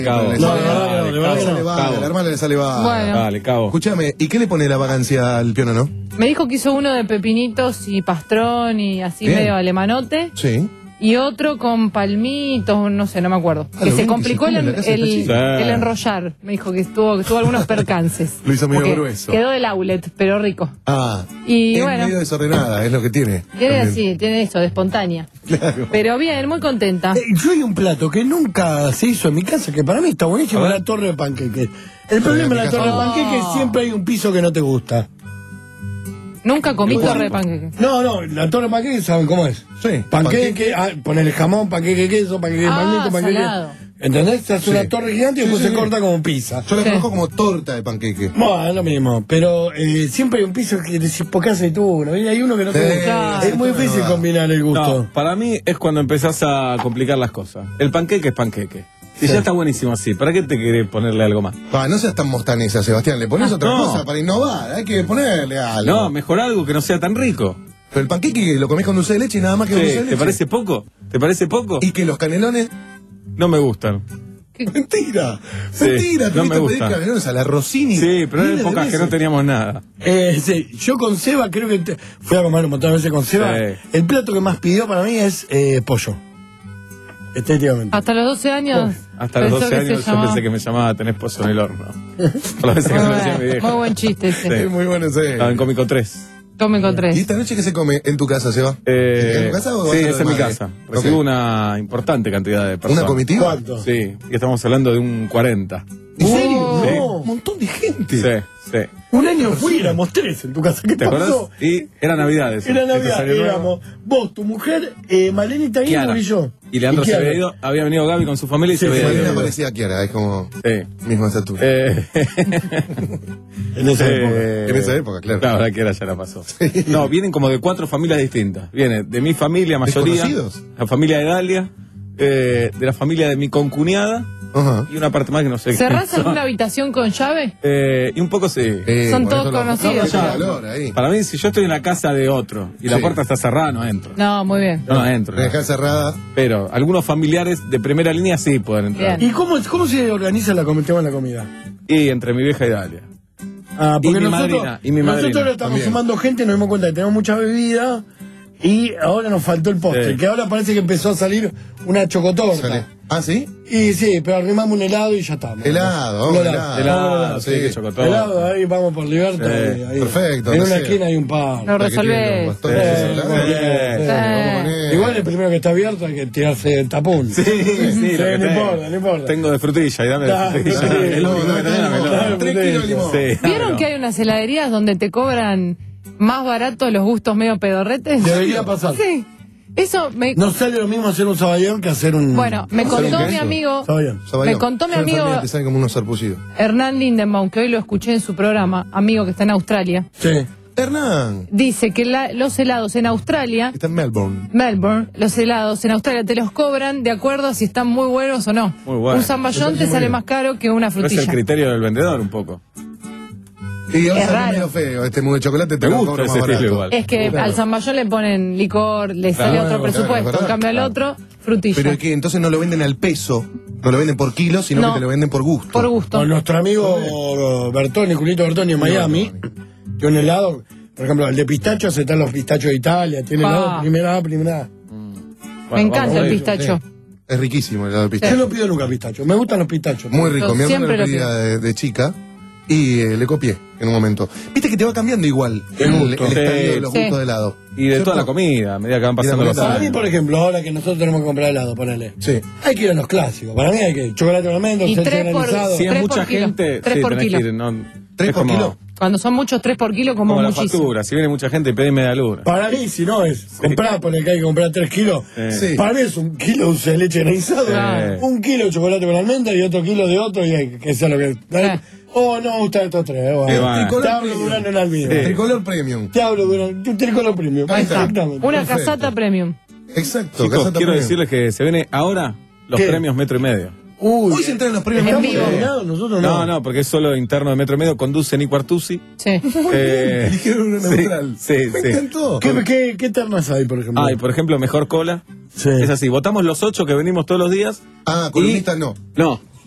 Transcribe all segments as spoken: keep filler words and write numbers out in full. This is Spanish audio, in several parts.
Cabo. No, no, no, no, no, sale vaga, la hermana le sale vaga. Bueno. Dale, Cabo. Escúchame, ¿y qué le pone la vacancia al piono, no? Me dijo que hizo uno de pepinitos y pastrón y así Bien. medio alemanote. Sí. Y otro con palmitos, no sé, no me acuerdo. Ah, que lo se bien que complicó se el, come en la casa de el, esta chica. el enrollar. Me dijo que estuvo, que tuvo algunos percances. Lo hizo medio Porque grueso. Quedó del outlet, pero rico. Ah. Y es bueno. medio desordenada, es lo que tiene. Tiene También. así, tiene eso, de espontánea. Claro. Pero bien, muy contenta. Eh, yo hay un plato que nunca se hizo en mi casa, que para mí está buenísimo, A ver. la torre de panqueques. El problema de la mi casa torre de no. panqueques es siempre hay un piso que no te gusta. Nunca comí Igual. torre de panqueques. No, no, la torre de panqueques saben cómo es. Sí. Panqueque, ah, ponerle jamón, panqueque queso, panqueque Ah, palmito, panqueque. salado. ¿Entendés? Se hace Sí. una torre gigante y Sí, después sí, se sí. corta como pizza. Yo la Sí. conozco como torta de panqueque. Bueno, es lo mismo, pero eh, siempre hay un piso que decís, ¿por qué aceituna? Y hay uno que no te Sí, gusta. claro. Es muy difícil No va. combinar el gusto. No, para mí es cuando empezás a complicar las cosas. El panqueque es panqueque. Si Sí. ya está buenísimo así, ¿para qué te querés ponerle algo más? Pa, no seas tan mostanesa, Sebastián. Le pones otra no. cosa para innovar. Hay que ponerle algo. No, mejor algo que no sea tan rico. Pero el panqueque lo comés con dulce de leche y nada más que Sí, dulce de ¿Te leche. parece poco? ¿Te parece poco? Y que los canelones. No me gustan. Mentira. Sí, Mentira. no Tuviste me que pedir gustan. canelones a la Rossini. Sí, pero en miles de épocas que no veces. teníamos nada. Eh, sí, yo con Seba creo que te- fui a comer un montón de veces con Seba. Sí. El plato que más pidió para mí es eh, pollo. Estéticamente. Hasta los doce años. Hasta los pensó doce que se años yo llamaba- pensé que me llamaba tenés pollo en el horno. Por las veces que Muy, me decía mi buen, vieja. muy buen chiste ese. Sí. Es muy bueno ese. Estaba en Cómico tres. Cómico ¿Y tres. esta noche qué se come en tu casa, Seba? Eh, ¿En tu casa o sí, en la es de en mi madre? casa. Recibo Ok. una importante cantidad de personas. ¿Una comitiva? ¿Cuánto? Sí, y estamos hablando de un cuarenta. ¿En serio? Sí. No, un montón de gente. Sí, sí. Un año fui, éramos tres en tu casa. ¿Qué ¿Te acordás? pasó? Y era Navidades. Era Este Navidad, salió nuevo. éramos vos, tu mujer, eh, Malenita Kiara. y yo. Y Leandro se Kiara. había ido, había venido Gaby con su familia y Sí, se había sí, Marina ido. parecía a Kiara, es como Sí. misma estatura. Eh, En esa eh, época. En esa época, claro. La verdad que era, ya la pasó. No, vienen como de cuatro familias distintas. Viene de mi familia, mayoría. ¿Desconocidos? La familia de Dalia, eh, de la familia de mi concuñada Ajá. y una parte más que no sé. ¿Cerrás quién son. alguna habitación con llave? Eh, y un poco sí. Eh, Son por todos eso lo- conocidos, no, ya. valor ahí. Para mí, si yo estoy en la casa de otro y la Sí. puerta está cerrada, no entro. No, muy bien. Yo no entro. La dejás cerrada. Pero algunos familiares de primera línea sí pueden entrar. Bien. ¿Y cómo, cómo se organiza la comida en la comida? Y entre mi vieja y Dalia. Ah, Y porque mi nosotros, madrina, y mi nosotros madrina ahora estamos también. sumando gente, nos dimos cuenta que tenemos mucha bebida y ahora nos faltó el postre, Sí. que ahora parece que empezó a salir una chocotorta. Sale. ¿Ah, sí? Y sí, pero arrimamos un helado y ya estamos. Helado, Un vamos, helado. Helado, sí. sí, que chocotorta. Helado, ahí vamos por Libertad. Sí, ahí, ahí. perfecto, En no una sé. esquina hay un par. Lo resolvés. Sí, Sí, sí, muy bien, sí. vamos con él. Igual el primero que está abierto hay que tirarse el tapón. Sí, sí, Sí, lo que no tengo. importa, no importa. Tengo de frutilla y dame de Claro, frutilla. sí, El no, único no que tenés, tengo. dámelo. Claro, Tres kilos de limón. Sí, ¿Vieron dámelo. que hay unas heladerías donde te cobran más barato los gustos medio pedorretes? Debería pasar. Sí. Eso me... No sale lo mismo hacer un saballón que hacer un... Bueno, me ¿Cómo contó saben mi eso? amigo... Saballón. Saballón. Me contó mi Yo amigo- enfermera, te salen como unos sarpullidos. Hernán Lindenbaum, que hoy lo escuché en su programa, amigo que está en Australia, Sí. Hernán, dice que la- los helados en Australia, está en Melbourne. Melbourne, los helados en Australia te los cobran de acuerdo a si están muy buenos o no. Muy bueno. Un zamballón Eso te es muy sale bien. más caro que una Pero es el frutilla. criterio del vendedor un poco. Y ahora Es sale raro. medio feo. Este mousse de chocolate te Me lo gusta cobro ese más estilo barato. igual. Es que Claro. al zamballón le ponen licor, le sale Claro, otro claro, presupuesto, es verdad. en cambio al Claro. otro, frutilla. Pero es que entonces no lo venden al peso, no lo venden por kilo, sino No. que te lo venden por gusto. Por gusto. Con nuestro amigo Bertoni, Julito Bertoni en Miami, tiene un helado, por ejemplo, el de pistacho, se están los pistachos de Italia, tiene Ah. helado primera A, primera A. Me encanta el a ver. pistacho. Sí. Es riquísimo el helado de pistacho. Yo no pido nunca pistacho, me gustan los pistachos. Muy rico. Yo Mi hermano siempre lo lo pedía pido. de, de chica y eh, le copié en un momento. Viste que te va cambiando igual el, El el, gusto. estadio Sí. de los Sí. gustos de helado. Y de toda la comida, a medida que van pasando Y la los comida Para mí, años. por ejemplo, ahora que nosotros tenemos que comprar helado, ponele. Sí. Hay que ir a los clásicos. Para mí hay que chocolate con almendras, Y dulce tres por- granizado. Si es Tres mucha por kilo. gente, Tres sí, por tenés kilo. que ir, no, ¿Tres es por como, kilo? Cuando son muchos, tres por kilo, como como la muchísimo. factura. Si viene mucha gente, pedí media luna. Para mí, si no es comprar, poner que hay que comprar tres kilos. Eh. Sí. Para mí es un kilo de dulce de leche granizado, Sí. un kilo de chocolate con almendra y otro kilo de otro y hay que sea lo que... Eh. Oh, no me gustan estos tres. Oh, Qué va. te hablo durante el almíbar. Sí. Tricolor premium. Te hablo durante un tricolor premium. Ahí está. Exactamente. Una Perfecto. casata premium. Exacto. Chicos, casata quiero premium. decirles que se viene ahora los ¿Qué? premios metro y medio. Uy, Hoy se entregan los premios. En ¿estamos vivo. nominados? Nosotros no. No, no, porque es solo interno de metro y medio. Conduce Nico Artusi. Sí. Eh, Dijeron una sí, neutral. sí, Me sí. encantó. ¿Qué, qué, qué ternas hay, por ejemplo? Ah, y por ejemplo, mejor cola. Sí. Es así, votamos los ocho que venimos todos los días. Ah, columnistas no. No,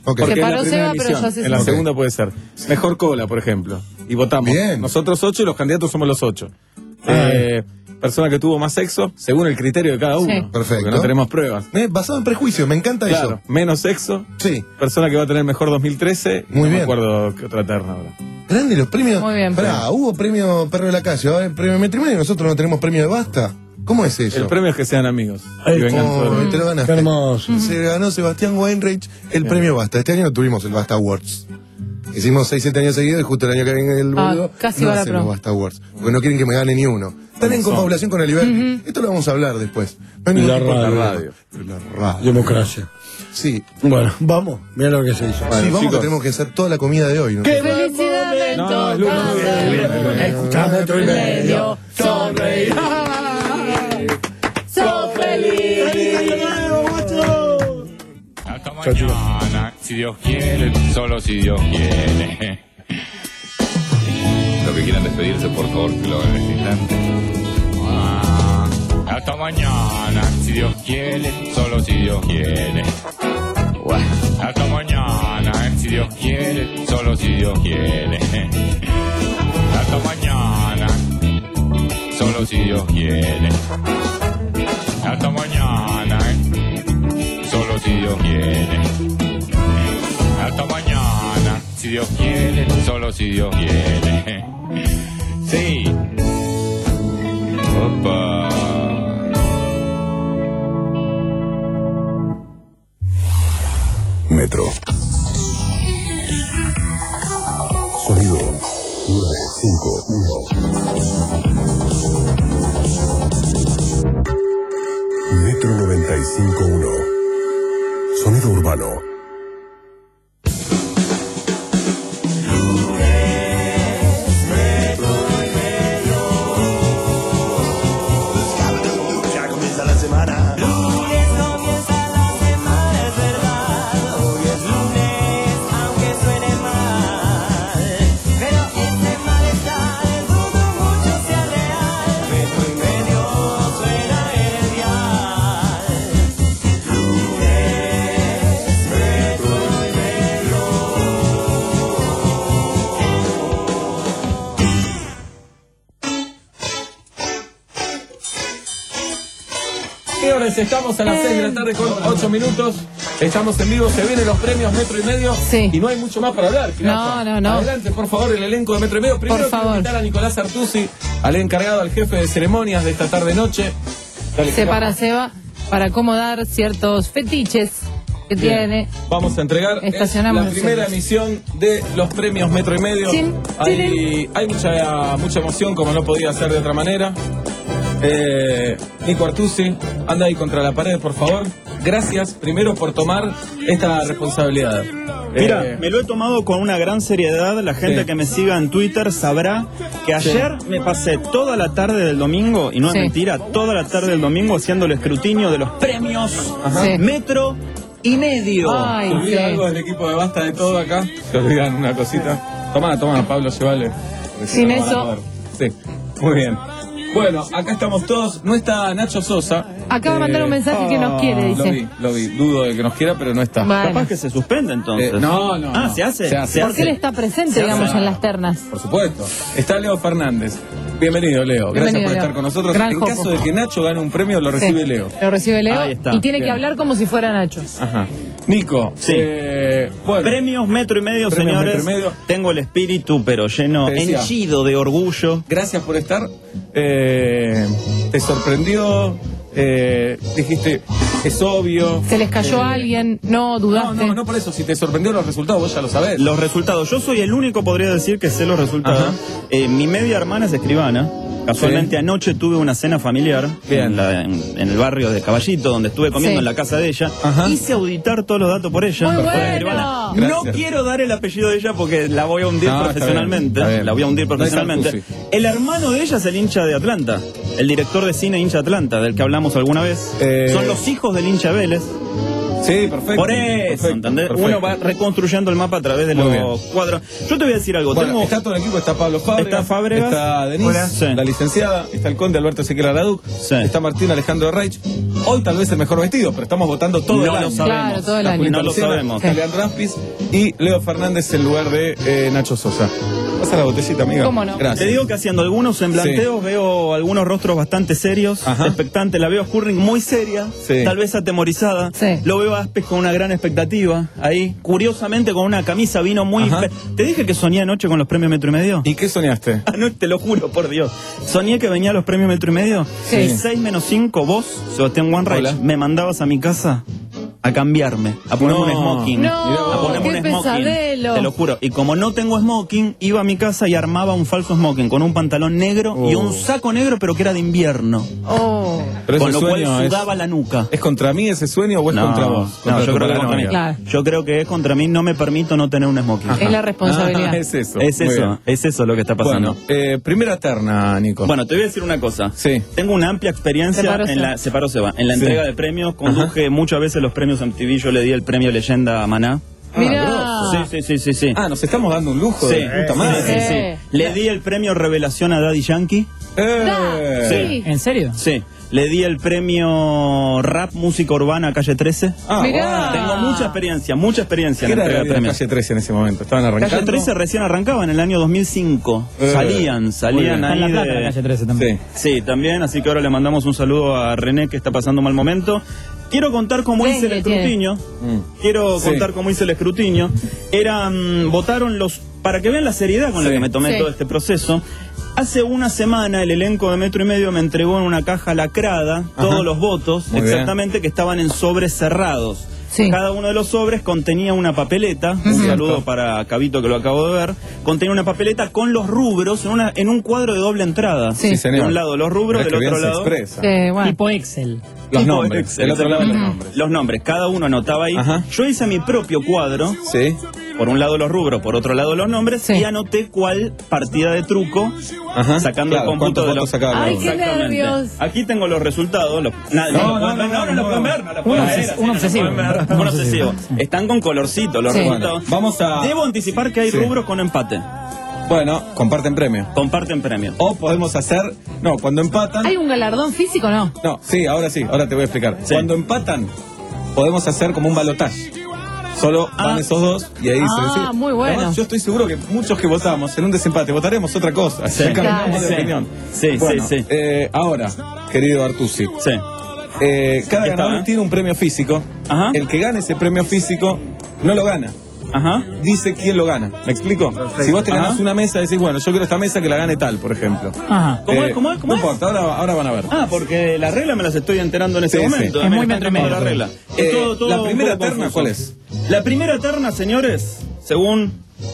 Ok. Porque Se es la paró primera Seba, pero emisión. ya se En la Ok. segunda puede ser. Mejor cola, por ejemplo. Y votamos. Bien. Nosotros ocho y los candidatos somos los ocho. Eh, persona que tuvo más sexo, según el criterio de cada uno. Sí. Perfecto. Porque no tenemos pruebas. Eh, basado en prejuicios, me encanta Claro, eso. menos sexo. Sí. Persona que va a tener mejor dos mil trece. Muy no bien. me acuerdo qué otra terna ahora. Grande los premios. Muy bien. Pará, hubo premio Perro de la Calle, va a haber premio Matrimonio y nosotros no tenemos premio de Basta. ¿Cómo es eso? El premio es que sean amigos. Ay, y vengan Oh, todos. te lo ganaste. Qué hermoso. Se ganó Sebastián Weinreich el premio Basta. Este año no tuvimos el Basta Awards. Hicimos seis siete años seguidos y justo el año que viene el Ah, boludo casi no va la hacemos pro. Basta Awards. Porque no quieren que me gane ni uno. Están en confabulación con el Esto lo vamos a hablar después. No hay Y ningún la tipo de radio. radio. Pero la radio. Democracia. Sí. Bueno, vamos. Mira lo que se hizo. sí, vamos chicos. que tenemos que hacer toda la comida de hoy, ¿no? ¿Qué? ¡Felicidades! No, no, es lunes, todas. lunes, lunes, lunes, lunes. Escuchame otro y medio. Sonreír. ¡Sos feliz! Hasta mañana, si Dios quiere, solo si Dios quiere. Los que quieran despedirse, por favor, que lo hagan en este instante. Ah, hasta mañana, si Dios quiere, solo si Dios quiere. Hasta mañana, si Dios quiere, solo si Dios quiere. Hasta mañana, solo si Dios quiere. Hasta mañana, solo si Dios quiere. Hasta mañana, si Dios quiere, solo si Dios quiere. Sí. Opa. Metro. Sonido nueve cinco uno. Metro noventa y cinco punto uno. Sonido urbano. Ya comienza la semana. Lunes comienza la semana, es verdad. Hoy es lunes, aunque suene mal. Pero este malestar dudo mucho sea real. Metro y medio suena en el dial. Lunes, metro y medio. Señores, estamos a las seis de la tarde con ocho minutos. Estamos en vivo, se vienen los premios Metro y Medio. Sí. Y no hay mucho más para hablar, Jirafa. No, no, no. Adelante, por favor, el elenco de Metro y Medio. Primero Por quiero favor. invitar a Nicolás Artusi, al encargado, al jefe de ceremonias de esta tarde-noche. Dale, Se Jirafa. para Seba para acomodar ciertos fetiches que Bien. tiene. Vamos a entregar es Estacionamos la los primera celos. emisión de los premios Metro y Medio. Chin, Hay, hay mucha, mucha emoción, como no podía ser de otra manera. Eh, Nico Artusi, anda ahí contra la pared, por favor. Gracias, primero, por tomar esta responsabilidad. Mira, Eh, me lo he tomado con una gran seriedad. La gente Sí. que me siga en Twitter sabrá que ayer me pasé toda la tarde del domingo, y no Sí. es mentira, toda la tarde del domingo haciendo el escrutinio de los premios Sí. Metro y Medio. Ay, ¿Te olvida sí. algo del equipo de Basta de todo acá? ¿Te olvidan una cosita? Tomá, tomá, Pablo, llévale. Sin eso. Sí, muy bien. Bueno, acá estamos todos. No está Nacho Sosa. Acaba de mandar un Eh, mensaje que nos quiere, Lo vi, dice. lo vi. Dudo de que nos quiera, pero no está. Bueno. Capaz que se suspende entonces. Eh, no, no, Ah, no. ¿se hace? Se hace. Porque él está presente, Se digamos, hace. en las ternas. Por supuesto. Está Leo Fernández. Bienvenido, Leo. Gracias Bienvenido, por Leo. estar con nosotros. Gran en jopo. caso de que Nacho gane un premio, lo recibe Sí. Leo. Lo recibe Leo Ahí está. y tiene Bien. que hablar como si fuera Nacho. Ajá. Nico. Sí. eh, bueno. Premios Metro y Medio, Premios señores. Metro y Medio. Tengo el espíritu, pero lleno, Te decía. henchido de orgullo. Gracias por estar. Eh, ¿Te sorprendió? Eh, dijiste, es obvio. Se les cayó Eh, a alguien, no No, dudaste. no, no por eso. Si te sorprendió los resultados, vos ya lo sabés. Los resultados. Yo soy el único, podría decir, que sé los resultados. Ajá. Eh, mi media hermana es escribana. Casualmente Sí. anoche tuve una cena familiar Bien. en, la- en- en el barrio de Caballito, donde estuve comiendo Sí. en la casa de ella. Ajá. Hice auditar todos los datos por ella. Muy por la bueno. escribana. No Gracias. quiero dar el apellido de ella porque la voy a hundir No, está profesionalmente. bien, está bien. La voy a hundir No es profesionalmente. Artusi. El hermano de ella es el hincha de Atlanta. El director de cine hincha de Atlanta, del que hablamos alguna vez. Eh. Son los hijos del hincha Vélez. Sí, perfecto. Por eso, perfecto, ¿entendés? perfecto. Uno va reconstruyendo el mapa a través de Muy los cuadros. Yo te voy a decir algo. Bueno, Tengo... está todo el equipo, está Pablo Fábregas, Está Fábregas. está Denise, Hola. Sí. la licenciada, está el conde Alberto Ezequiel Araduc, Sí. está Martín Alejandro Reich. Hoy tal vez el mejor vestido, pero estamos votando todo No el lo año. sabemos. Claro, todo el Está año. Julita No lo Luciana, sabemos. está Leandro Aspis y Leo Fernández en lugar de eh, Nacho Sosa. Pasa la botellita, amiga. ¿Cómo no? Gracias. Te digo que haciendo algunos semblanteos Sí. veo algunos rostros bastante serios, Ajá. expectantes. La veo a Hurring muy seria, Sí. tal vez atemorizada. Sí. Lo veo a Aspes con una gran expectativa. Ahí, curiosamente, con una camisa vino muy... Ajá. pe- ¿Te dije que soñé anoche con los premios Metro y Medio? ¿Y qué soñaste? Ah, no, te lo juro, por Dios. Soñé que venía a los premios Metro y Medio. Sí. Y seis menos cinco, vos, Sebastián Wanreich, Hola. me mandabas a mi casa a cambiarme, a ponerme No. un smoking. No, a ponerme qué un smoking. pesadelo. Te lo juro. Y como no tengo smoking, iba a mi casa y armaba un falso smoking con un pantalón negro y Oh. un saco negro, pero que era de invierno. Oh. Pero con ese lo cual sueño es, sudaba la nuca. ¿es contra mí ese sueño o es contra vos? no, Contra yo tu creo, que es contra mí. paranoia. Claro. Yo creo que es contra mí. No me permito no tener un smoking. Es la responsabilidad. Ah, es eso. Es Muy eso, bien. es eso lo que está pasando. Bueno, eh, primera terna, Nico. Bueno, te voy a decir una cosa. Sí. Tengo una amplia experiencia Se paró en Seba. la se paró Seba, en la Sí. entrega de premios. Conduje muchas veces los premios M T V. Yo le di el premio Leyenda a Maná. Mirá. Sí, sí, sí, sí, sí. Ah, nos estamos dando un lujo Sí, de puta madre. sí, sí, Eh. sí. Le di el premio Revelación a Daddy Yankee. Eh. Sí. ¿En serio? Sí. Le di el premio Rap Música Urbana a Calle trece. Ah, Mirá. wow. Tengo mucha experiencia, mucha experiencia ¿Qué en la era la entrega de vida de premios. Calle trece en ese momento? ¿Estaban arrancando? Calle trece recién arrancaba en el año dos mil cinco. Eh, salían, muy salían bien. Está en ahí La Plata, de... la calle trece también. Sí. Sí, también, así que ahora le mandamos un saludo a René que está pasando un mal momento. Quiero contar cómo hice el Dengue tiene. escrutinio. Mm. Quiero Sí. contar cómo hice el escrutinio. Eran, votaron los, para que vean la seriedad con la Sí. que me tomé Sí. todo este proceso. Hace una semana el elenco de Metro y Medio me entregó en una caja lacrada Ajá. todos los votos, Muy bien. exactamente, que estaban en sobres cerrados. Sí. Cada uno de los sobres contenía una papeleta, un Cierto. saludo para Cabito que lo acabo de ver, contenía una papeleta con los rubros en, una, en un cuadro de doble entrada. Sí. Sí, señor. De un lado los rubros, Pero del es que otro bien se lado expresa. Sí, bueno. Tipo Excel. Los tipo nombres. Excel, El otro lado los exactamente. nombres. Los nombres, cada uno anotaba ahí. Ajá. Yo hice mi propio cuadro, Sí. por un lado los rubros, por otro lado los nombres, Sí. y anoté cuál partida de truco, Ajá. sacando Claro, el cómputo ¿cuántos de votos los... sacaba cada Ay, uno? qué Exactamente. nervios. Aquí tengo los resultados. Los... Nada, No, no, no, lo pueden no, ver, no, no, lo no. pueden ver, no lo Un pueden obses- ver, así un no lo obsesivo. pueden ver. Un Un obsesivo. Están con colorcito los Sí. resultados. Bueno, vamos a- Debo anticipar que hay Sí. rubros con empate. Bueno, comparten premio. Comparten premio. O podemos hacer. No, cuando empatan. ¿Hay un galardón físico o no? No, sí, ahora sí, ahora te voy a explicar. Sí. Cuando empatan, podemos hacer como un balotaje. Solo van Ah. esos dos y ahí Ah, se decide. muy bueno. Además, yo estoy seguro que muchos que votamos en un desempate votaremos otra cosa. Sí. Ya cambiamos de Sí. opinión. Sí, Bueno, sí, sí. eh, ahora, querido Artusi, Sí. eh, cada Ya está, ganador ¿eh? tiene un premio físico. Ajá. El que gane ese premio físico no lo gana. Ajá. Dice quién lo gana. ¿Me explico? Si vos te ganás Ajá. una mesa, decís, bueno, yo quiero esta mesa que la gane tal, por ejemplo. Ajá. ¿Cómo Eh, es? ¿Cómo es? ¿Cómo no es? importa, ahora, ahora van a ver. Ah, porque la regla me las estoy enterando en este Sí, momento. sí. Es Me muy están Metro y Medio. contando la regla. Eh, Es todo- todo la un primera poco terna, confuso. ¿cuál es? La primera terna, señores, según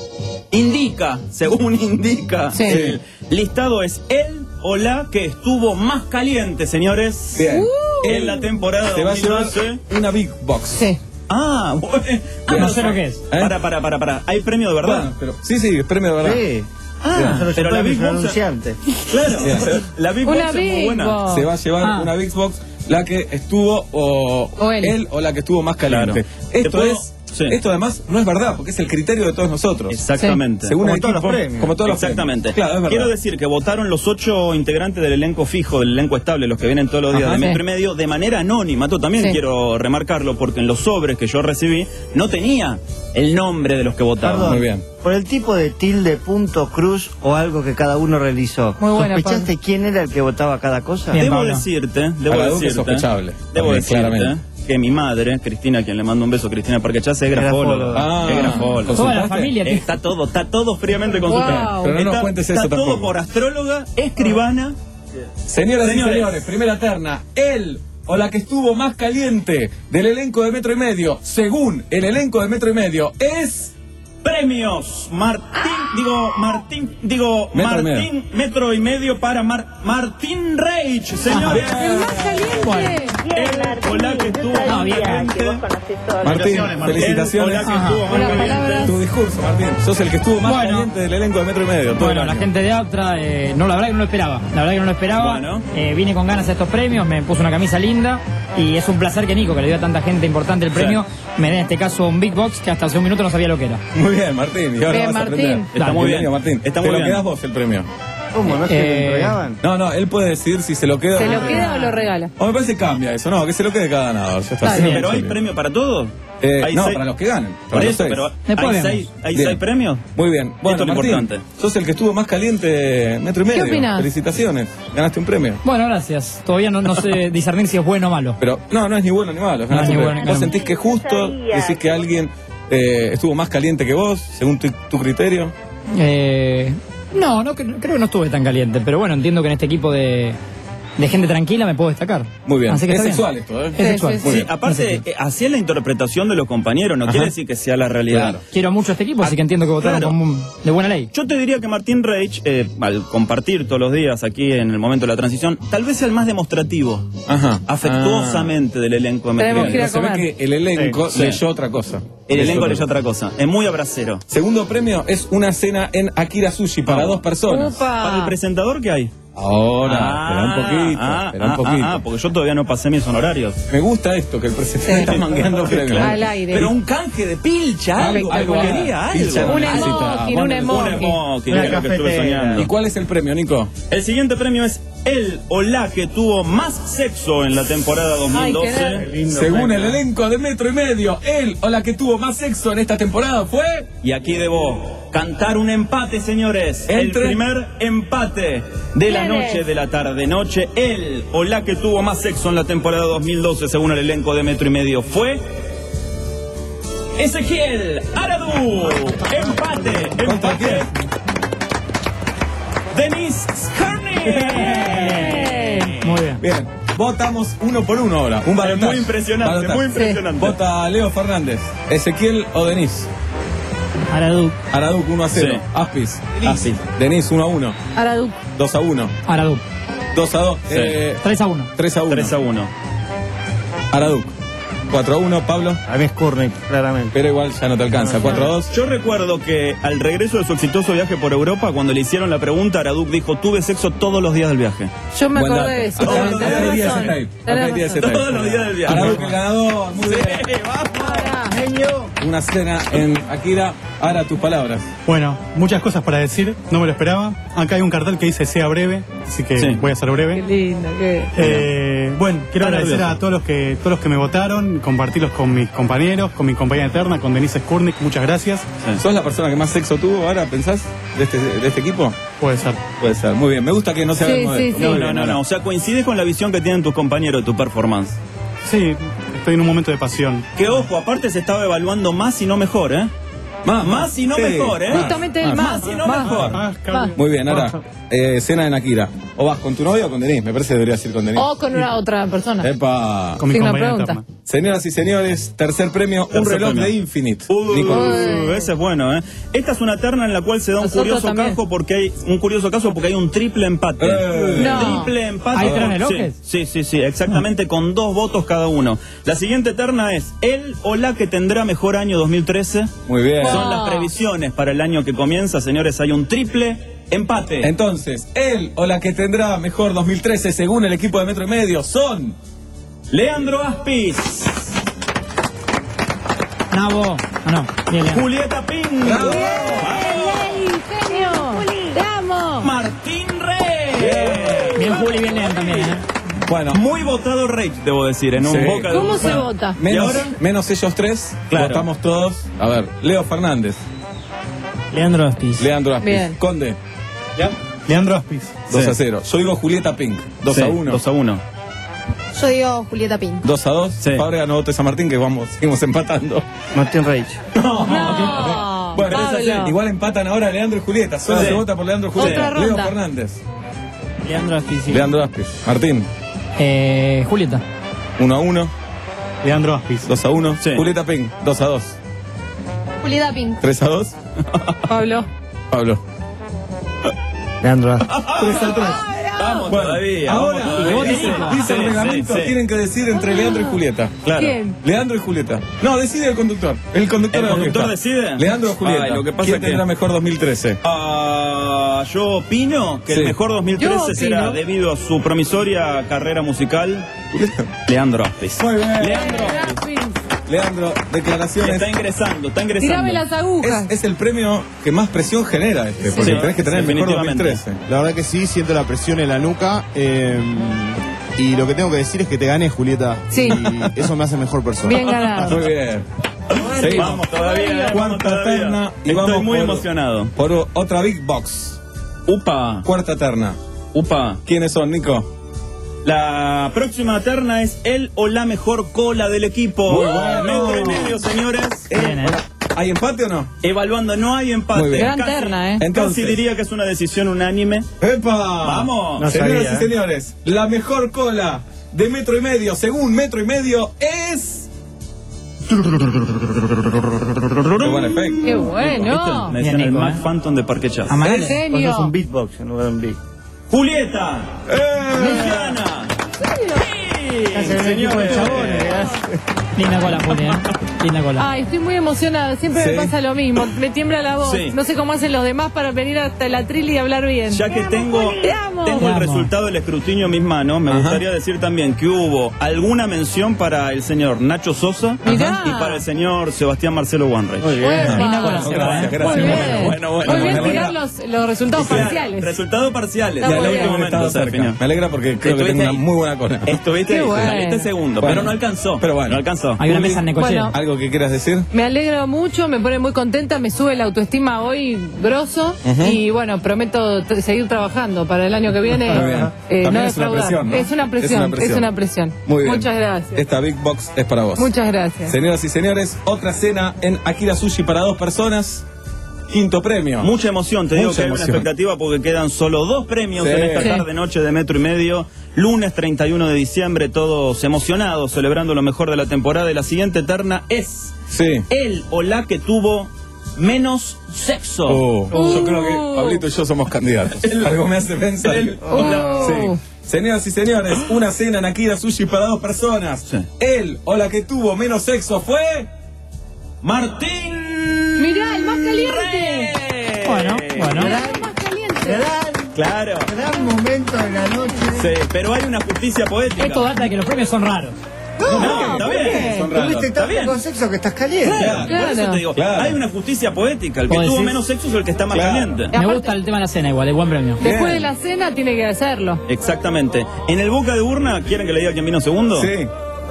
indica, según indica, Sí. el listado es el o la que estuvo más caliente, señores. Bien. En la temporada Se va a llevar dos mil doce. una Big Box. Sí. Ah, bueno. Ah, No sé lo que es. ¿Eh? Para, para, para, para. ¿Hay premio de verdad? Bueno, pero, sí, sí, es premio de verdad. Sí. Ah, Solo se pero la puede Big Box. anunciante. Claro, Bien. la Big Una Box es muy Big buena. Box. Se va a llevar Ah. una Big Box, la que estuvo o, O él. o la que estuvo más caliente. Claro. ¿Te Esto puedo? es, Sí. esto además no es verdad, porque es el criterio de todos nosotros. Exactamente. Según Como el todos equipo, los premios. como todos los Exactamente. premios. Claro, es verdad. Quiero decir que votaron los ocho integrantes del elenco fijo, del elenco estable, los que vienen todos los días Ajá. de Metro Sí. y Medio, de manera anónima. Esto también Sí. quiero remarcarlo, porque en los sobres que yo recibí no tenía el nombre de los que votaron. Perdón. Muy bien. Por el tipo de tilde, punto, cruz o algo que cada uno realizó. Muy buena, ¿Sospechaste quién era el que votaba cada cosa? Bien. Debo Pablo. decirte, debo Para Duque es decirte, sospechable, debo también, decirte claramente. que mi madre, Cristina, a quien le mando un beso, Cristina Parquechase, es grafóloga. Ah, Es grafóloga. ¿consultaste? Toda la familia. que- Está todo, está todo fríamente consultado. Wow. Pero no nos está, cuentes eso está todo tampoco. por astróloga, escribana. Señoras Señores. y señores, primera terna. Él o la que estuvo más caliente del elenco de Metro y Medio, según el elenco de Metro y Medio, es... Premios Martín, digo Martín, digo Metro y Martín, metro y medio para Mar- Martín Reich, señores. El más caliente. El hola que estuvo No, más bien. caliente. Martín, El felicitaciones. hola que Ajá. estuvo más Una caliente. palabra gracias. Tu discurso, Martín. Sos el que estuvo más Bueno. caliente del elenco de Metro y Medio. todo Bueno, el la año. gente de Aptra, eh, no, la verdad que no lo esperaba. La verdad que no lo esperaba. Bueno. Eh, vine con ganas a estos premios, me puso una camisa linda y es un placer que Nico, que le dio a tanta gente importante el premio, me dé en este caso un Big Box que hasta hace un minuto no sabía lo que era. Muy bien, Martín. Y ahora Bien, vas a Martín. aprender. Está muy bien. Bienvenido, Martín. Está Te muy lo bien. quedás vos el premio. ¿Cómo? ¿No se Eh, lo entregaban? No, no, él puede decidir si se lo queda ¿Se o lo no. queda o lo regala? O me parece que cambia eso, no, que se lo quede cada ganador. Ya está. Está Sí, bien. ¿Pero hay sí. premio para todos? Eh, Hay no, seis- para los que ganen. Por Para los eso, seis. pero Después ¿hay vemos. seis, hay Bien. seis premios? Muy bien. Bueno, Esto es lo Martín, importante. sos el que estuvo más caliente metro y medio. opinás? Felicitaciones. Ganaste un premio. Bueno, gracias. Todavía no, no sé discernir si es bueno o malo. Pero no, no es ni bueno ni malo. No es ganaste ni un bueno premio. ni ¿Vos malo. sentís que es justo? ¿Decís que alguien eh, estuvo más caliente que vos, según tu, tu criterio? Eh, no, no, cre- creo que no estuve tan caliente, pero bueno, entiendo que en este equipo de, de gente tranquila me puedo destacar. Muy bien. Así que Es está bien. sexual esto, ¿eh? Es Sí, sexual. sí, Muy Sí, bien. aparte, eh, así es la interpretación de los compañeros, no quiere decir que sea la realidad. Claro. Quiero mucho a este equipo, así que entiendo que votaron Claro. como un- de buena ley. Yo te diría que Martín Reich, eh, al compartir todos los días aquí en el momento de la transición, tal vez sea el más demostrativo, Ajá. afectuosamente del elenco de Metro y Tenemos que ir Medio. a Se ve comer. que el elenco Sí. leyó otra cosa. El elenco Leyó leyó otra cosa, es muy abracero. Segundo premio es una cena en Akira Sushi para Vamos. dos personas. ¿Para el Upa. presentador qué hay? Ahora, espera un poquito, ah, espera un ah, poquito. ah, porque yo todavía no pasé mis honorarios. Me gusta esto, que el presidente Sí. está mangueando premios. Al aire. Pero un canje de pilcha, algo, algo Espectacular. quería, algo. Pilcha, Un necesita- emoji, un bueno, emoji. Un emoji, Una que es lo que estuve cafetera. soñando. ¿Y cuál es el premio, Nico? El siguiente premio es el o la que tuvo más sexo en la temporada dos mil doce. Ay, qué Según el elenco de Metro y Medio, él o la que tuvo más sexo en esta temporada fue... Y aquí debo cantar un empate, señores. Entre- El primer empate de la ¿Quién noche, es? de la tarde-noche. El o la que tuvo más sexo en la temporada dos mil doce, según el elenco de Metro y Medio, fue... Ezequiel Aradú. Empate, ¿Contra empate. quién? Denise Scarney. Muy bien. Bien, votamos uno por uno ahora. Un Es balotaje. muy impresionante, Balotaje. muy impresionante. Vota Leo Fernández, Ezequiel o Denise. Aradú. Araduc uno a cero. Sí. Aspis. Aspis. Denise uno a uno. Araduc. dos a uno. Aradú. dos a dos. Sí. Eh, tres a uno. tres a uno. tres a uno. Araduc. cuatro a uno, Pablo. A mí es Kurnik, claramente. Pero igual ya no te alcanza. cuatro a dos. Yo recuerdo que al regreso de su exitoso viaje por Europa, cuando le hicieron la pregunta, Araduc dijo, tuve sexo todos los días del viaje. Yo me Buen acordé dato. de eso. Acá- Tenés acá hay razón. diez ese tape. Tenés Acá hay diez ese razón. tape. Todos los días del viaje. Araduc el ganador. Muy bien. Ahora. Una cena en Akira. Ahora tus palabras. Bueno, muchas cosas para decir, no me lo esperaba. Acá hay un cartel que dice sea breve, así que Sí. voy a ser Qué breve. lindo. Qué... Eh, bueno, quiero Está agradecer nervioso. a todos los que todos los que me votaron, compartirlos con mis compañeros, con mi compañera eterna, con Denise Skurnik, muchas gracias. ¿Sos la persona que más sexo tuvo ahora, pensás, de este, de este equipo? Puede ser. Puede ser. Muy bien. Me gusta que no se haga Sí, el modesto. sí, No, Muy no, bien, no, ahora. no. O sea, coincide con la visión que tienen tus compañeros de tu performance. Sí, estoy en un momento de pasión. Que ojo, aparte se estaba evaluando más y no mejor, ¿eh? Más, Más y no sí. mejor, ¿eh? Justamente el más. Más y no más. mejor. Ah, Va. Muy bien, ahora, eh, cena en Akira. ¿O vas con tu novia o con Denise? Me parece que deberías ir con Denise. O con una otra persona. Epa. Con mi Signo de compañera pregunta. eterna. Señoras y señores, tercer premio, un Tercer reloj premio. de Infinite. Uh, Nico. uh, ese es bueno, ¿eh? Esta es una terna en la cual se da un Nosotros curioso también. caso porque hay un curioso caso porque hay un triple empate. Eh. No. Triple empate. ¿Hay tres relojes? Sí, sí, sí, sí, exactamente con dos votos cada uno. La siguiente terna es el o la que tendrá mejor año dos mil trece. Muy bien. Oh. Son las previsiones para el año que comienza, señores. Hay un triple empate. Entonces, él o la que tendrá mejor dos mil trece según el equipo de Metro y Medio son... Leandro Aspis, Nabo. Ah, no. Bien, bien. Julieta Ping, ¡Bravo! ¡Ey, genio! ¡Te amo! Martín Rey. Bien Juli, bien Lean también, ¿eh? Bueno, Muy votado Rey, debo decir, en un Sí. boca de ¿Cómo un- se vota? menos, ¿Y ahora? menos ellos tres, Claro. votamos todos. A ver, Leo Fernández, Leandro Aspis. Leandro Aspis, Bien. Conde, Leandro Aspis. dos Sí. a cero. Yo digo Julieta Pink, dos Sí, a uno. dos a uno. Yo digo Julieta Pin. dos a dos. Sí. Fábrega no vote San Martín, que vamos, seguimos empatando. Martín Reich. No, Bueno, Pablo. igual empatan ahora Leandro y Julieta. Solo Sí. se vota por Leandro y Julieta. Otra Leo ronda. Fernández, Leandro Aspis, sí. Leandro Aspis, Martín, Eh, Julieta. uno a uno, Leandro Aspis. dos a uno. Sí. Julieta Pink, dos a dos. Julieta Pin. tres a dos. Pablo. Pablo. Leandro Aspis. tres a tres. Vamos Bueno, todavía. ahora, vamos todavía. dice, dice el Sí, reglamento, sí, sí. tienen que decir entre Leandro y Julieta. Claro. ¿Quién? Leandro y Julieta. No, decide el conductor. El conductor, ¿El de la conductor orquesta. decide? Leandro o Julieta. Ay, lo que pasa ¿Quién es que- tendrá mejor dos mil trece? Ah, yo opino que Sí. el mejor dos mil Yo trece opino. será debido a su promisoria carrera musical, Leandro Aspis. Muy bien. Leandro Leandro, declaraciones. está ingresando, está ingresando. Tirame las agujas. Es, es el premio que más presión genera este, porque Sí, tenés que tener el mejor dos mil definitivamente. trece. La verdad que sí, siento la presión en la nuca. eh, y lo que tengo que decir es que te gané, Julieta. Sí. Y eso me hace mejor persona. Bien ganado. Muy bien. Seguimos. Vamos todavía, vamos Cuarta todavía. terna y Estoy vamos muy por- emocionado. Por otra Big Box. Upa, Cuarta terna. upa. ¿Quiénes son, Nico? La próxima terna es el o la mejor cola del equipo. Muy bueno. Metro y medio, señores. Bien, ¿eh? ¿Hay empate o no? Evaluando, no hay empate. Muy bien. Gran Casi- terna, ¿eh? Entonces. Casi diría que es una decisión unánime. ¡Epa! Vamos. No Señoras sabía, y ¿eh? señores, la mejor cola de metro y medio, según metro y medio, es. Qué buen efecto. Qué bueno. Me decían Bien, el Nico, Mac ¿eh? Phantom de Parque Chas. En Amarale. Vos sos serio. un beatbox en lugar de un beat. Julieta. ¡Eh! Luciana. Hacen un equipo de chabones, ¿verdad? Linda cola, Juli, ¿eh? Linda cola. Ay, estoy muy emocionada. Siempre Sí. me pasa lo mismo. Me tiembla la voz. Sí. No sé cómo hacen los demás para venir hasta la tril y hablar bien. Ya que tengo, Te amo. tengo Te el amo. resultado del escrutinio en mis manos, me Ajá. gustaría decir también que hubo alguna mención para el señor Nacho Sosa Mirá. y para el señor Sebastián Marcelo Wanreich. Muy bien. Uepa. Linda cola, Gracias, Seba, ¿eh? gracias. Muy bien. Bueno, bueno, Muy bien bueno, tirar bueno. los, los resultados parciales. Resultados parciales. Está Y al muy último bien. estaba momento se cerca. definió. Me alegra porque creo que Estuviste tengo una ahí. muy buena cola. Estuviste Qué ahí, bueno. saliste segundo, Bueno. pero no alcanzó. Pero bueno. No alcanzó. Hay una Juli. mesa en Necochea. Bueno. ¿Algo que quieras decir? Me alegro mucho, me pone muy contenta, me sube la autoestima hoy grosso Ujú. y bueno, prometo t- seguir trabajando para el año que viene. Muy bien. eh, También no es una defraudar. presión, ¿no? Es una presión, es una presión. Muy bien. Muchas gracias. Esta Big Box es para vos. Muchas gracias. Señoras y señores, otra cena en Akira Sushi para dos personas. Quinto premio. Mucha emoción, te digo Mucha que hay una emoción. expectativa porque quedan solo dos premios Sí. en esta Sí. tarde noche de metro y medio. Lunes treinta y uno de diciembre, todos emocionados, celebrando lo mejor de la temporada. Y la siguiente terna es Sí. el o la que tuvo menos sexo. Oh, Uh. Yo creo que Pablito y yo somos candidatos. Algo me hace pensar. el- Uh. Sí. Señoras y señores, una cena en Akira Sushi para dos personas. Sí. Él o la que tuvo menos sexo fue. Martín. Mirá, el más caliente. Bueno, bueno. El más caliente. Gran, Claro. gran momento de la noche. Sí, pero hay una justicia poética. Esto data de que los premios son raros. No, está ¿por bien. qué? Son raros. Tuviste Está tan bien. poco sexo que estás caliente. Claro, por eso Claro. te digo, Claro. hay una justicia poética. El que ¿Vos tuvo decís? menos sexo es el que está más Claro. caliente. Me aparte- gusta el tema de la cena igual, es buen premio. Después Bien. de la cena tiene que hacerlo. Exactamente. En el boca de urna, ¿quieren que le diga quién vino segundo? Sí.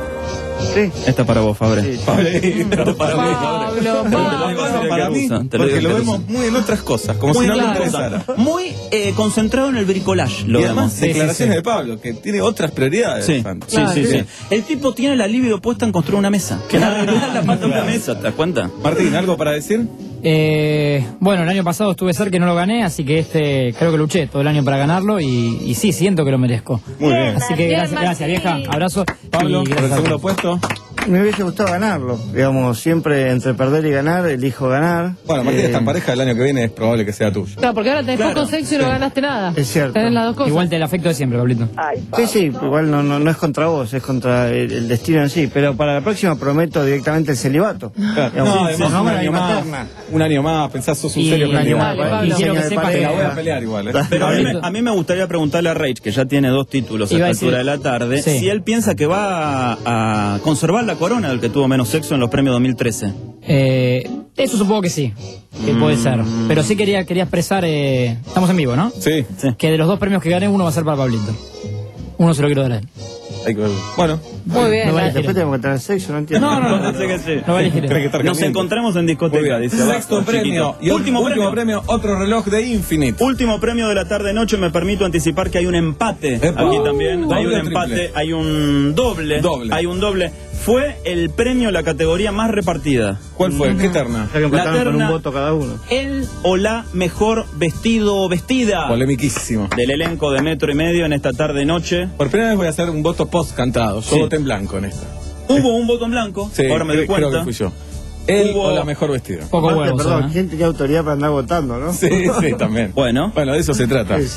Sí. Esta para vos, Fabre. Sí. Pablito, para mí. Pablo, Te lo Pablo. digo así de Para mí, Caruso, te lo porque digo lo de vemos Caruso. muy en otras cosas, como Muy si no le claro. interesara. Muy eh, concentrado en el bricolage, lo Y además, vemos. Sí, sí, declaraciones sí. de Pablo, que tiene otras prioridades. Sí, Fan. sí, Claro, sí, sí. sí. El tipo tiene la libido puesta en construir una mesa. Que en arreglar la pata de una mesa, ¿te das cuenta? Martín, ¿algo para decir? Eh, bueno, el año pasado estuve cerca y no lo gané, así que este creo que luché todo el año para ganarlo y, y sí, siento que lo merezco. Muy bien. Así que Bien, gracias, gracias Martín. vieja, abrazo. Pablo, y por el gracias a segundo todos. puesto. Me hubiese gustado ganarlo. Digamos, siempre entre perder y ganar, elijo ganar. Bueno, Martín Eh, está en pareja, el año que viene es probable que sea tuyo. Claro, porque ahora tenés Claro. poco sexo y no ganaste nada. Es cierto. Tenés las dos cosas. Igual te el afecto de siempre, Pablito. Sí, sí, igual no, no, no es contra vos, es contra el, el destino en sí. Pero para la próxima prometo directamente el celibato. Claro. Digamos, No, sí, además, no un me la año más. materna. Un año más, pensás, sos un Y- serio un año candidato. más, Dale, Pablo. Y quiero que Diseño de sepas Te que la voy a pareja. pelear igual, ¿eh? Pero a mí, Pablito. a mí me gustaría preguntarle a Rage, que ya tiene dos títulos a Iba esta a decir- altura de la tarde, Sí. si él piensa que va a, a conservar la corona del que tuvo menos sexo en los premios dos mil trece. Eh, eso supongo que sí, que puede ser. Pero sí quería, quería expresar, eh, estamos en vivo, ¿no? Sí. Sí. Que de los dos premios que gané, uno va a ser para Pablito. Uno se lo quiero dar a él. Hay que ver. Bueno, Muy bien. No va a la- elegir. Después tengo que tener sexo, no entiendo. No, no, no. Parece que sí. No va a elegir él. tenés que estar Nos caliente. encontramos en Muy discoteca, bien. dice Sexto abajo, premio. chiquito. Y último, premio. premio, otro reloj de Infinite. Último premio de la tarde-noche, me permito anticipar que hay un empate. Epa. Aquí también Uh, hay un doble o empate, triple. hay un doble. Doble. Hay un doble. Fue el premio, la categoría más repartida. ¿Cuál fue? ¿Qué terna? Ya que empataron La con un terna- voto cada uno. El o la mejor vestido o vestida Polemiquísimo. del elenco de Metro y Medio en esta tarde-noche. Por primera vez voy a hacer un voto post cantado. Yo Sí. voté en blanco en esta. Hubo un voto en blanco, Sí, ahora me doy creo, creo cuenta. que fui yo. Él Hubo- o la mejor vestida. Poco Aparte, huevos, perdón, ¿eh? ¿quién tenía autoridad para andar votando, no? Sí, sí, también. Bueno, Bueno, de eso se trata. Sí, sí.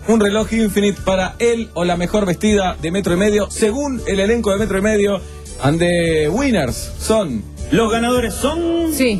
un reloj Infinite para él o la mejor vestida de metro y medio, según el elenco de metro y medio. And the winners son... Los ganadores son... Sí.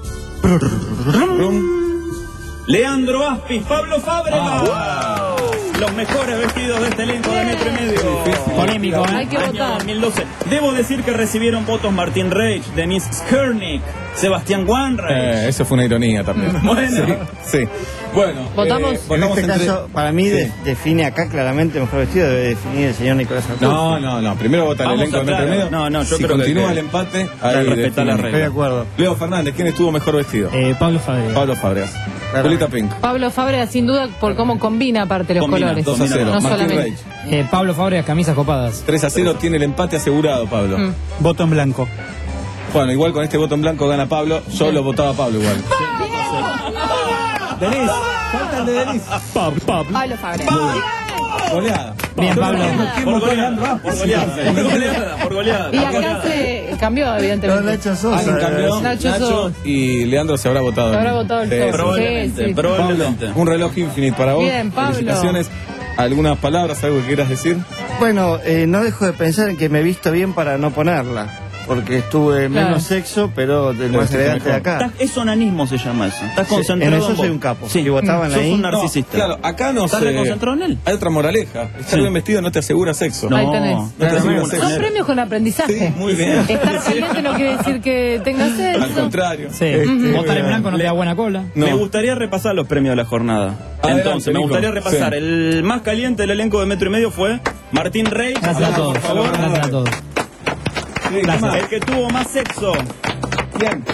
Leandro Aspis, Pablo Fábregas. Ah, wow. Los mejores vestidos de este elenco de metro y medio. Polémico, ¿eh? Hay que Año votar. dos mil doce. Debo decir que recibieron votos Martín Reich, Denise Skurnik, Sebastián Wanreich. Eh, eso fue una ironía también. Bueno. Sí, sí. Bueno, ¿Votamos? eh, En votamos este entre- caso, para mí, Sí. de- define acá claramente mejor vestido, debe definir el señor Nicolás Artur. No, no, no. Primero vota el Vamos elenco a de metro y claro. medio. No, no, yo si creo que continúa hay el que- empate, hay que ahí respetar define. la regla. Estoy de acuerdo. Leo Fernández, ¿quién estuvo mejor vestido? Eh, Pablo Fábregas. Pablo Fábregas. Claro. Julieta Pink. Pablo Fábregas, sin duda, por cómo combina aparte los Combina, colores. dos a cero. No Martín solamente. Reich. Eh, Pablo Fábregas, camisas copadas. tres a cero, tiene el empate asegurado, Pablo. Mm. Voto en blanco. Bueno, igual con este voto en blanco gana Pablo. Yo lo votaba a Pablo igual. Denis, falta el de Denis. Pablo, Pablo. Pablo Fábregas. Goleada. Bien, Pablo. Por goleada, por goleada, por goleada, por goleada. Y por acá goleada. se cambió, No, evidentemente. Nacho Sosa. Alguien cambió, Nacho Nacho, Sosa. y Leandro se habrá votado. Se habrá votado el Sí, todo. sí. Probablemente, Sí, sí. probablemente. Un reloj Infinite para vos. Bien, Pablo. Felicitaciones. ¿Algunas palabras, algo que quieras decir? Bueno, eh, no dejo de pensar en que me he visto bien para no ponerla. Porque estuve Claro. menos sexo, pero del más Pero elegante de mejor. acá. Estás- Es onanismo se llama eso. Estás Sí, concentrado en eso vos. soy un capo. Sí. Si votaban Sos ahí- un No, narcisista. claro, acá no ¿Estás se... reconcentrado en él? Hay otra moraleja. Estar Sí. bien vestido no te asegura sexo. No, Ahí tenés. no te Claro, aseguro no, nada. Son premios con aprendizaje. Sí, muy bien. Estar caliente no quiere decir que tengas Al sexo. contrario. Sí. Este, Votar en blanco no te da buena cola. No. Me gustaría repasar los premios de la jornada. Adelante, Entonces, me Nico. gustaría repasar. Sí. El más caliente del elenco de metro y medio fue Martín Reich. Gracias a todos. Por favor. Gracias a todos. Sí, ¿qué más? El que tuvo más sexo. Bien.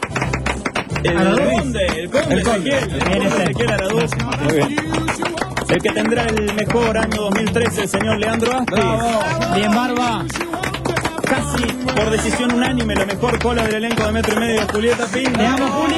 El Araduz. conde, el conde El conde. Ezequiel, el conde Ezequiel Araduz. Muy bien. El que tendrá el mejor año dos mil trece, el señor Leandro Aspis. Bien, Barba. Casi por decisión unánime, la mejor cola del elenco de metro y medio, Julieta Pink. Te amo, Juli.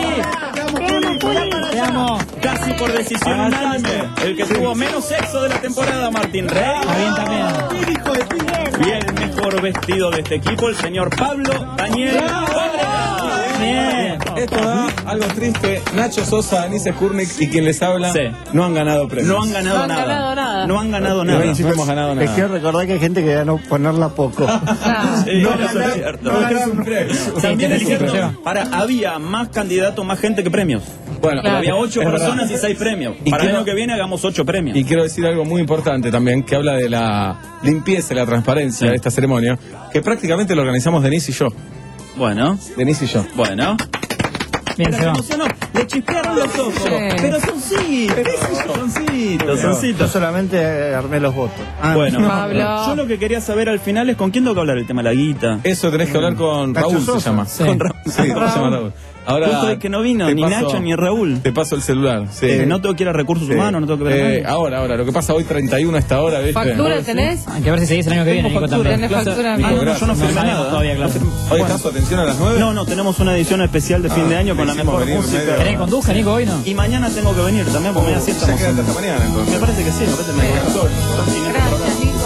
Te amo. Casi por decisión unánime, el que tuvo menos sexo de la temporada, Martín Rey. Está bien también. Y el mejor vestido de este equipo, el señor Pablo Daniel Fábregas. Bien. Esto da algo triste. Nacho Sosa, Denise Skurnik y quien les habla Sí. no han ganado premios. No han ganado No han nada. ganado nada. No han ganado No, nada. no hemos ganado Les nada. quiero recordar que hay gente que ganó ponerla poco. Ah, Sí, No, eso no, es cierto. no ganaron un premio. También tiene es cierto, cifra. para, había más candidatos, más gente que premios. Bueno, Claro. Había ocho es personas verdad. y seis premios. Y Para el quiero- año que viene hagamos ocho premios. Y quiero decir algo muy importante también, que habla de la limpieza y la transparencia Sí. de esta ceremonia, que prácticamente lo organizamos Denise y yo. Bueno, Denise y yo. bueno. Bien, Pero se se va. emocionó, le chispearon los ojos. Sí. Pero soncitos, soncitos, Yo soncitos. solamente eh, armé los votos. Ah, Bueno, Pablo. yo lo que quería saber al final es con quién tengo que hablar el tema de la guita. Eso tenés que hablar con Nacho Raúl, se Sosa. llama. Sí. Con Raúl. Sí, se llama Raúl. Ahora, Justo el que no vino, te ni paso- Nacho ni Raúl. Te paso el celular. Sí. Eh, no tengo que ir a recursos Sí. humanos, no tengo que ver a Eh, nadie. ahora, ahora. Lo que pasa hoy treinta y uno a esta hora, ¿viste? ¿Factura tenés? Hay que ver si seguís el año que viene, Nico, también. ¿Tenés factura? Nico, Ah, no, gracias. yo no No firmé sabemos nada. todavía, claro. Hoy acaso, atención a las nueve. No, no, tenemos una edición especial de fin de año con la hicimos mejor venir música. medio- ¿Querés que conduzca, Nico, hoy no? Y mañana tengo que venir también, porque mañana sí Ya estamos. quedaste hasta mañana, entonces. Me parece que sí, me parece que me Gracias, Nico.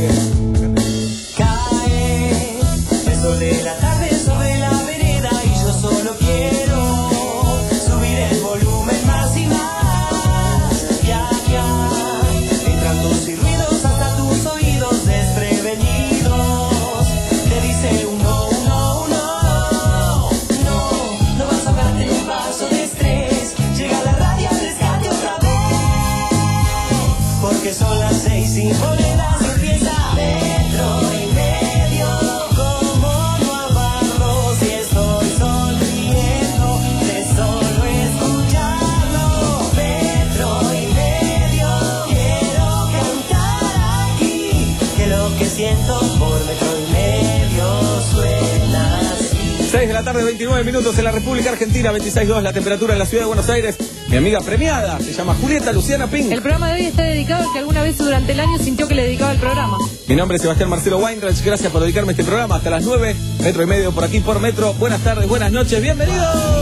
Cae el sol de la tarde sobre la vereda y yo solo quiero subir el volumen más y más. Ya, ya, entran tus y ruidos hasta tus oídos desprevenidos. Te dice uno, uno, uno. No, no vas a darte un paso de estrés. Llega la radio al rescate otra vez. Porque son las seis y monedas empieza metro y medio. Como no amarlo si estoy sonriendo de solo escucharlo. Metro y medio, quiero cantar aquí que lo que siento por metro y medio suena así. seis de la tarde, veintinueve minutos en la República Argentina, veintiséis dos la temperatura en la ciudad de Buenos Aires. Mi amiga premiada se llama Julieta Luciana Pink. El programa de hoy está dedicado al que alguna vez durante el año sintió que le dedicaba el programa. Mi nombre es Sebastián Marcelo Weinreich. Gracias por dedicarme a este programa. Hasta las nueve, metro y medio por aquí por metro. Buenas tardes, buenas noches, bienvenidos.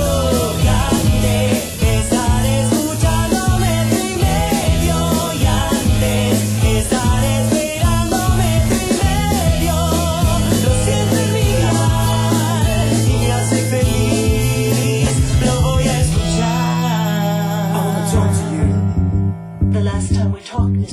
Estar escuchando metro y medio y antes estar esperando metro y medio. Lo siento en mi alma y me hace feliz. Lo voy a escuchar. I wanna talk to you. The last time we talked.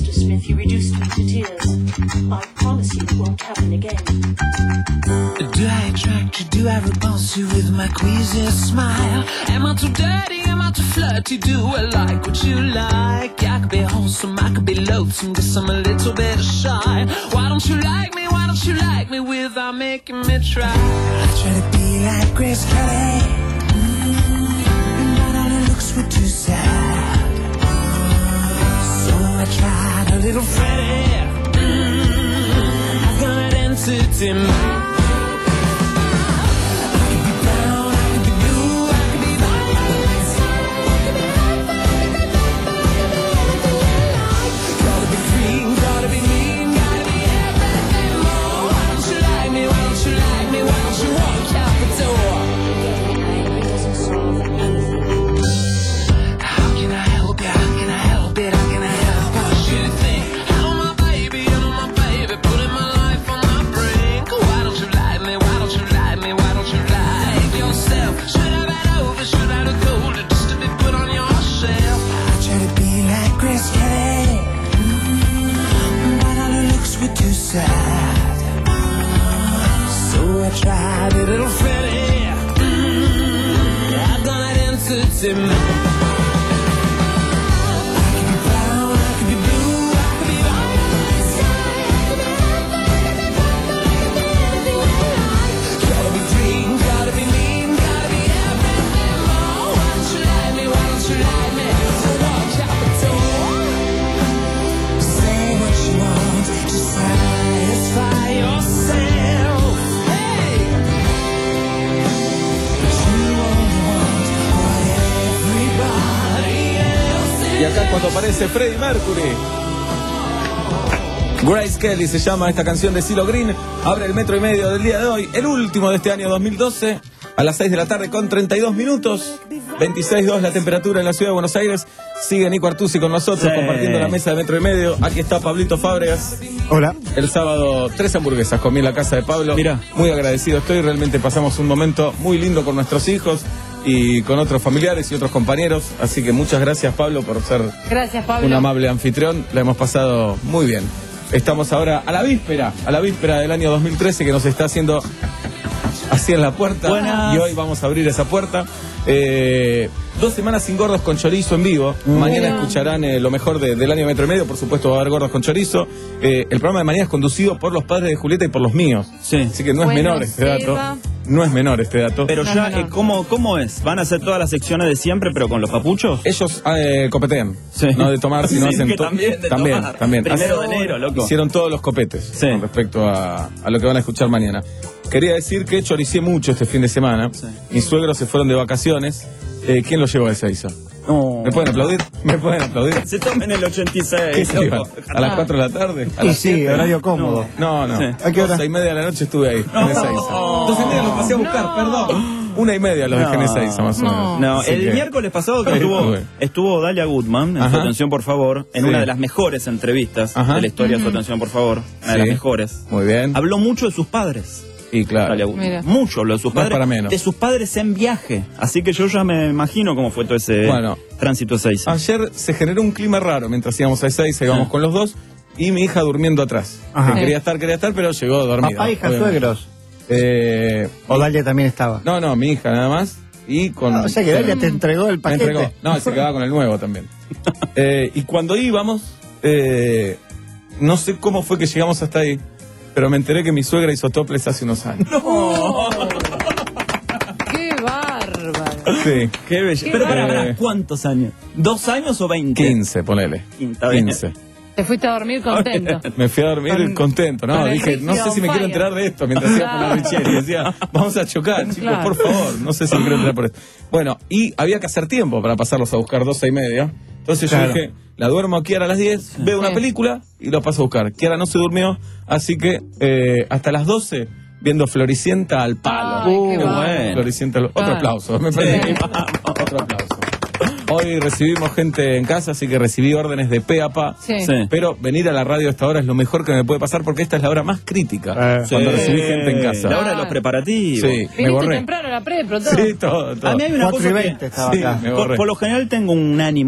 you reduced me to tears. I promise you it won't happen again. Do I attract you? Do I repulse you with my queasy smile? Am I too dirty? Am I too flirty? Do I like what you like? I could be wholesome, I could be loathsome, guess I'm a little bit shy. Why don't you like me? Why don't you like me without making me try? I try to be like Grace Kelly, mm, but all her looks were too sad. So I tried a little Freddie. Mm, I've got an entity mind. So I tried a little Freddie. Mm, I've got an entity mind. Y acá cuando aparece Freddie Mercury. Grace Kelly se llama esta canción de CeeLo Green. Abre el metro y medio del día de hoy, el último de este año dos mil doce, a las seis de la tarde con treinta y dos minutos. veintiséis dos la temperatura en la ciudad de Buenos Aires. Sigue Nico Artusi con nosotros, sí, compartiendo la mesa de metro y medio. Aquí está Pablito Fábregas. Hola. El sábado, tres hamburguesas comí en la casa de Pablo. Mira. Muy agradecido estoy. Realmente pasamos un momento muy lindo con nuestros hijos y con otros familiares y otros compañeros. Así que muchas gracias, Pablo, por ser Gracias, Pablo. un amable anfitrión. La hemos pasado muy bien. Estamos ahora a la víspera, a la víspera del año dos mil trece que nos está haciendo así en la puerta. Buenas. Y hoy vamos a abrir esa puerta. Eh, dos semanas sin gordos con chorizo en vivo. Mm. Mañana escucharán eh, lo mejor de, del año metro y medio. Por supuesto va a haber gordos con chorizo. Eh, el programa de mañana es conducido por los padres de Julieta y por los míos. Sí. Así que no es Bueno, menor este dato. Seba. No es menor este dato. Pero No, ya, no, no. eh, ¿cómo, ¿cómo es? ¿Van a hacer todas las secciones de siempre, pero con los papuchos? Ellos eh, copetean. Sí. No de tomar, sino Sí, hacen que to- también de también, tomar. también. Primero Hacen- de enero, loco. Hicieron todos los copetes Sí. con respecto a, a lo que van a escuchar mañana. Quería decir que choricé mucho este fin de semana. Sí. Mis suegros se fueron de vacaciones. Eh, ¿Quién los llevó a Ezeiza? No. ¿Me pueden aplaudir? ¿Me pueden aplaudir? Se tomen el ochenta y ¿Qué seis. se iban? loco. ¿A las cuatro de la tarde? ¿A Y las sí, siete? horario cómodo. No, no. Sí. ¿A qué hora? Dos y media de la noche estuve ahí, en Ezeiza. Dos y media los pasé a buscar, perdón. Una y media los dejé en Ezeiza, más o menos. No, Así el que- miércoles pasado que Ahí estuvo, estuve. estuvo Dalia Goodman, en Ajá. Su Atención Por Favor, en Sí. una de las mejores entrevistas Ajá. de la historia de Su Atención Por Favor, una de Sí. las mejores. Muy bien. Habló mucho de sus padres. Y claro. Dalia Goodman. Mira. Mucho habló de sus No es padres. para menos. De sus padres en viaje. Así que yo ya me imagino cómo fue todo ese Bueno. tránsito a Ezeiza. Ayer se generó un clima raro mientras íbamos a Ezeiza, íbamos Sí. con los dos, y mi hija durmiendo atrás. Ajá. Que quería estar, quería estar, pero llegó dormida. Papá, hija, obviamente. suegros. Eh, O Dalia también estaba. no, no, mi hija nada más. Y con. Ah, o sea que Dalia te entregó el Me paquete. entregó. No, se quedaba con el nuevo también. Eh, y cuando íbamos, eh, no sé cómo fue que llegamos hasta ahí, pero me enteré que mi suegra hizo toples hace unos años. ¡Qué bárbaro! Sí. Qué bello. Qué Pero para, bárbaro. para, ¿cuántos años? ¿Dos años o veinte? quince, ponele. Está bien. quince. Te fuiste a dormir contento. Me fui a dormir Con- contento, ¿no? con el Dije, no sé si me Richie quiero on enterar de esto mientras iba por la Richie. Y decía, vamos a chocar, chicos, Claro. por favor. No sé si me quiero enterar por esto. Bueno, y había que hacer tiempo para pasarlos a buscar doce y media. Entonces Claro. yo dije, la duermo a Kiara a las diez, veo una Sí. película y los paso a buscar. Kiara no se durmió, así que eh, hasta las doce viendo Floricienta al palo. Ay, qué Qué bueno. Floricienta al... Otro Ah. aplauso, me parece. Otro aplauso. Hoy recibimos gente en casa, así que recibí órdenes de pe a pa. Sí. Sí. Pero venir a la radio a esta hora es lo mejor que me puede pasar porque esta es la hora más crítica Eh. cuando Sí. recibí gente en casa. La hora de los preparativos. Sí, me Viniste borré. temprano a la pre, pero todo. Sí, todo, todo. A mí hay una cuatro cosa y que- veinte estaba Sí, acá. me Por, borré. por lo general tengo un ánimo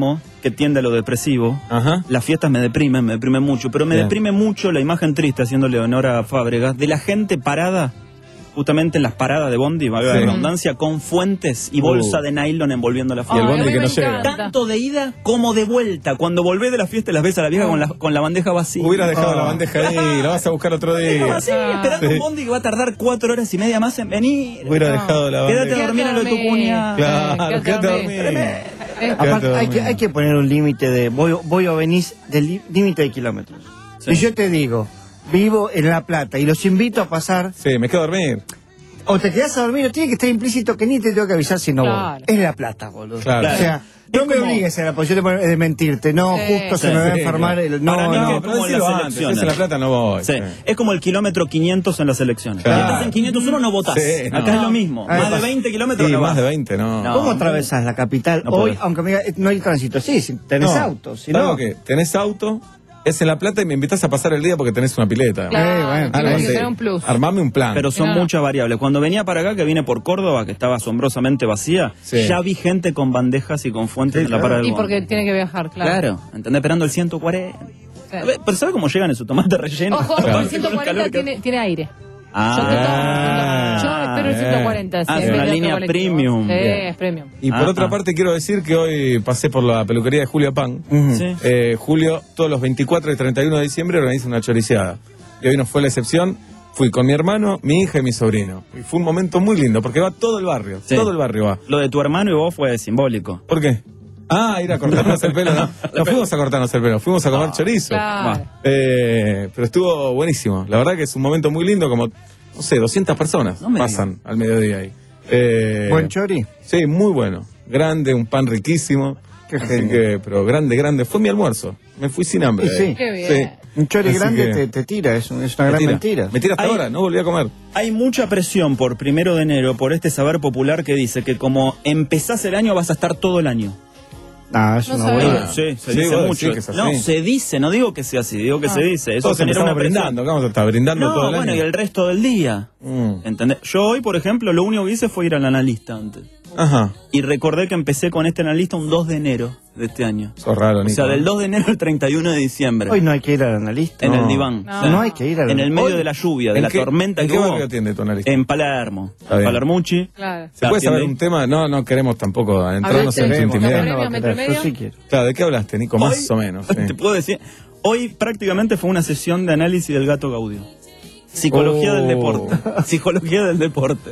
que tiende a lo depresivo. Las fiestas me deprimen, me deprimen mucho, pero me Bien. deprime mucho la imagen triste, haciéndole honor a Fábregas, de la gente parada, justamente en las paradas de bondi, valga la Sí. redundancia, con fuentes y bolsa Uh. de nylon envolviendo la Y el fiesta. bondi que no llega. Tanto de ida como de vuelta. Cuando volvés de la fiesta las ves a la vieja con la, con la bandeja vacía. Hubieras dejado la bandeja ahí, la vas a buscar otro día. Sí, esperando Sí. un bondi que va a tardar cuatro horas y media más en venir. Hubiera dejado la Quédate bandeja. a dormir a lo de tu cuñada. Claro, quédate a dormir. Aparte, hay, que, hay que poner un límite de voy, voy o venís del li- límite de kilómetros. Sí. Si yo te digo, vivo en La Plata y los invito a pasar, Sí, me quedo a dormir. o te quedás a dormir, o tiene que estar implícito que ni te tengo que avisar si no Claro. voy. Es La Plata, boludo. Claro. O sea, no Es me como- obligues a la posición de, de mentirte. No, Sí. justo se Sí, me va a sí, enfermar claro. el. No, Para mí no. que pero como en decilo las antes, elecciones. si es en La Plata no voy. Sí. Sí. Es como el kilómetro quinientos en las elecciones. Claro. Si estás en quinientos uno no votás. Sí, no. Acá es lo mismo. Ah, Más de pasa. veinte kilómetros Y no más vas. de veinte, no. No. ¿Cómo atravesás la capital No hoy, podés. aunque me diga, eh, no hay tránsito? Sí, si tenés No. auto. Si ¿Sabes no, lo que? Tenés auto, es en La Plata y me invitas a pasar el día porque tenés una pileta. Claro, Eh, bueno, tiene Ah, que no, ser sí. un plus. Armame un plan. Pero son No, no. muchas variables. Cuando venía para acá, que vine por Córdoba, que estaba asombrosamente vacía, Sí. ya vi gente con bandejas y con fuentes Sí, en la claro. parada del Y bondi. porque tiene que viajar, claro. Claro, ¿entendés? Esperando el ciento cuarenta. Claro. A ver, pero ¿sabe cómo llegan en su tomate relleno? Ojo, Aparte el con el ciento cuarenta calor que- tiene, tiene aire. Ah, Yo te tomo- yo espero el ciento cuarenta. Ah, sí, es en una vez de línea otro colectivo. premium. Sí, Bien. es premium. Y por Ah, otra ah. parte quiero decir que hoy pasé por la peluquería de Julio Pan. Sí. Eh, Julio, todos los veinticuatro y treinta y uno de diciembre organiza una choriceada. Y hoy no fue la excepción. Fui con mi hermano, mi hija y mi sobrino. Y fue un momento muy lindo porque va todo el barrio. Sí. Todo el barrio va. Lo de tu hermano y vos fue simbólico. ¿Por qué? Ah, ir a cortarnos el pelo. No, no fuimos a cortarnos el pelo, fuimos a comer chorizo. Claro. Eh, pero estuvo buenísimo. La verdad que es un momento muy lindo, como, no sé, doscientas personas No me pasan al mediodía ahí. Eh, buen chori. Sí, muy bueno. Grande, un pan riquísimo. Qué Así genio. que, pero grande, grande. Fue mi almuerzo. Me fui sin hambre. Y sí. ahí. Qué bien. Un chori Así grande que- te, te tira, es, un- es una Me gran tira. mentira. Me tira hasta Ay. ahora, no volví a comer. Hay mucha presión por primero de enero por este saber popular que dice que como empezás el año vas a estar todo el año. No, es No una sabía. buena. Sí, se Sí, dice vos mucho. decís que es así. No, se dice, no digo que sea así, digo que Ah. se dice. Eso Todos genera empezamos una presión. brindando. ¿Qué vamos a estar brindando No, todo el bueno, y año? el resto del día. Mm. ¿Entendés? Yo hoy, por ejemplo, lo único que hice fue ir al analista antes. Ajá. Y recordé que empecé con este analista un dos de enero de este año. Sos raro, O Nico. sea, del dos de enero al treinta y uno de diciembre. Hoy no hay que ir al analista. En No. el diván. No. Sí. No hay que ir al En el medio Hoy- de la lluvia, de ¿En la qué- tormenta ¿En que qué hubo. barrio atiende tu analista? En Palermo. Está bien. Palermucci. Claro. ¿Se puede saber Atiende. un tema? No, no queremos tampoco adentrarnos Hablaste en tu de- intimidad. ¿Premios, No va a metro querer, medio? yo sí quiero. Claro, ¿de qué hablaste, Nico? Más Hoy- o menos. sí. Te puedo decir. Hoy prácticamente fue una sesión de análisis del gato Gaudio. Psicología Oh. del deporte. Psicología del deporte.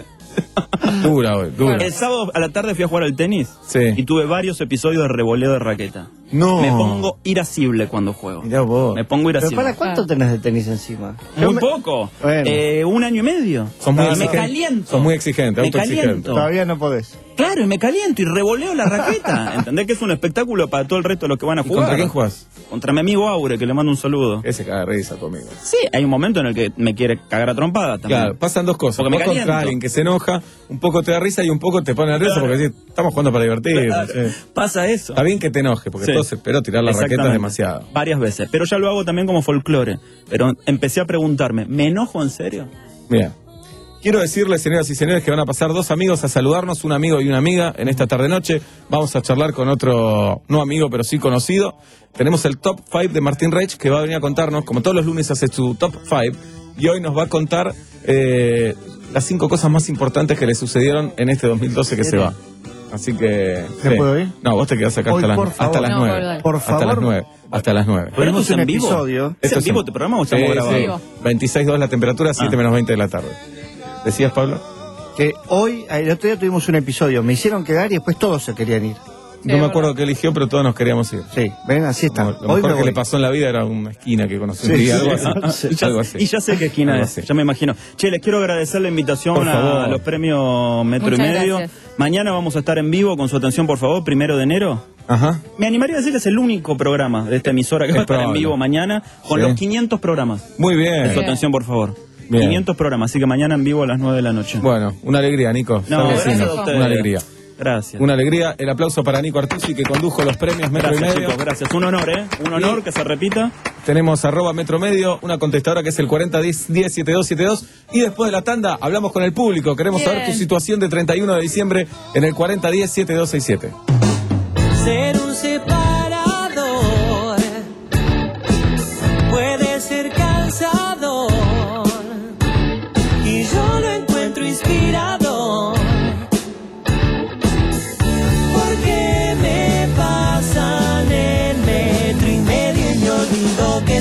Dura, hoy, dura. El sábado a la tarde fui a jugar al tenis Sí. y tuve varios episodios de revoleo de raqueta. No. Me pongo irascible cuando juego. Mirá vos. Me pongo ¿Pero irascible. para cuánto tenés de tenis encima? Yo Muy me- poco. Bueno. Eh, un año y medio. Sos muy Y me exigente. caliento. Sos muy exigente, Me autoexigente. caliento. Todavía no podés. Claro, y me caliento y revoleo la raqueta. ¿Entendés que es un espectáculo para todo el resto de los que van a ¿Y jugar? contra quién jugás? Contra mi amigo Aure, que le mando un saludo. Ese caga de risa conmigo. Sí, hay un momento en el que me quiere cagar a trompada también. Claro, pasan dos cosas. Porque me Vos contra caliento. alguien que se enoja, un poco te da risa y un poco te pone nervioso Claro. porque decís, estamos jugando para divertirnos. Claro, sí. Pasa eso. Está bien que te enoje, porque Sí. todos espero tirar la raqueta es Exactamente. demasiado. Varias veces. Pero ya lo hago también como folclore. Pero empecé a preguntarme, ¿me enojo en serio? Mira, quiero decirles, señoras y señores, que van a pasar dos amigos a saludarnos, un amigo y una amiga, en esta tarde-noche. Vamos a charlar con otro, no amigo, pero sí conocido. Tenemos el Top cinco de Martín Reich, que va a venir a contarnos, como todos los lunes hace su Top cinco, y hoy nos va a contar eh, las cinco cosas más importantes que le sucedieron en este dos mil doce que se va. Así que... ¿Se sí. puede ir? No, vos te quedás acá Hoy, hasta las, por hasta favor. las No, nueve. por dale. Por Hasta las favor. nueve. Hasta las nueve. ¿Pero Ponemos esto es un en vivo? episodio. ¿Es Esto en vivo este programa o estamos Sí, grabando? sí. veintiséis dos la temperatura, siete Ah. menos veinte de la tarde. ¿Decías, Pablo? Que hoy, el otro día tuvimos un episodio, me hicieron quedar y después todos se querían ir. No me acuerdo qué eligió, pero todos nos queríamos ir. Sí, ven, así está. Lo, lo Hoy mejor me que voy. le pasó en la vida era una esquina que conocí. Sí, Sí, sí, algo sí. así. Y ya, Algo así. y ya sé qué esquina Algo es, así. ya me imagino. Che, les quiero agradecer la invitación Por a favor. los premios Metro Muchas y Medio. gracias. Mañana vamos a estar en vivo, con su atención por favor, primero de enero. Ajá. Me animaría a decir que es el único programa de esta emisora que Es va a estar en probable. vivo mañana, con Sí. los quinientos programas. Muy bien. Con su atención por favor. Bien. quinientos programas, así que mañana en vivo a las nueve de la noche. Bueno, una alegría, Nico. No, Sabes, gracias sí, a ustedes. Una alegría. Gracias. Una alegría. El aplauso para Nico Artusi, que condujo los premios Metro Gracias, y Medio. chicos, gracias. Un honor, ¿eh? Un honor que se repita. Tenemos arroba Metro Medio, una contestadora que es el cuarenta diez diez setenta y dos setenta y dos. Y después de la tanda hablamos con el público. Queremos Bien. saber tu situación de treinta y uno de diciembre en el cuarenta diez setenta y dos sesenta y siete. Ser un separado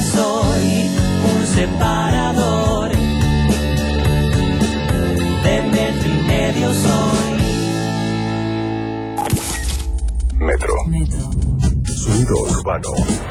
soy un separador. De metro y medio soy. Metro. Metro. Sonido urbano.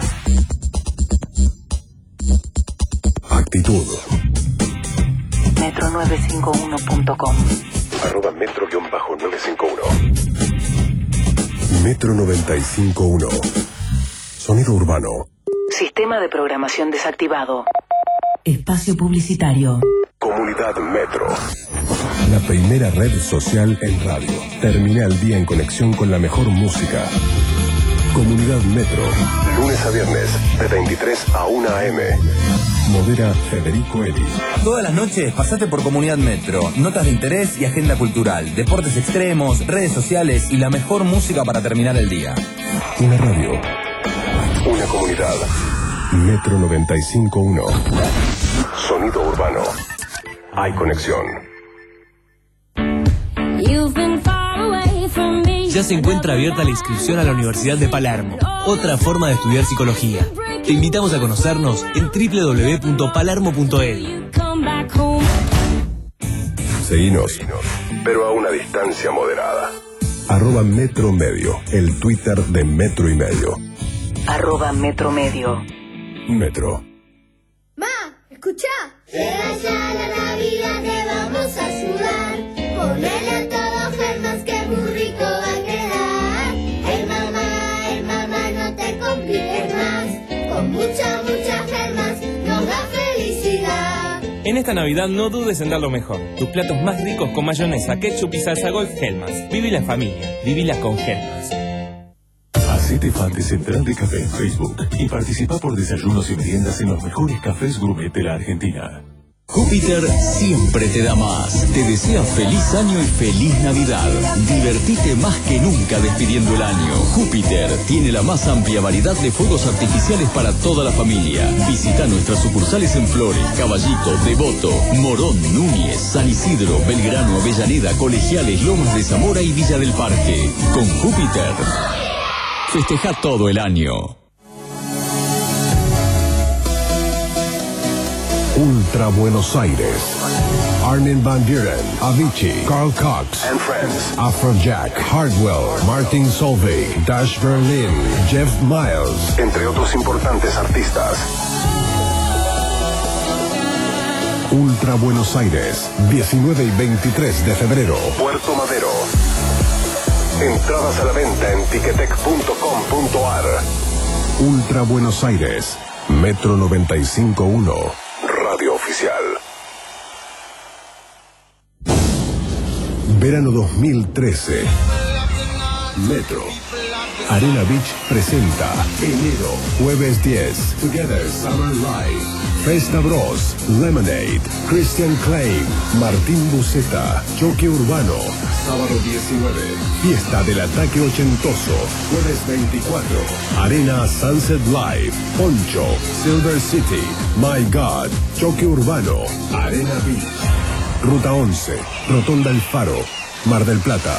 Actitud. metro novecientos cincuenta y uno punto com. Arroba metro novecientos cincuenta y uno. Metro noventa y cinco punto uno. Sonido urbano. Sistema de programación desactivado. Espacio publicitario. Comunidad Metro. La primera red social en radio. Termina el día en conexión con la mejor música. Comunidad Metro. Lunes a viernes, de veintitrés a una a eme. Modera Federico Eli. Todas las noches pasate por Comunidad Metro. Notas de interés y agenda cultural. Deportes extremos, redes sociales y la mejor música para terminar el día. Una radio. Una comunidad. Metro noventa y cinco punto uno. Sonido urbano. Hay conexión. Ya se encuentra abierta la inscripción a la Universidad de Palermo, otra forma de estudiar psicología. Te invitamos a conocernos en doble u doble u doble u punto palermo punto e d u. Seguinos, pero a una distancia moderada. Arroba Metro Medio, el Twitter de Metro y Medio. Arroba Metro Medio. Metro. Ma, escucha. Llega ya la Navidad, te vamos a ayudar. Ponele a todo Germás que muy rico va a quedar. Hey mamá, hey mamá, no te compliques más. Con mucha, mucha Germás nos da felicidad. En esta Navidad no dudes en dar lo mejor. Tus platos más ricos con mayonesa, ketchup y salsa golf Hellmann's. Vivila en familia, vivila con Hellmann's. Hacete fan de Central de Café en Facebook y participa por desayunos y meriendas en los mejores cafés gourmet de la Argentina. Júpiter siempre te da más. Te desea feliz año y feliz Navidad. Divertite más que nunca despidiendo el año. Júpiter tiene la más amplia variedad de fuegos artificiales para toda la familia. Visita nuestras sucursales en Flores, Caballito, Devoto, Morón, Núñez, San Isidro, Belgrano, Avellaneda, Colegiales, Lomas de Zamora y Villa del Parque. Con Júpiter, festeja todo el año. Ultra Buenos Aires. Armin van Buren, Avicii, Carl Cox and Friends, Afrojack, Hardwell, Martin Solveig, Dash Berlin, Jeff Miles, entre otros importantes artistas. Ultra Buenos Aires, diecinueve y veintitrés de febrero, Puerto Madero. Entradas a la venta en ticketek punto com punto ar. Ultra Buenos Aires, Metro noventa y cinco punto uno. Radio Oficial. Verano dos mil trece. Metro. Arena Beach presenta enero, jueves diez. Together Summer Live. Festa Bros, Lemonade, Christian Klein, Martín Buceta, Choque Urbano. Sábado diecinueve. Fiesta del Ataque Ochentoso. Jueves veinticuatro. Arena Sunset Live. Poncho, Silver City, My God, Choque Urbano, Arena Beach. Ruta once, Rotonda El Faro, Mar del Plata.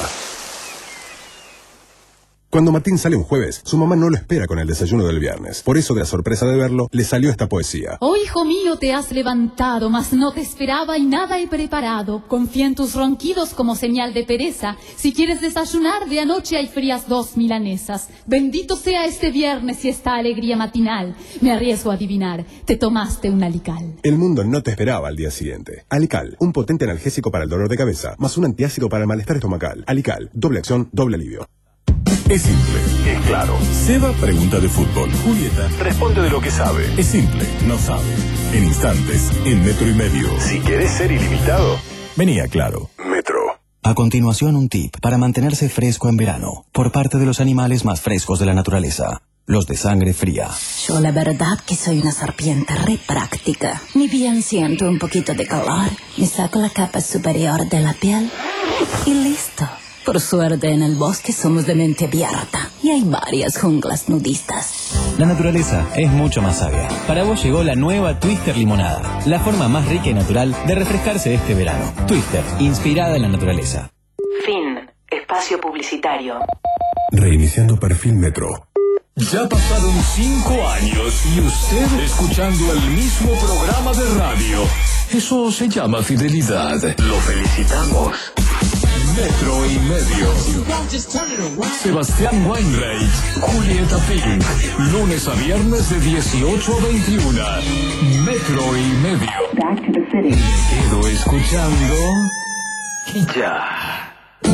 Cuando Martín sale un jueves, su mamá no lo espera con el desayuno del viernes. Por eso, de la sorpresa de verlo, le salió esta poesía. Oh, hijo mío, te has levantado, mas no te esperaba y nada he preparado. Confía en tus ronquidos como señal de pereza. Si quieres desayunar, de anoche hay frías dos milanesas. Bendito sea este viernes y esta alegría matinal. Me arriesgo a adivinar, te tomaste un Alical. El mundo no te esperaba al día siguiente. Alical, un potente analgésico para el dolor de cabeza, más un antiácido para el malestar estomacal. Alical, doble acción, doble alivio. Es simple, es claro. Seba pregunta de fútbol. Julieta responde de lo que sabe. Es simple, no sabe. En instantes, en Metro y Medio. Si querés ser ilimitado, venía claro. Metro. A continuación, un tip para mantenerse fresco en verano, por parte de los animales más frescos de la naturaleza, los de sangre fría. Yo la verdad que soy una serpiente re práctica. Ni bien siento un poquito de calor, me saco la capa superior de la piel y listo. Por suerte en el bosque somos de mente abierta y hay varias junglas nudistas. La naturaleza es mucho más sabia. Para vos llegó la nueva Twister Limonada, la forma más rica y natural de refrescarse este verano. Twister, inspirada en la naturaleza. Fin. Espacio publicitario. Reiniciando perfil Metro. Ya pasaron cinco años y usted escuchando el mismo programa de radio. Eso se llama fidelidad. Lo felicitamos. Metro y medio. Sebastián Weinreich, Julieta Pink. Lunes a viernes de dieciocho a veintiuno. Metro y medio. Me quedo escuchando. Y ya.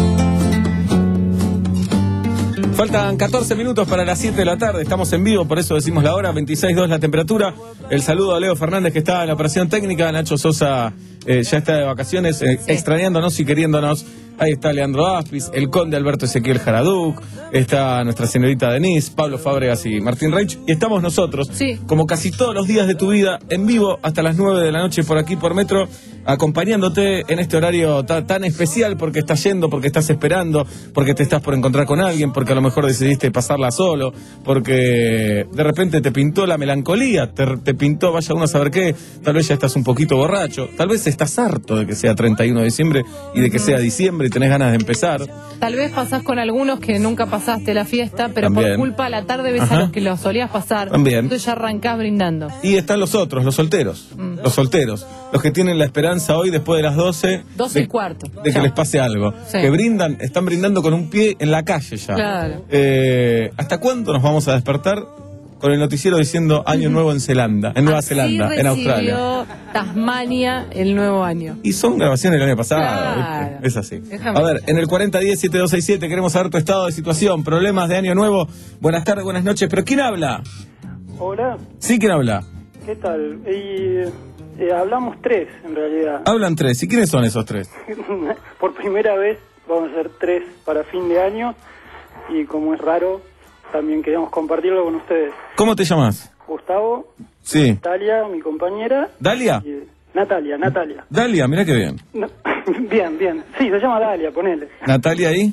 Faltan catorce minutos para las siete de la tarde, estamos en vivo, por eso decimos la hora, veintiséis dos la temperatura. El saludo a Leo Fernández que está en la operación técnica, Nacho Sosa eh, ya está de vacaciones, eh, sí. extrañándonos y queriéndonos. Ahí está Leandro Aspis, el conde Alberto Ezequiel Jaraduc, está nuestra señorita Denise, Pablo Fábregas y Martín Reich. Y estamos nosotros, sí. como casi todos los días de tu vida, en vivo hasta las nueve de la noche por aquí por Metro, acompañándote en este horario ta, tan especial porque estás yendo, porque estás esperando, porque te estás por encontrar con alguien, porque a lo mejor decidiste pasarla solo, porque de repente te pintó la melancolía, te, te pintó, vaya uno a saber qué, tal vez ya estás un poquito borracho, tal vez estás harto de que sea treinta y uno de diciembre y de que sea diciembre y tenés ganas de empezar. Tal vez pasás con algunos que nunca pasaste la fiesta, pero También. por culpa de la tarde ves Ajá. a los que los solías pasar. También. Entonces ya arrancás brindando. Y están los otros, los solteros, mm. los solteros, los que tienen la esperanza hoy después de las doce, doce de, y cuarto. de que ya. les pase algo. Sí. Que brindan, están brindando con un pie en la calle ya. Claro. Eh, ¿Hasta cuándo nos vamos a despertar con el noticiero diciendo Año Nuevo en Zelanda, en Nueva Así Zelanda, en Australia? recibió Tasmania el nuevo año. Y son grabaciones del año pasado, Claro. ¿viste? Es así. Déjame A ver, en el cuarenta diez siete dos seis siete queremos saber tu estado de situación, problemas de Año Nuevo. Buenas tardes, buenas noches, pero ¿quién habla? Hola, Sí, ¿quién habla? ¿qué tal? Y, eh, hablamos tres, en realidad. Hablan tres, ¿y quiénes son esos tres? Por primera vez vamos a hacer tres para fin de año y como es raro, también queríamos compartirlo con ustedes. ¿Cómo te llamas? Gustavo, Sí. Natalia, mi compañera. ¿Dalia? y- Natalia, Natalia. Dalia, mira qué bien. No, bien, bien. Sí, se llama Dalia, ponele. Natalia ahí.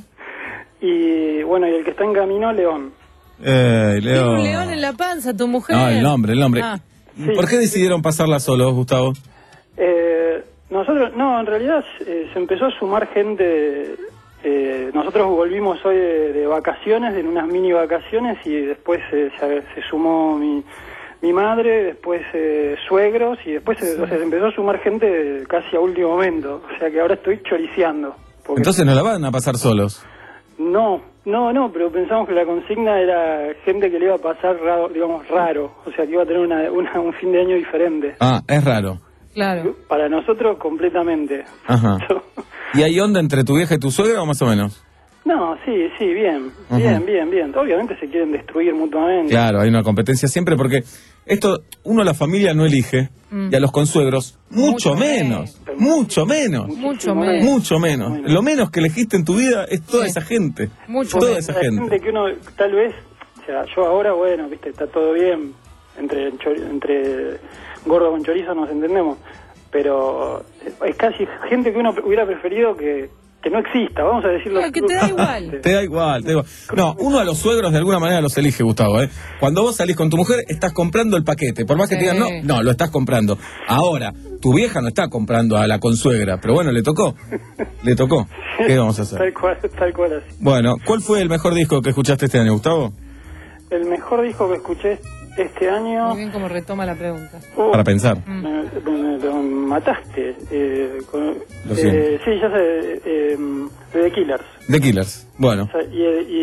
Y bueno, y el que está en camino, León. Eh, Tiene Leo. un león en la panza, tu mujer. No, el nombre, el nombre. Ah. Sí. ¿Por qué decidieron pasarla solos, Gustavo? Eh, nosotros, no, en realidad eh, se empezó a sumar gente. Eh, nosotros volvimos hoy de, de vacaciones, en unas mini vacaciones, y después eh, se, se sumó mi, mi madre, después eh, suegros, y después eh, o sea, se empezó a sumar gente casi a último momento. O sea que ahora estoy choriceando. porque- Entonces no la van a pasar solos. No, no, no, pero pensamos que la consigna era gente que le iba a pasar raro, digamos, raro. O sea que iba a tener una, una- un fin de año diferente. Ah, es raro. Claro. Para nosotros, completamente. Ajá. ¿Y hay onda entre tu vieja y tu suegra o más o menos? No, sí, sí, bien, Ajá. bien, bien, bien. Obviamente se quieren destruir mutuamente. Claro, hay una competencia siempre porque esto uno a la familia no elige Mm. y a los consuegros mucho, Mucho menos, mucho menos, Mucho menos. mucho menos. Lo menos que elegiste en tu vida es toda Sí. esa gente, Mucho toda menos. esa Hay gente. que uno, tal vez, o sea, yo ahora, bueno, viste, está todo bien. Entre, chori- entre gordo con chorizo nos entendemos. Pero es casi gente que uno hubiera preferido que, que no exista, vamos a decirlo. Claro, que te da igual. Te da igual, te da igual. No, uno a los suegros de alguna manera los elige, Gustavo, ¿eh? Cuando vos salís con tu mujer, estás comprando el paquete. Por más que te Sí. digan no, no, lo estás comprando. Ahora, tu vieja no está comprando a la consuegra, pero bueno, le tocó. Le tocó. ¿Qué vamos a hacer? Tal cual, tal cual así. Bueno, ¿cuál fue el mejor disco que escuchaste este año, Gustavo? El mejor disco que escuché este año... Muy bien como retoma la pregunta. Uh, Para pensar. Me, me- me mataste. Eh, con- Lo siento. eh, sí, ya sé, eh, de The Killers. The Killers. Bueno. O sea, y,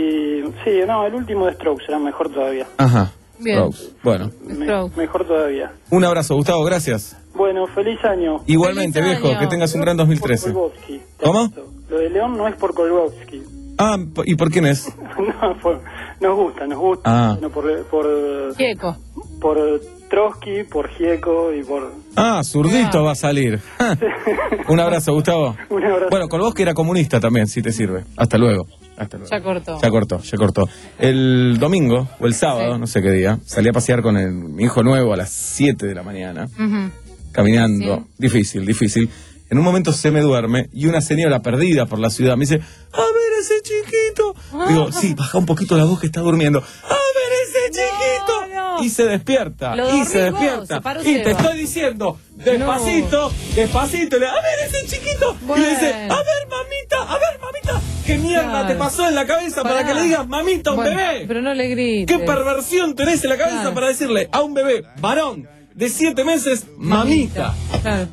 y sí, no, el último de Strokes era mejor todavía. Ajá. Bien. Strokes. Bueno. Me- mejor todavía. Un abrazo, Gustavo, gracias. Bueno, feliz año. Igualmente, Feliz viejo, año. que tengas un gran dos mil trece. Por Kolbowski. ¿Cómo? Lo de León no es por Kolbowski. Ah, ¿y por quién es? No, por- nos gusta, nos gusta. Ah. No, por, por, Gieco. por Trotsky, por Gieco y por... Ah, zurdito Ah. va a salir. Ah. Un abrazo, Gustavo. Un abrazo. Bueno, Kolbowski era comunista también, si te sirve. Hasta luego. Hasta luego. Ya cortó. Ya cortó, ya cortó. El domingo, o el sábado, Sí. no sé qué día, salí a pasear con el- mi hijo nuevo a las siete de la mañana, Ujú. caminando. Sí. Difícil, difícil. En un momento se me duerme y una señora perdida por la ciudad me dice, a ver ese chiquito. Ah. Digo, sí, baja un poquito la voz que está durmiendo. A ver ese chiquito. no. Y se despierta, Lo y se dormís vos, despierta. se paró Y te Seba. estoy diciendo, despacito, despacito. Le, a ver ese chiquito. Y le dice, Bueno. a ver mamita, a ver mamita. ¿Qué mierda Claro. te pasó en la cabeza para Pará. que le digas mamita a un Bueno, bebé? Pero no le grites. ¿Qué perversión tenés en la cabeza Claro. para decirle a un bebé varón de siete meses, mamita? Claro.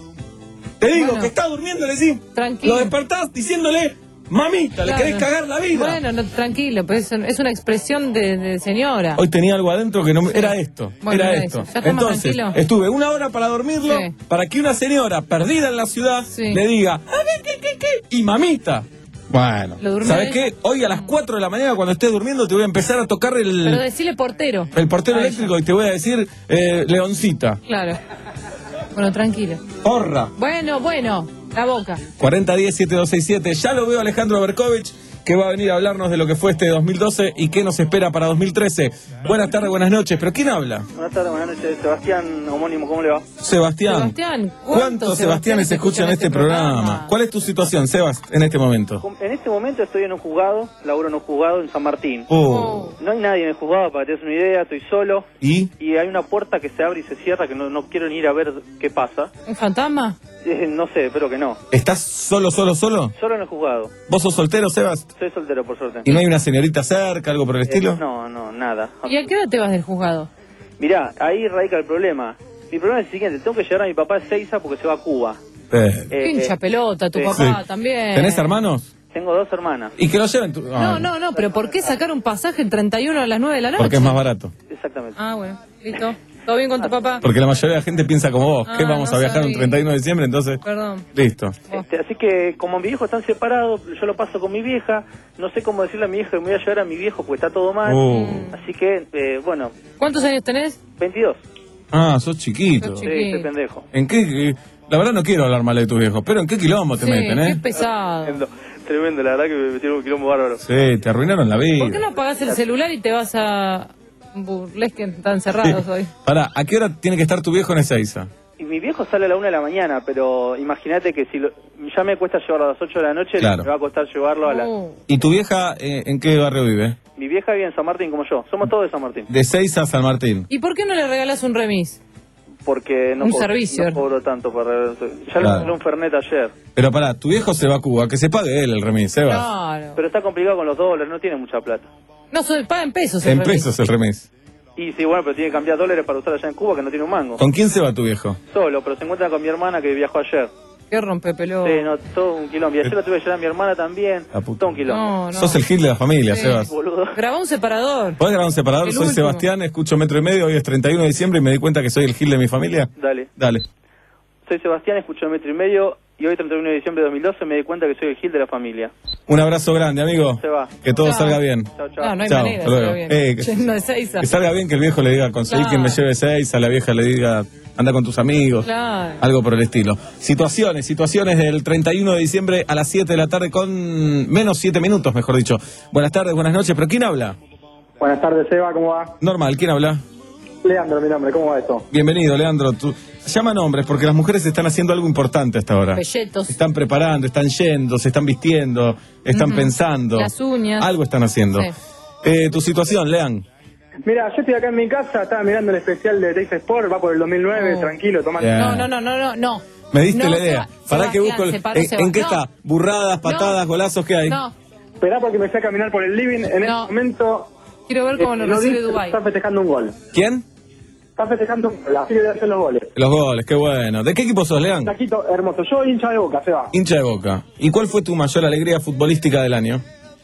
Te digo Bueno. que está durmiendo, le decís, Tranquilo. lo despertás diciéndole, mamita, le Claro. querés cagar la vida. Bueno, no, tranquilo, pues es, es una expresión de, de señora. Hoy tenía algo adentro que no me- era esto, Bueno, era era esto. eso. ¿Ya está más Entonces, tranquilo? estuve una hora para dormirlo, Sí. para que una señora perdida en la ciudad Sí. le diga, "A ver, ¿qué, qué, qué?", y mamita. Bueno, ¿Lo durmió ¿sabes ella? qué? Hoy a las cuatro de la mañana, cuando estés durmiendo, te voy a empezar a tocar Pero el, decirle portero. el portero A ella. eléctrico y te voy a decir, eh, Leoncita. Claro. Bueno, tranquilo. Porra. Bueno, bueno, la boca. cuarenta diez siete dos seis siete. Ya lo veo a Alejandro Berkovich, que va a venir a hablarnos de lo que fue este dos mil doce y qué nos espera para dos mil trece. Buenas tardes, buenas noches. ¿Pero quién habla? Buenas tardes, buenas noches. Sebastián, homónimo, ¿cómo le va? Sebastián. Sebastián, ¿Cuántos Sebastianes se escuchan en este programa? ¿Cuál es tu situación, Sebas, en este momento? En este momento estoy en un juzgado, laburo en un juzgado en San Martín. Oh. No hay nadie en el juzgado, para que te des una idea, estoy solo. ¿Y? Y hay una puerta que se abre y se cierra que no, no quiero ni ir a ver qué pasa. ¿Un fantasma? Eh, no sé, espero que no. ¿Estás solo, solo, solo? Solo en el juzgado. ¿Vos sos soltero, Sebas? Soy soltero, por suerte. ¿Y no hay una señorita cerca, algo por el Eh, estilo? no, no, nada. ¿Y a qué hora te vas del juzgado? Mirá, ahí radica el problema. Mi problema es el siguiente, tengo que llevar a mi papá a Ezeiza porque se va a Cuba. Eh. Eh, Pincha eh, pelota, tu sí. papá Sí. también. ¿Tenés hermanos? Tengo dos hermanas. Y que lo lleven. Tu... No, Ah, no, no, pero ¿por qué sacar un pasaje el treinta y uno a las nueve de la noche? Porque es más barato. Exactamente. Ah, bueno, listo. ¿Todo bien con tu papá? Porque la mayoría de la gente piensa como vos. Ah, ¿Qué vamos no a viajar un sabía. treinta y uno de diciembre? Entonces, Perdón. listo. Este, así que como mi viejo están separados, yo lo paso con mi vieja, no sé cómo decirle a mi vieja que me voy a llevar a mi viejo porque está todo mal. Oh. Así que, eh, bueno, ¿Cuántos años tenés? veintidós. Ah, sos chiquito. Sos Sí, chiquito. soy pendejo. ¿En qué? qué- La verdad no quiero hablar mal de tus viejos, pero ¿en qué quilombo te Sí, meten, qué eh? pesado. Tremendo, tremendo, la verdad que me metieron un quilombo bárbaro. Sí, te arruinaron la vida. ¿Por qué no apagás el celular y te vas a Burlesque? Están cerrados hoy. Pará, ¿a qué hora tiene que estar tu viejo en Ezeiza? Y mi viejo sale a la una de la mañana, pero imagínate que si lo, ya me cuesta llevarlo a las ocho de la noche, Claro. me va a costar llevarlo a la... ¿Y tu vieja eh, en qué barrio vive? Mi vieja vive en San Martín como yo, somos todos de San Martín. De Ezeiza a San Martín. ¿Y por qué no le regalas un remis? Porque no, Un cobro, servicio. no cobro tanto para... Ya Claro. le compré un Fernet ayer. Pero pará, tu viejo se va a Cuba, que se pague él el remis, Sebas. Claro. Pero está complicado con los dólares, no tiene mucha plata. No, son- paga en pesos el En remis. pesos el remis. Y sí, bueno, pero tiene que cambiar dólares para usar allá en Cuba, que no tiene un mango. ¿Con quién se va tu viejo? Solo, pero se encuentra con mi hermana que viajó ayer. Qué rompepelota. Sí, no, todo un quilombo. Y ayer la tuve que llevar a mi hermana también. La puta. Todo un quilombo. No, no. Sos el gil de la familia, Sí. Sebas. Boludo. Grabá un separador. ¿Podés grabar un separador? El Soy último. Sebastián, escucho Metro y Medio, hoy es treinta y uno de diciembre y me di cuenta que soy el gil de mi familia. Dale. Dale. Soy Sebastián, escucho Metro y Medio. Y hoy, treinta y uno de diciembre de dos mil doce, me di cuenta que soy el gil de la familia. Un abrazo grande, amigo. Se va. Que todo Chao. salga bien. Chao, chao. No, no hay Chao, manera. hasta luego. Está bien. Eh, que- Yendo de Ezeiza. Que salga bien, que el viejo le diga, conseguí Claro. quien me lleve seis, a la vieja le diga, anda con tus amigos. Claro. Algo por el estilo. Situaciones, situaciones del treinta y uno de diciembre a las siete de la tarde con menos siete minutos, mejor dicho. Buenas tardes, buenas noches, pero ¿quién habla? Buenas tardes, Seba, ¿cómo va? Normal, ¿quién habla? Leandro, mi nombre, ¿cómo va esto? Bienvenido, Leandro. Tú... Llama nombres porque las mujeres están haciendo algo importante hasta ahora. Pelletos. Se están preparando, están yendo, se están vistiendo, están Ujú. pensando. Las uñas. Algo están haciendo. Sí. Eh, tu situación, Lean. Mira, yo estoy acá en mi casa, estaba mirando el especial de Teis Sport, va por el dos mil nueve, Oh. tranquilo, tomando... Bien. No, no, no, no, no, no. Me diste No, la idea. Seba- Pará que Sebastián, busco... el- se paró, ¿En, Seba. en qué No. está? ¿Burradas, patadas, golazos? ¿Qué hay? No, Esperá porque me fui a caminar por el living, en No. este momento... quiero ver cómo eh, lo Lodi recibe Dubái. está festejando un gol. ¿Quién? Está festejando un gol, así que hacer los goles. Los goles, qué bueno. ¿De qué equipo sos, Lean? Taquito hermoso, yo hincha de Boca, Seba. Hincha de Boca. ¿Y cuál fue tu mayor alegría futbolística del año?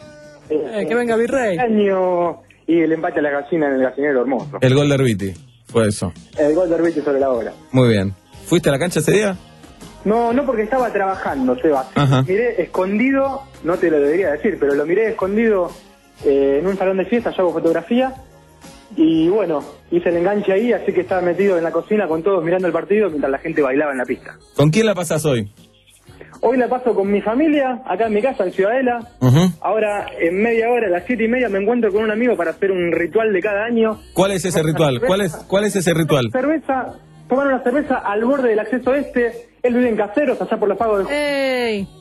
Eh, que venga Virrey. Año y el empate a la gallina en el gallinero hermoso. El gol de Herbiti. Fue eso. El gol de Arbiti sobre la hora. Muy bien. ¿Fuiste a la cancha ese día? No, no porque estaba trabajando, Seba. Ajá. Miré escondido, no te lo debería decir, pero lo miré escondido eh, en un salón de fiesta, yo hago fotografía. Y bueno, hice el enganche ahí, así que estaba metido en la cocina con todos mirando el partido mientras la gente bailaba en la pista. ¿Con quién la pasás hoy? Hoy la paso con mi familia, acá en mi casa, en Ciudadela. Ujú. Ahora, en media hora, a las siete y media, me encuentro con un amigo para hacer un ritual de cada año. ¿Cuál es ese ritual? ¿Cuál es, cuál es ese ritual? Cerveza, tomar una cerveza al borde del acceso este. Él vive en Caseros, allá por los pagos de... ¡Ey!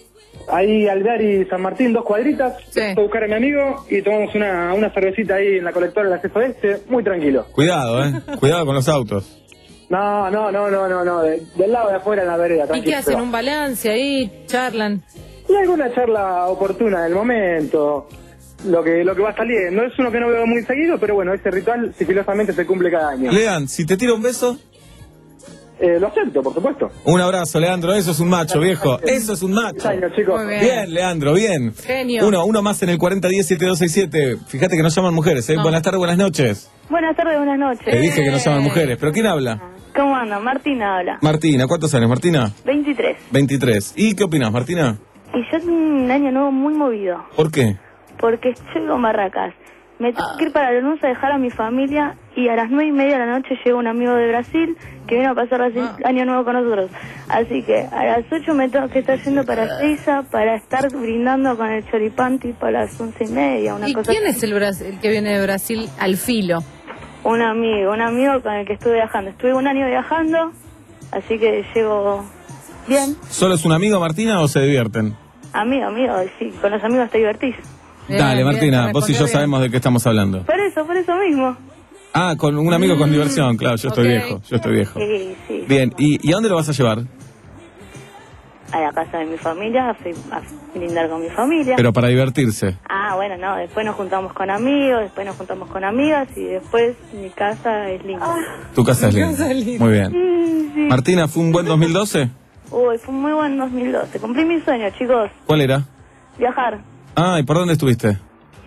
Ahí Alvear y San Martín, dos cuadritas. Sí. Voy a buscar a mi amigo y tomamos una, una cervecita ahí en la colectora del acceso este. Muy tranquilo. Cuidado, eh. Cuidado con los autos. No, no, no, no, no, no. de- del lado de afuera en la vereda, ¿Y tranquilo. qué hacen? ¿Un balance ahí? ¿Charlan? Y alguna charla oportuna del momento, lo que lo que va saliendo. Es uno que no veo muy seguido, pero bueno, ese ritual sigilosamente se cumple cada año. Lean, si te tiro un beso... Eh, lo acepto, por supuesto. Un abrazo, Leandro, eso es un macho, viejo. Eso es un macho. Años, chicos. Bien. bien, Leandro, bien. Genio. Uno, uno más en el cuarenta diez setenta y dos sesenta y siete. Fíjate que no llaman mujeres, ¿eh? No. Buenas tardes, buenas noches. Buenas tardes, buenas noches. Te dije que no llaman mujeres, pero ¿quién habla? ¿Cómo anda? Martina habla. Martina, ¿cuántos años, Martina? veintitrés. veintitrés. ¿Y qué opinas, Martina? Y yo tengo un año nuevo muy movido, ¿Por qué? porque estoy con barracas. Me tengo que ir para la luz a dejar a mi familia y a las nueve y media de la noche llega un amigo de Brasil que vino a pasar el año nuevo con nosotros. Así que a las ocho me tengo que estar yendo para Seiza para estar brindando con el choripanti para las once y media, una ¿Y cosa quién así. es el, Bras- el que viene de Brasil al filo? Un amigo, un amigo con el que estuve viajando. Estuve un año viajando, así que llego bien. ¿Solo es un amigo, Martina, o se divierten? Amigo, amigo, sí, con los amigos te divertís. Dale, Martina, vos y yo sabemos de qué estamos hablando. Por eso, por eso mismo. Ah, con un amigo con diversión, claro, yo estoy Ok. viejo, yo estoy viejo. Sí, sí. Bien, ¿y, ¿y a dónde lo vas a llevar? A la casa de mi familia, a, fi- a brindar con mi familia. Pero para divertirse. Ah, bueno, no, después nos juntamos con amigos, después nos juntamos con amigas y después mi casa es linda. Tu casa es Mi casa linda. es linda. Muy bien. Sí, sí. Martina, ¿fue un buen dos mil doce? Uy, fue un muy buen dos mil doce. Cumplí mi sueño, chicos, ¿Cuál era? viajar. Ah, ¿y por dónde estuviste?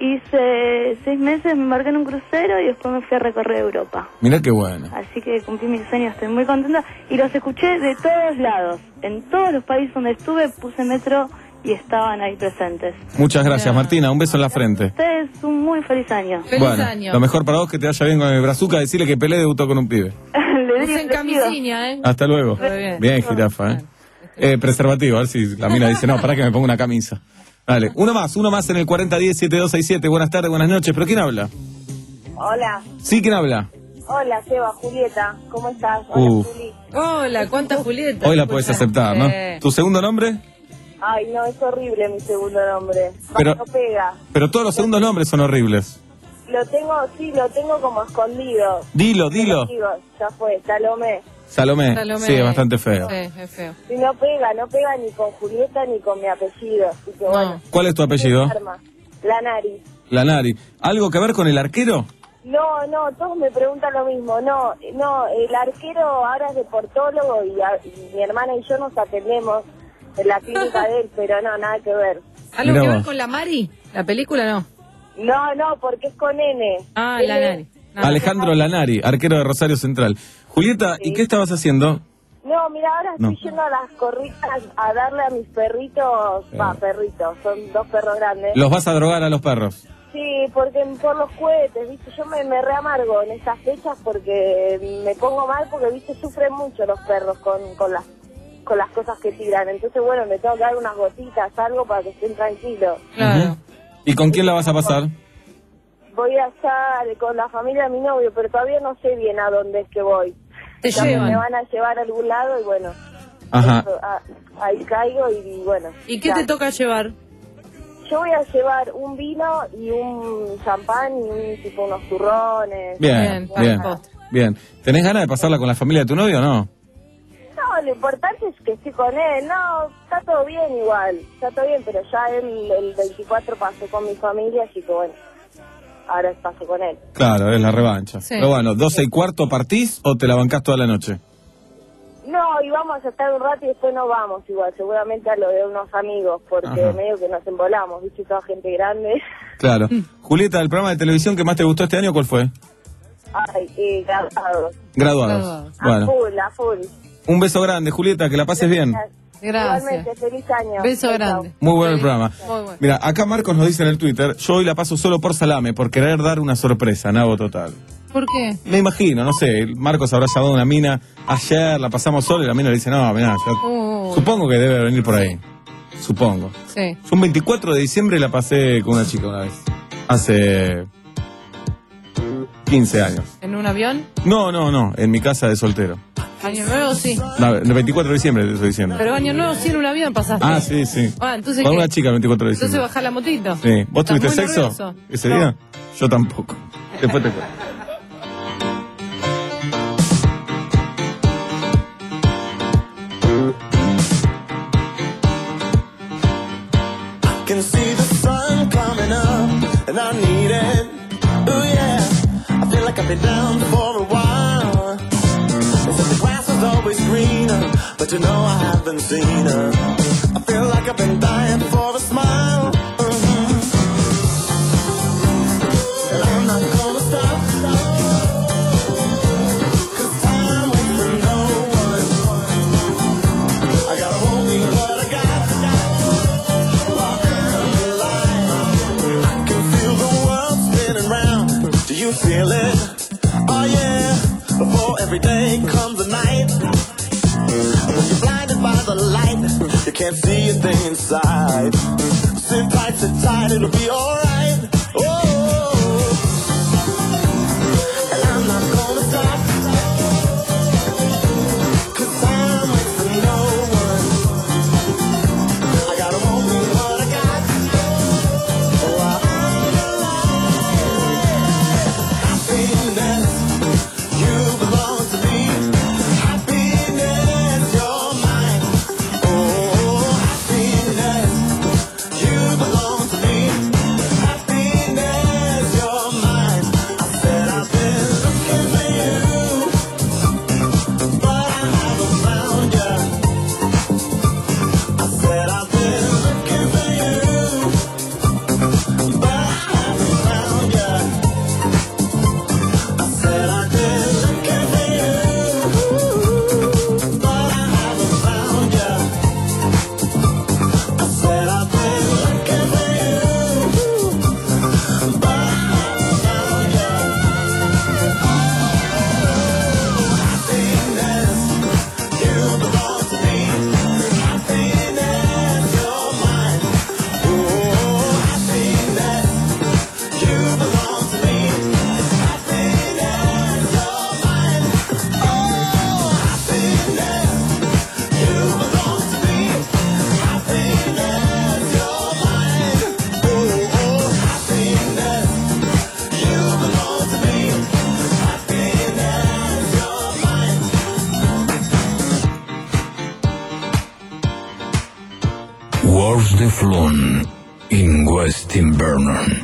Hice seis meses, me embarqué en un crucero y después me fui a recorrer Europa. Mirá qué bueno. Así que cumplí mi sueño, estoy muy contenta. Y los escuché de todos lados. En todos los países donde estuve puse metro y estaban ahí presentes. Muchas gracias, Martina. Un beso en la frente. Ustedes un muy feliz año. bueno, lo mejor para vos que te vaya bien con el brazuca, decirle que Pelé debutó con un pibe. Le Usen camisinha, ¿eh? Hasta luego. Muy bien. Bien, jirafa, ¿eh? Eh, preservativo, a ver si la mina dice, no, para que me ponga una camisa. Dale, uno más, uno más en el cuarenta diez setenta y dos sesenta y siete. Buenas tardes, buenas noches. ¿Pero quién habla? Hola, Sí, ¿quién habla? hola Seba, Julieta, ¿cómo estás? Hola, Uf. Juli. Hola, ¿cuánta Julieta? Hoy la podés aceptar, ¿no? Eh. ¿Tu segundo nombre? Ay, no, es horrible mi segundo nombre. Va, Pero- no pega. Pero todos los segundos nombres son horribles. Lo tengo, sí, lo tengo como escondido. Dilo, Te dilo. lo digo, ya fue, Salomé. Salomé. Salomé. Sí, es bastante feo. Sí, es feo. Si no pega, no pega ni con Julieta ni con mi apellido. Así que bueno. ¿Cuál es tu apellido? Arma. Lanari. Lanari. ¿Algo que ver con el arquero? No, no, todos me preguntan lo mismo. No, no, el arquero ahora es deportólogo y, a- y mi hermana y yo nos atendemos en la clínica de él, pero no, nada que ver. ¿Algo Mirá que ver vos. con la Mari? ¿La película no? No, no, porque es con N. Ah, Él la es- Nari. No. Alejandro Lanari, arquero de Rosario Central. Julieta, ¿y qué estabas haciendo? No, mira, ahora No. estoy yendo a las corridas a darle a mis perritos, va, perritos, son dos perros grandes. Los vas a drogar a los perros. Sí, porque por los cohetes, viste, yo me, me reamargo en estas fechas porque me pongo mal porque, viste, sufren mucho los perros con, con las con las cosas que tiran. Entonces, bueno, me tengo que dar unas gotitas, algo para que estén tranquilos. Ujú. ¿Y con quién la vas a pasar? Voy a estar con la familia de mi novio, pero todavía no sé bien a dónde es que voy. Te Ya llevan. Me van a llevar a algún lado y bueno, Ajá. a- ahí caigo y, bueno. ¿Y qué ya. te toca llevar? Yo voy a llevar un vino y un champán y un, tipo unos turrones. Bien, bien, bien. ¿Tenés ganas de pasarla con la familia de tu novio o no? No, lo importante es que estoy con él. No, está todo bien igual. Está todo bien, pero ya él el veinticuatro pasó con mi familia, así que bueno, ahora paso con él. Claro, es la revancha. Sí. Pero bueno, doce y cuarto partís o te la bancás toda la noche. No, y vamos a estar un rato y después no vamos igual, seguramente a lo de unos amigos, porque Ajá. medio que nos embolamos, viste, toda gente grande. Claro. Julieta, ¿el programa de televisión que más te gustó este año cuál fue? Ay, eh, graduados. Graduados. A Bueno, full, a full. un beso grande, Julieta, que la pases bien. Gracias. Igualmente, feliz año. Beso Chau, grande. Muy bueno el programa. Muy bueno. Mira, acá Marcos nos dice en el Twitter, yo hoy la paso solo por salame, por querer dar una sorpresa, nabo total. ¿Por qué? Me imagino, no sé, Marcos habrá llamado a una mina ayer, la pasamos solo y la mina le dice, no, mirá, yo Uh, supongo que debe venir por ahí. Supongo. sí. Yo un veinticuatro de diciembre la pasé con una chica una vez. Hace quince años. ¿En un avión? No, no, no, en mi casa de soltero. Año nuevo sí. No, el veinticuatro de diciembre te estoy diciendo. Pero año nuevo sí en un avión pasaste. Ah, sí, sí. Ah, entonces Con ¿qué? una chica el veinticuatro de Entonces diciembre. baja la motito. Sí. ¿Vos ¿Estás tuviste muy sexo nervioso? ese No. día? Yo tampoco. Después te cuento. I've been down for a while. They said the grass was always greener, but you know I haven't seen her. I feel like I've been dying for a smile. Mhm. And I'm not gonna stop. Cause time waits for no one. I gotta hold me what I got. While I'm alive, I can feel the world spinning round. Do you feel it? Oh yeah. Before every day comes a night. When you're blinded by the light, you can't see a thing inside. Sit tight, sit tight, it'll be alright. Oh, and I'm not gonna stop. Cause time waits for no one. I gotta hold me what I got. Oh, I'm alive. Happiness, you belong to me. Happiness, you're mine. Oh, happiness, you belong to me. Happiness, you're mine. I said I've been looking for you, but I haven't found you. I said I've been looking for you, but I haven't found you. I said I've been looking for you, but I haven't found you. I said I've been looking for you, but I haven't found you. Happiness, you belong to me. Happiness, you're mine. Oh, happiness, you belong to me. Happiness, you're mine. Oh, happiness, you belong to me. Happiness, you're mine. Oh, happiness, you belong to me. Happiness, you're mine. Wars the Flown in West Invernon.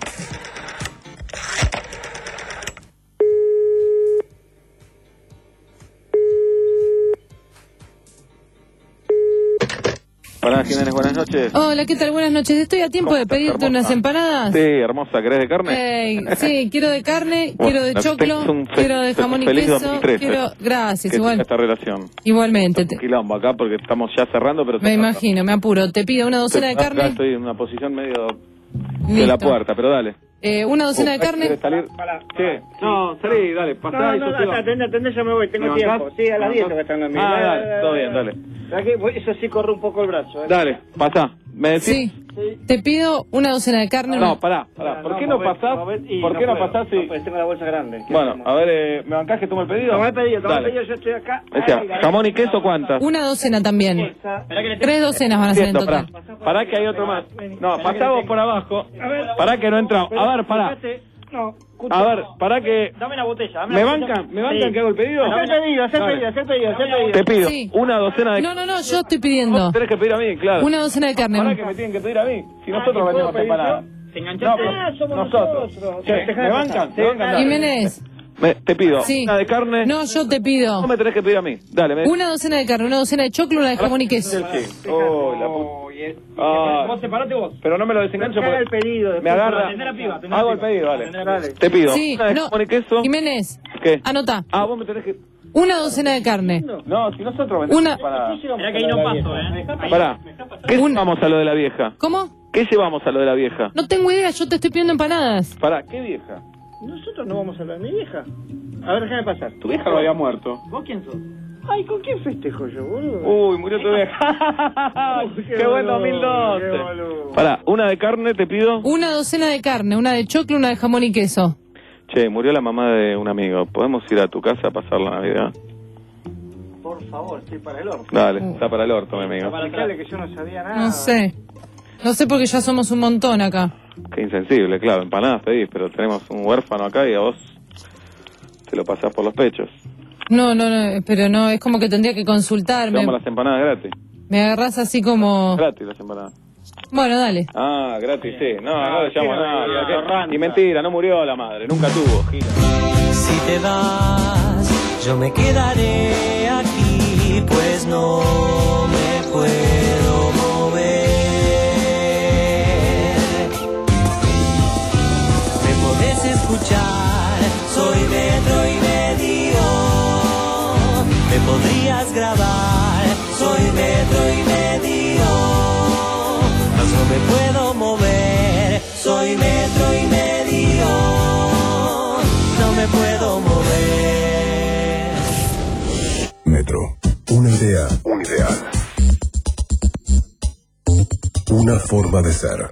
Hola, Jiménez, buenas noches. Hola, ¿qué tal? Buenas noches. Estoy a tiempo de pedirte unas empanadas. Sí, hermosa, ¿querés de carne? Ey, sí, quiero de carne, Bueno, quiero de te- choclo, es un fe- quiero de jamón y feliz queso, dos mil trece. quiero... Gracias, ¿Qué igual. tiene esta relación? Igualmente. Un te- quilombo acá porque estamos ya cerrando, pero... Me imagino, me apuro. Te pido una docena de Acá carne, estoy en una posición medio de Listo. la puerta, pero dale. eh, una docena de carne. ¿Quieres salir? ¿Qué? No, salí, dale, pasá No, y no, yo no, sigo. atendé, atendé, ya me voy, tengo ¿Me tiempo. bancás? Sí, a las ¿Me diez bancás? que están las Ah, dale, todo bien, dale. Eso sí corre un poco el brazo. ¿eh? Dale, pasá. ¿Me decís? Sí. Te pido una docena de carne. No, pará, pará. ¿Por qué no pasás? ¿Por qué no pasás si...? No, pues tengo la bolsa grande. ¿Qué Bueno, hacemos? a ver, eh, ¿me bancás que tome el pedido? Toma el pedido, toma el Dale. pedido, yo estoy acá. Decía, Ay, ay, jamón y queso, ¿cuántas? Una docena también. Tres docenas van a ser en Cierto, pará. total. Pará que hay otro más. No, pasá vos por abajo. Pará que no entramos. A ver, pará. No, A ver, pará que... dame una botella. Dame ¿Me una botella. bancan? ¿Me bancan Sí. que hago el pedido? Hacé el pedido, hacé el Dale. pedido, hacé el pedido, hacé el pedido. Te pido Sí. una docena de... No, no, no, yo estoy pidiendo. Tenés que pedir a mí, claro. Una docena de carne. Pará que me tienen que pedir a mí. Si nosotros ¿y puedo vendemos pedir separadas. yo? ¿Te enganchaste? No, Ah, somos nosotros. nosotros. Che, Dejá ¿Me de bancan? pasar. ¿Me bancan? Dale. Jiménez. Me- te pido Sí. una de carne. No, yo te pido. No me tenés que pedir a mí. Dale, me... Una docena de carne, una docena de choclo, una de jamón y queso. Sí. Oh, la puta. Ah, Vos separate vos. pero no me lo desengancho Haga porque el pedido. me después, agarra. atendé la piba, atendé la Hago el piba. pedido, dale. Atendé la piba. Te pido Sí, una de no. jamón y queso. Jiménez, ¿Qué? anota. Ah, vos me tenés que... Una docena de carne. No, si nosotros vendemos Una- para... Mirá que ahí no paso, ¿eh? Pará. ¿Qué llevamos a lo de la vieja? ¿Cómo? ¿Qué llevamos a lo de la vieja? No tengo idea, yo te estoy pidiendo empanadas. Pará, ¿qué vieja? Nosotros no vamos a hablar de mi vieja. A ver, déjame pasar. Tu vieja no había muerto. ¿Vos quién sos? Ay, ¿con quién festejo yo, boludo? Uy, murió tu vieja. Uy, ¡Qué buen boludo, dos mil doce! qué boludo. Pará, una de carne te pido. Una docena de carne, una de choclo, una de jamón y queso. Che, murió la mamá de un amigo. ¿Podemos ir a tu casa a pasar la Navidad? Por favor, estoy para el orto. Dale, está para el orto, mi amigo. Para explicarle que yo no sabía nada. No sé. No sé porque ya somos un montón acá. Qué insensible, claro. Empanadas pedís, pero tenemos un huérfano acá y a vos te lo pasás por los pechos. No, no, no, pero no, es como que tendría que consultarme. Llevamos las empanadas gratis. Me agarrás así como... Gratis las empanadas. Bueno, dale. Ah, gratis, sí. No, Ah, no le llamo a sí, nadie. no, ¿Qué? torranta. Y mentira, no murió la madre. Nunca tuvo, gira. si te vas, yo me quedaré aquí, pues no me puedo mover. Me podés escuchar, soy metro y medio. Me podrías grabar, soy metro y medio. Mas no me puedo mover, soy metro y medio. No me puedo mover. Metro. Una idea. Un ideal. Una forma de ser.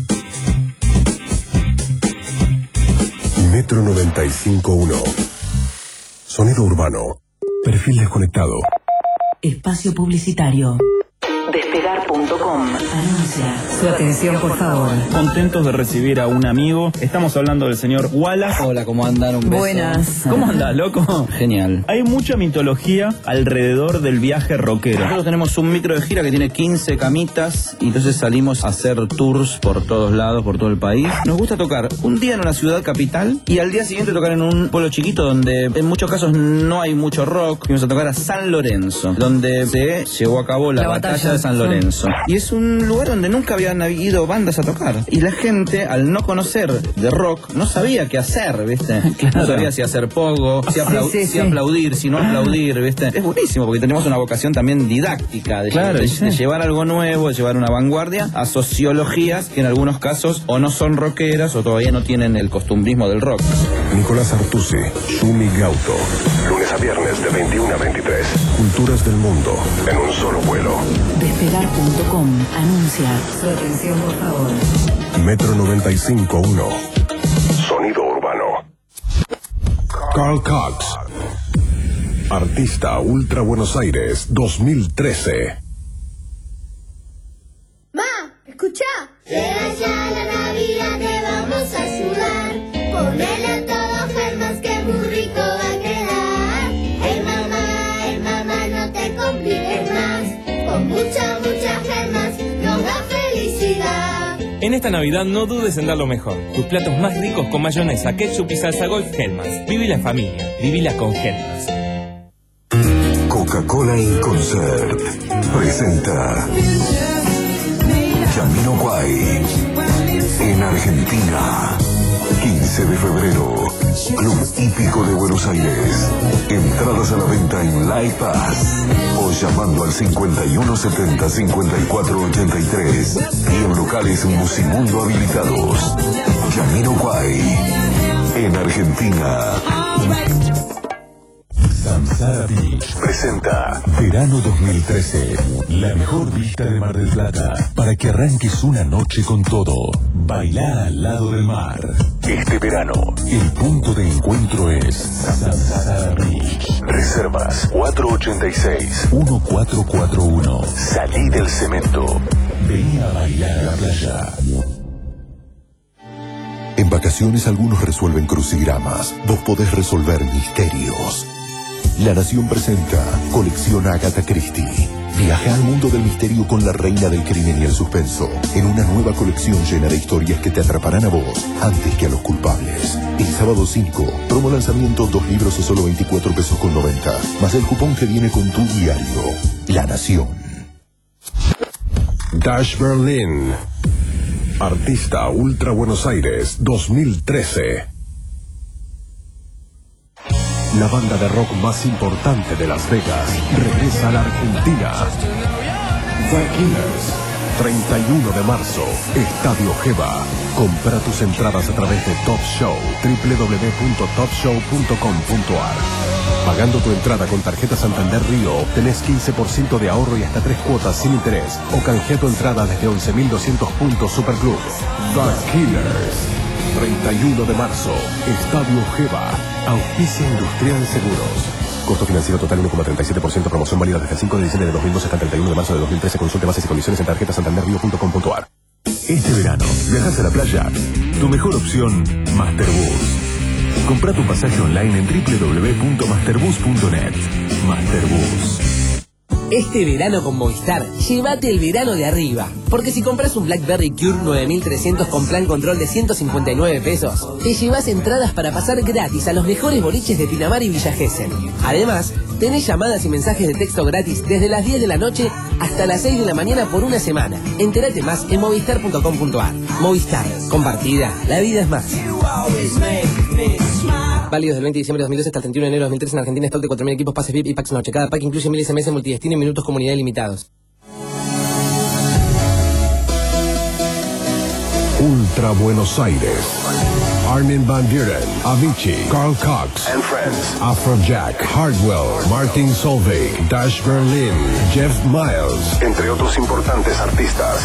Metro noventa y cinco punto uno. Sonido urbano. Perfil desconectado. Espacio publicitario. Despegar punto com. Anuncia. Su atención, por favor. Contentos de recibir a un amigo. Estamos hablando del señor Wallace. Hola, ¿cómo andan? Un beso. Buenas. ¿Cómo andás, loco? Genial. Hay mucha mitología alrededor del viaje rockero. Nosotros tenemos un micro de gira que tiene quince camitas y entonces salimos a hacer tours por todos lados, por todo el país. Nos gusta tocar un día en una ciudad capital y al día siguiente tocar en un pueblo chiquito donde en muchos casos no hay mucho rock. Fuimos a tocar a San Lorenzo, donde se llevó a cabo la, La batalla, batalla de San Lorenzo. Y es un lugar donde nunca habían ido bandas a tocar. Y la gente, al no conocer de rock, no sabía qué hacer, ¿viste? Claro. No sabía si hacer pogo, si, aplau sí, sí, si sí. aplaudir, si no aplaudir, ¿viste? Es buenísimo porque tenemos una vocación también didáctica de, claro, de, sí. de llevar algo nuevo, de llevar una vanguardia a sociologías que en algunos casos o no son rockeras o todavía no tienen el costumbrismo del rock. Nicolás Artusi, Shumi Gauto. Lunes a viernes de veintiuno a veintitrés. Culturas del mundo en un solo vuelo. Despegar punto com. Anuncia. Su atención, por favor. Metro noventa y cinco punto uno. Sonido urbano. Carl Cox. Artista Ultra Buenos Aires dos mil trece. Ma, escucha. Llega ya la Navidad, te vamos a ayudar. Ponele a todo Germás que muy rico va a quedar. Hey mamá, hey mamá, no te compliques más. Con mucha, mucha Germás nos da felicidad. En esta Navidad no dudes en dar lo mejor. Tus platos más ricos con mayonesa, ketchup y salsa golf Hellmann's. Vivila en familia, vivila con Hellmann's. Coca-Cola in Concert presenta Jamiroquai en Argentina. quince de febrero, Club Hípico de Buenos Aires. Entradas a la venta en Live Pass o llamando al cincuenta y uno setenta, cincuenta y cuatro ochenta y tres y en locales Musimundo habilitados. Jamiroquai en Argentina. Samsara Beach presenta Verano dos mil trece, la mejor vista de Mar del Plata, para que arranques una noche con todo. Bailar al lado del mar. Este verano, el punto de encuentro es Samsara Beach. Reservas cuatro ochenta y seis, uno cuatro cuatro uno. Salí del cemento. Vení a bailar a la playa. En vacaciones algunos resuelven crucigramas, vos podés resolver misterios. La Nación presenta Colección Agatha Christie. Viaja al mundo del misterio con la reina del crimen y el suspenso, en una nueva colección llena de historias que te atraparán a vos antes que a los culpables. El sábado cinco, promo lanzamiento, dos libros a solo veinticuatro pesos con noventa, más el cupón que viene con tu diario. La Nación. Dash Berlin. Artista Ultra Buenos Aires dos mil trece. La banda de rock más importante de Las Vegas regresa a la Argentina. The Killers, treinta y uno de marzo, Estadio Geva. Compra tus entradas a través de Top Show, doble u doble u doble u punto top show punto com punto a r. Pagando tu entrada con tarjeta Santander Río, obtenés quince por ciento de ahorro y hasta tres cuotas sin interés. O canjea tu entrada desde once mil doscientos puntos Superclub. The Killers. treinta y uno de marzo, Estadio Geva, Auspicia Industrial Seguros. Costo financiero total uno coma treinta y siete por ciento, promoción válida desde el cinco de diciembre de dos mil doce hasta el treinta y uno de marzo de dos mil trece. Consulte bases y condiciones en tarjeta santander río punto com punto a r. Este verano, ¿viajas a la playa? Tu mejor opción, Masterbus. Compra tu pasaje online en doble u doble u doble u punto masterbus punto net. Masterbus. Este verano con Movistar, llévate el verano de arriba. Porque si compras un BlackBerry Cure nueve mil trescientos con plan control de ciento cincuenta y nueve pesos, te llevas entradas para pasar gratis a los mejores boliches de Pinamar y Villa Gesell. Además, tenés llamadas y mensajes de texto gratis desde las diez de la noche hasta las seis de la mañana por una semana. Entérate más en movistar punto com punto a r. Movistar, compartida, la vida es más. Válido del veinte de diciembre de dos mil doce hasta el treinta y uno de enero de dos mil trece en Argentina. Stock de cuatro mil equipos, pases V I P y Packs Noche. Cada pack incluye mil S M S, multidestino y minutos comunidad ilimitados. Ultra Buenos Aires. Armin van Buren, Avicii, Carl Cox and Friends, Afrojack, Hardwell, Martin Solveig, Dash Berlin, Jeff Miles, entre otros importantes artistas.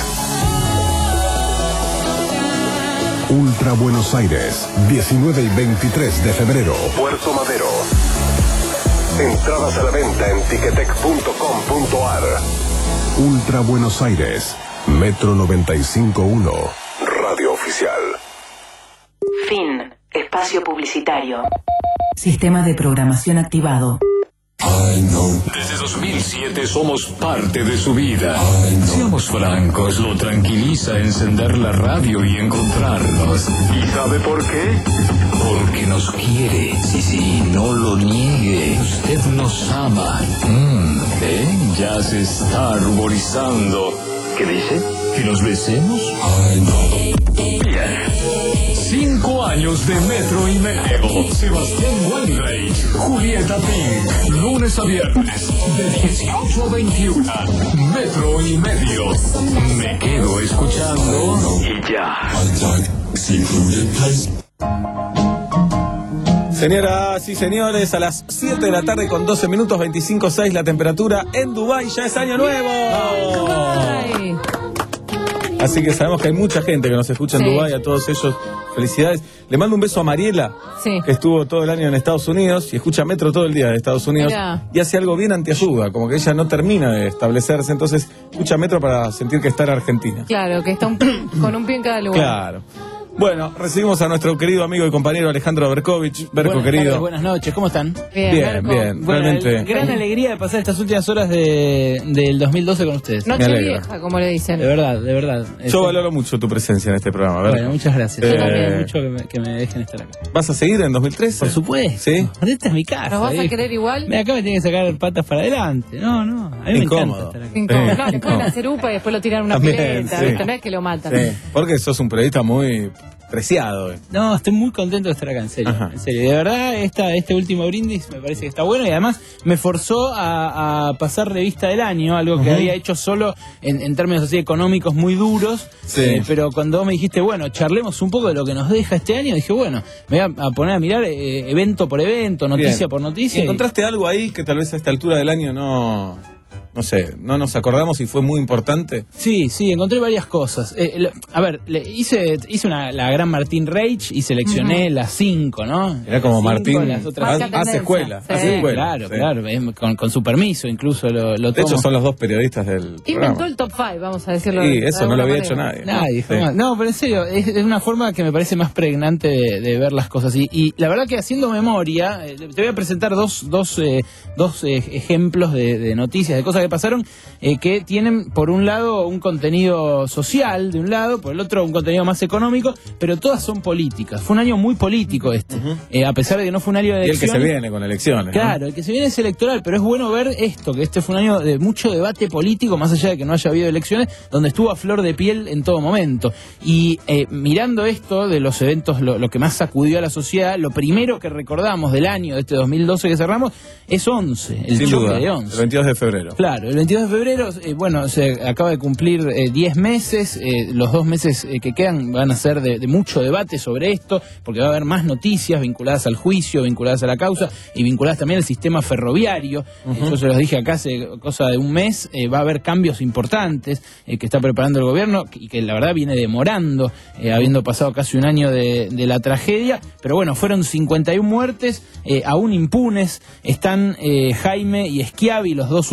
Ultra Buenos Aires, diecinueve y veintitrés de febrero, Puerto Madero. Entradas a la venta en ticketek punto com punto a r. Ultra Buenos Aires, Metro noventa y cinco punto uno, Radio Oficial. Fin. Espacio publicitario. Sistema de programación activado. Desde dos mil siete somos parte de su vida. Seamos francos, lo tranquiliza encender la radio y encontrarnos. ¿Y sabe por qué? Porque nos quiere. Sí, sí, no lo niegue. Usted nos ama. Mm, ¿eh? Ya se está ruborizando. ¿Qué dice? ¿Que nos besemos? Bien. Cinco años de Metro y Medio. Sebastián Weinreich, Julieta Pink. Lunes a viernes, de dieciocho a veintiuno. Metro y Medio. Me quedo escuchando y ya. Señoras y señores, a las siete de la tarde con doce minutos, veinticinco punto seis la temperatura en Dubái. Ya es año nuevo. Dubái. Así que sabemos que hay mucha gente que nos escucha en Sí. Dubái. A todos ellos, felicidades. Le mando un beso a Mariela, Sí. que estuvo todo el año en Estados Unidos y escucha Metro todo el día de Estados Unidos. Mirá. Y hace algo bien antiayuda, como que ella no termina de establecerse, entonces escucha Metro para sentir que está en Argentina. Claro, que está un- con un pie en cada lugar. Claro. Bueno, recibimos a nuestro querido amigo y compañero Alejandro Berkovich. Berco, Buenas querido. tardes, buenas noches, ¿cómo están? Bien, Bien, bien, Bueno, realmente. Gran alegría de pasar estas últimas horas de, del dos mil doce con ustedes. Me Noche alegra. vieja, como le dicen. De verdad, de verdad. Yo Este- valoro mucho tu presencia en este programa, Berco. Bueno, muchas gracias. Eh, Yo también, mucho que me, que me dejen estar acá. ¿Vas a seguir en dos mil trece? Por supuesto. ¿Sí? Esta es mi casa. ¿Nos vas a viejo. querer igual? Mira, acá me tienen que sacar patas para adelante. No, no. A mí me Incómodo. encanta estar acá. Incómodo. Eh, No, le pueden hacer upa y después lo tiran a una También, pileta. sí. ¿Viste? No es que lo matan. Sí, porque sos un periodista muy preciado. eh. No, estoy muy contento de estar acá, en serio. Ajá. En serio. De verdad, esta, este último brindis me parece que está bueno y además me forzó a, a pasar revista del año, algo que Ujú. había hecho solo en, en términos así económicos muy duros. Sí. Eh, pero cuando vos me dijiste, bueno, charlemos un poco de lo que nos deja este año, dije, bueno, me voy a, a poner a mirar eh, evento por evento, noticia Bien. por ¿Y noticia. y- ¿Encontraste algo ahí que tal vez a esta altura del año no, no sé, no nos acordamos y fue muy importante? Sí, sí, encontré varias cosas. Eh, lo- a ver, le- hice, hice una, la gran Martín Reich y seleccioné las cinco, ¿no? Era como Las cinco, Martín, las otras hace- cinco. hace escuela, Sí, hace escuela. Claro, sí. claro, es con, con su permiso incluso lo, lo De hecho, tomo. son los dos periodistas del Inventó programa. el top five, vamos a decirlo. Y de eso no lo alguna había manera. hecho nadie. Nadie, Sí. jamás. No, pero en serio, es, es una forma que me parece más pregnante de, de ver las cosas. Y, y la verdad que haciendo memoria, eh, te voy a presentar dos, dos, eh, dos eh, ejemplos de, de noticias, de cosas que pasaron, eh, que tienen por un lado un contenido social, de un lado, por el otro un contenido más económico, pero todas son políticas. Fue un año muy político este, eh, a pesar de que no fue un año de Y el que elecciones. se viene con elecciones. ¿no? Claro, el que se viene es electoral, pero es bueno ver esto, que este fue un año de mucho debate político, más allá de que no haya habido elecciones, donde estuvo a flor de piel en todo momento. Y eh, mirando esto de los eventos, lo, lo que más sacudió a la sociedad, lo primero que recordamos del año de este dos mil doce que cerramos es once, el Sin choque duda, de el once. veintidós de febrero. Claro, el veintidós de febrero, eh, bueno, se acaba de cumplir eh, diez meses, eh, los dos meses eh, que quedan van a ser de, de mucho debate sobre esto, porque va a haber más noticias vinculadas al juicio, vinculadas a la causa y vinculadas también al sistema ferroviario. Ujú. Eh, yo se los dije acá hace cosa de un mes, eh, va a haber cambios importantes eh, que está preparando el gobierno y que la verdad viene demorando, eh, habiendo pasado casi un año de, de la tragedia, pero bueno, fueron cincuenta y una muertes, eh, aún impunes, están eh, Jaime y Schiavi, los dos últimos secretarios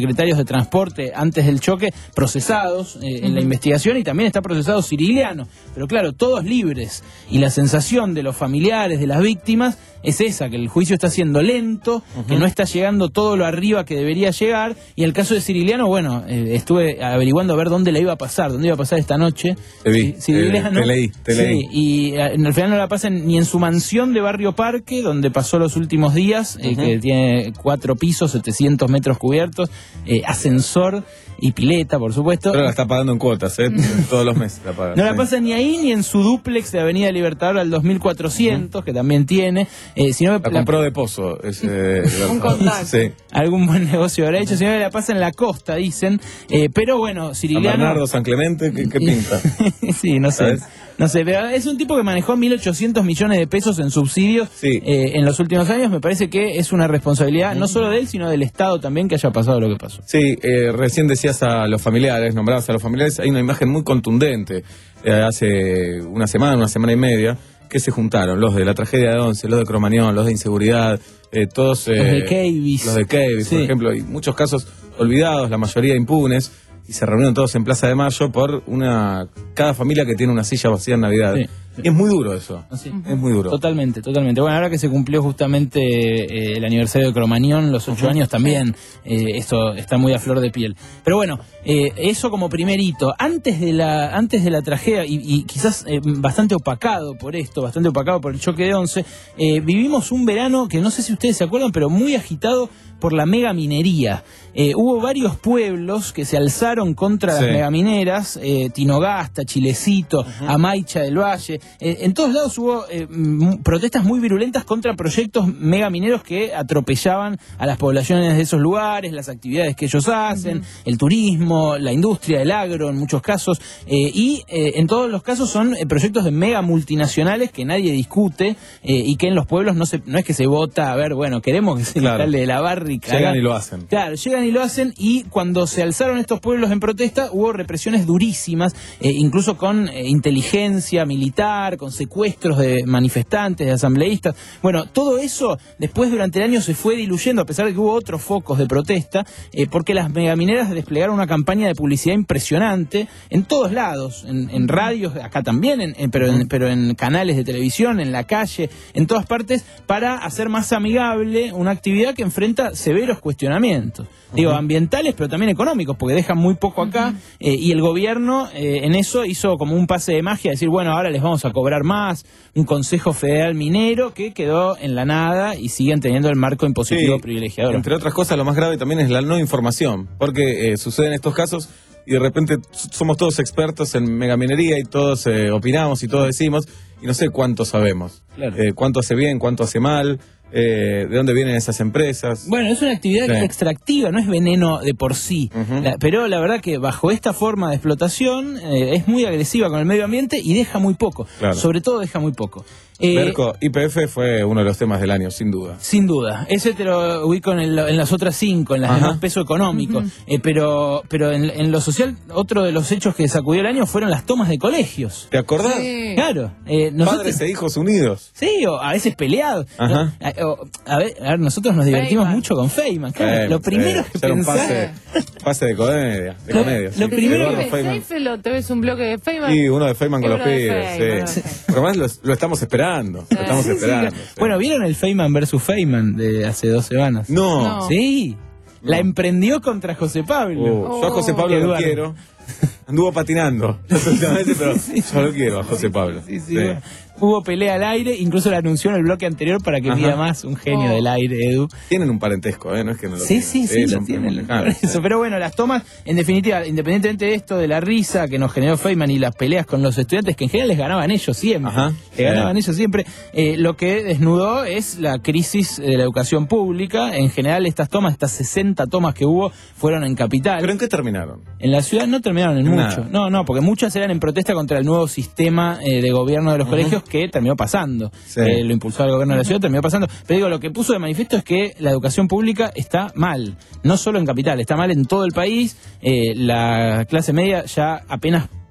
subsecretarios de transporte antes del choque procesados eh, en la investigación, y también está procesado Cirigliano. Pero claro, todos libres. Y la sensación de los familiares, de las víctimas, es esa, que el juicio está siendo lento, uh-huh. que no está llegando todo lo arriba que debería llegar. Y en el caso de Cirigliano, bueno, eh, estuve averiguando a ver dónde la iba a pasar, dónde iba a pasar esta noche. Te vi, Cirigliano, eh, te leí, te leí. Sí, y eh, al final no la pasan ni en su mansión de Barrio Parque, donde pasó los últimos días, eh, uh-huh. que tiene cuatro pisos, setecientos metros cubiertos, eh, ascensor y pileta, por supuesto. Pero la está pagando en cuotas, ¿eh? Todos los meses la paga. No sí. la pasa ni ahí ni en su dúplex de Avenida Libertador al dos mil cuatrocientos, uh-huh. que también tiene. Eh, sino la, la compró de pozo. Ese, un contacto. Sí. Algún buen negocio habrá hecho, sino que la pasa en la costa, dicen. Eh, pero bueno, Cirigliano... San Bernardo, San Clemente, ¿qué, qué pinta? Sí, no sé. ¿Sabes? No sé, pero es un tipo que manejó mil ochocientos millones de pesos en subsidios sí. eh, en los últimos años. Me parece que es una responsabilidad no solo de él, sino del Estado también, que haya pasado lo que pasó. Sí, eh, recién decías a los familiares, nombrabas a los familiares, hay una imagen muy contundente eh, hace una semana, una semana y media, que se juntaron los de la tragedia de Once, los de Cromañón, los de inseguridad, eh, todos... Eh, los de Cavis. Los de Cavis, sí. por ejemplo, y muchos casos olvidados, la mayoría impunes. Y se reunieron todos en Plaza de Mayo por una cada familia que tiene una silla vacía en Navidad. Sí, sí. Y es muy duro eso. Sí. Es muy duro. Totalmente, totalmente. Bueno, ahora que se cumplió justamente eh, el aniversario de Cromañón, los ocho uh-huh. años también, eh, esto está muy a flor de piel. Pero bueno, eh, eso como primer hito. Antes de la, antes de la tragedia, y, y quizás eh, bastante opacado por esto, bastante opacado por el choque de Once, eh, vivimos un verano que no sé si ustedes se acuerdan, pero muy agitado por la megaminería. Eh, hubo varios pueblos que se alzaron contra sí. las megamineras, eh, Tinogasta, Chilecito, uh-huh. Amaicha del Valle. Eh, en todos lados hubo eh, m- protestas muy virulentas contra proyectos megamineros que atropellaban a las poblaciones de esos lugares, las actividades que ellos hacen, uh-huh. el turismo, la industria, el agro en muchos casos, eh, y eh, en todos los casos son eh, proyectos de mega multinacionales que nadie discute eh, y que en los pueblos no se no es que se vota, a ver, bueno, queremos que se claro. instale de la barra. Llegan y lo hacen. Claro, llegan y lo hacen, y cuando se alzaron estos pueblos en protesta hubo represiones durísimas, eh, incluso con eh, inteligencia militar, con secuestros de manifestantes, de asambleístas. Bueno, todo eso después durante el año se fue diluyendo, a pesar de que hubo otros focos de protesta, eh, porque las megamineras desplegaron una campaña de publicidad impresionante en todos lados, en, en radios, acá también, en, en, pero, en, pero en canales de televisión, en la calle, en todas partes, para hacer más amigable una actividad que enfrenta severos cuestionamientos, uh-huh. digo, ambientales, pero también económicos, porque dejan muy poco acá, uh-huh. eh, y el gobierno eh, en eso hizo como un pase de magia, decir, bueno, ahora les vamos a cobrar más, un Consejo Federal Minero que quedó en la nada y siguen teniendo el marco impositivo sí, privilegiado. Entre otras cosas, lo más grave también es la no información, porque eh, suceden estos casos y de repente somos todos expertos en megaminería y todos eh, opinamos y todos decimos, y no sé cuánto sabemos, claro. eh, cuánto hace bien, cuánto hace mal. Eh, ¿De dónde vienen esas empresas? Bueno, es una actividad sí. extractiva, no es veneno de por sí. Uh-huh. La, pero la verdad que bajo esta forma de explotación eh, es muy agresiva con el medio ambiente y deja muy poco. Claro. Sobre todo deja muy poco. Eh, Berco, Y P F fue uno de los temas del año, sin duda. Sin duda. Ese te lo ubico en, el, en las otras cinco, en las de más peso económico. Uh-huh. eh, pero pero en, en lo social, otro de los hechos que sacudió el año fueron las tomas de colegios. ¿Te acordás? Sí. Claro. Eh, nosotros, Padres e hijos unidos. Sí, o a veces peleados. Ajá. No, a, a, ver, a ver, nosotros nos divertimos Feynman. mucho con Feynman. Claro, eh, lo primero eh, que pensás... Pase, pase de comedia. De lo, comedia lo sí. primero que Feynman. ¿Te ves un bloque de Feynman? Sí, uno de Feynman con los pibes. Sí. Pero además lo, lo estamos esperando. Lo estamos Sí, esperando. sí, sí. Bueno, ¿vieron el Feynman versus Feynman de hace dos semanas? No. no. Sí. No. La emprendió contra José Pablo. Oh. Yo a José Pablo lo quiero. Anduvo patinando, pero sí, yo lo quiero a José Pablo. Sí, sí, sí. Bueno. Hubo pelea al aire, incluso la anunció en el bloque anterior para que mida más, un genio oh. del aire, Edu. Tienen un parentesco, ¿eh? No es que no lo Sí, tienen. sí, sí, sí lo tienen. Por eso. Pero bueno, las tomas, en definitiva, independientemente de esto, de la risa que nos generó Feynman y las peleas con los estudiantes, que en general les ganaban ellos siempre, Ajá. le ganaban ellos siempre, eh, lo que desnudó es la crisis de la educación pública. En general, estas tomas, estas sesenta tomas que hubo, fueron en Capital. ¿Pero en qué terminaron? En la ciudad no terminaron en Nada. mucho. No, no, porque muchas eran en protesta contra el nuevo sistema eh, de gobierno de los uh-huh. colegios que terminó pasando. Sí. Eh, lo impulsó el gobierno de la ciudad, terminó pasando. Pero digo, lo que puso de manifiesto es que la educación pública está mal. No solo en Capital, está mal en todo el país. Eh, la clase media ya apenas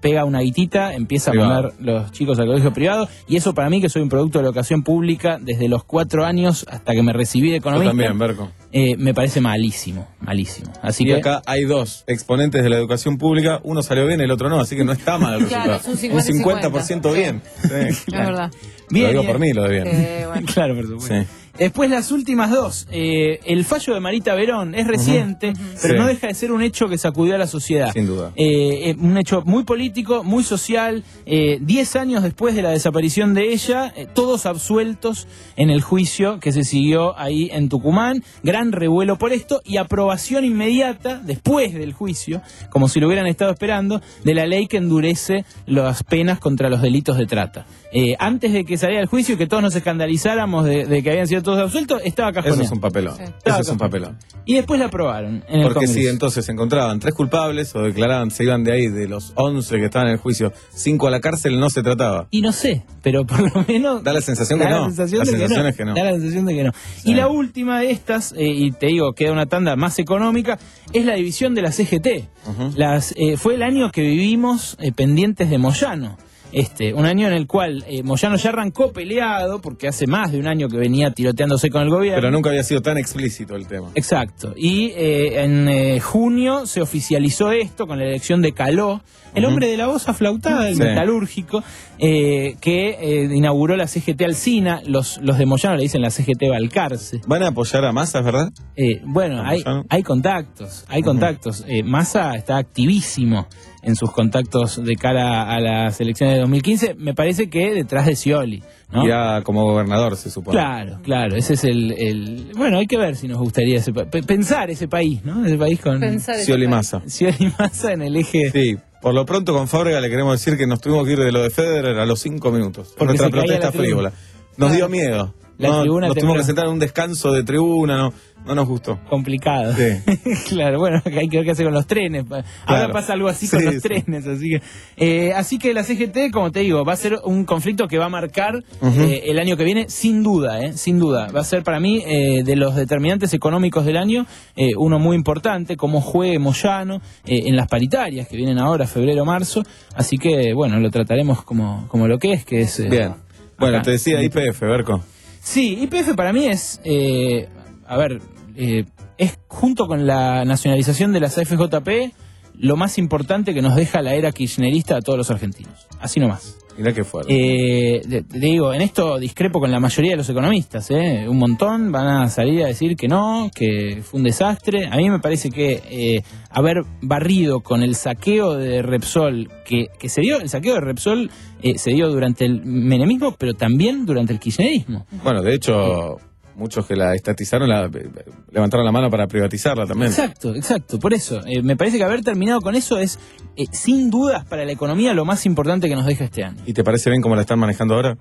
pega una guitita, empieza Privado. a mandar los chicos al colegio privado, y eso para mí, que soy un producto de la educación pública desde los cuatro años hasta que me recibí de Yo economista, también, Berco. eh, me parece malísimo, malísimo. Así Y que acá hay dos exponentes de la educación pública, uno salió bien, el otro no, así que no está mal el Claro, resultado. es un cincuenta y cincuenta por ciento bien. Sí, Es verdad. Bien, lo digo bien. por mí, lo de bien. Eh, bueno. Claro, por supuesto. Sí. Después las últimas dos. Eh, el fallo de Marita Verón es reciente, pero Sí. no deja de ser un hecho que sacudió a la sociedad. Sin duda. Eh, eh, un hecho muy político, muy social. Eh, diez años después de la desaparición de ella, eh, todos absueltos en el juicio que se siguió ahí en Tucumán. Gran revuelo por esto y aprobación inmediata, después del juicio, como si lo hubieran estado esperando, de la ley que endurece las penas contra los delitos de trata. Eh, antes de que saliera el juicio y que todos nos escandalizáramos de, de que habían sido todos absueltos, estaba cajoneado. Eso es un papelón. Sí. Eso es un papelón. Y después la aprobaron en el Porque Congreso. si entonces se encontraban tres culpables o declaraban, se iban de ahí, de los once que estaban en el juicio, cinco a la cárcel, no se trataba. Y no sé, pero por lo menos... Da la sensación que da no. La sensación La de que sensación no. es que no. Da la sensación de que no. Y la última de estas, eh, y te digo, queda una tanda más económica, es la división de la C G T. Ujú. Las, eh, fue el año que vivimos eh, pendientes de Moyano. Este, un año en el cual eh, Moyano ya arrancó peleado, porque hace más de un año que venía tiroteándose con el gobierno. Pero nunca había sido tan explícito el tema. Exacto. Y eh, en eh, junio se oficializó esto con la elección de Caló, el Ujú. hombre de la voz aflautada, el Sí. metalúrgico, eh, que eh, inauguró la C G T Alsina. Los, los de Moyano le dicen la C G T Balcarce. ¿Van a apoyar a Massa, es verdad? Eh, bueno, ¿A hay, Moyano? hay contactos, hay Ujú. contactos. Eh, Massa está activísimo en sus contactos de cara a las elecciones de dos mil quince. Me parece que detrás de Scioli, ¿no? Irá como gobernador, se supone. Claro, claro, ese es el, el... Bueno, hay que ver si nos gustaría ese pa- pe- pensar ese país, ¿no? Ese país con... Pensar ese Scioli país. Massa. Scioli Massa en el eje... Sí, por lo pronto con Fábrega le queremos decir que nos tuvimos que ir de lo de Federer a los cinco minutos. Porque Nuestra se caía protesta la tribuna. frívola. Nos dio miedo. La No, tribuna nos tuvimos tembló. que sentar en un descanso de tribuna, no, no nos gustó. Complicado. Sí. Claro, bueno, hay que ver qué hace con los trenes. Ahora Claro. pasa algo así con Sí, los sí. trenes, así que... eh, así que la C G T, como te digo, va a ser un conflicto que va a marcar Ujú. eh, el año que viene, sin duda, eh, sin duda. Va a ser para mí, eh, de los determinantes económicos del año, eh, uno muy importante, cómo juegue Moyano eh, en las paritarias que vienen ahora, febrero, marzo. Así que, bueno, lo trataremos como, como lo que es, que es... eh, Bien. Bueno, acá. te decía I P F, Berco. Sí, Y P F para mí es, eh, a ver, eh, es junto con la nacionalización de las A F J P lo más importante que nos deja la era kirchnerista a todos los argentinos. Así nomás. Mirá qué fuerte. Eh, te, te digo, en esto discrepo con la mayoría de los economistas, ¿eh? Un montón van a salir a decir que no, que fue un desastre. A mí me parece que eh, haber barrido con el saqueo de Repsol, que, que se dio, el saqueo de Repsol eh, se dio durante el menemismo, pero también durante el kirchnerismo. Bueno, de hecho, muchos que la estatizaron la, levantaron la mano para privatizarla también. Exacto, exacto. Por eso, eh, me parece que haber terminado con eso es, eh, sin dudas, para la economía lo más importante que nos deja este año. ¿Y te parece bien cómo la están manejando ahora?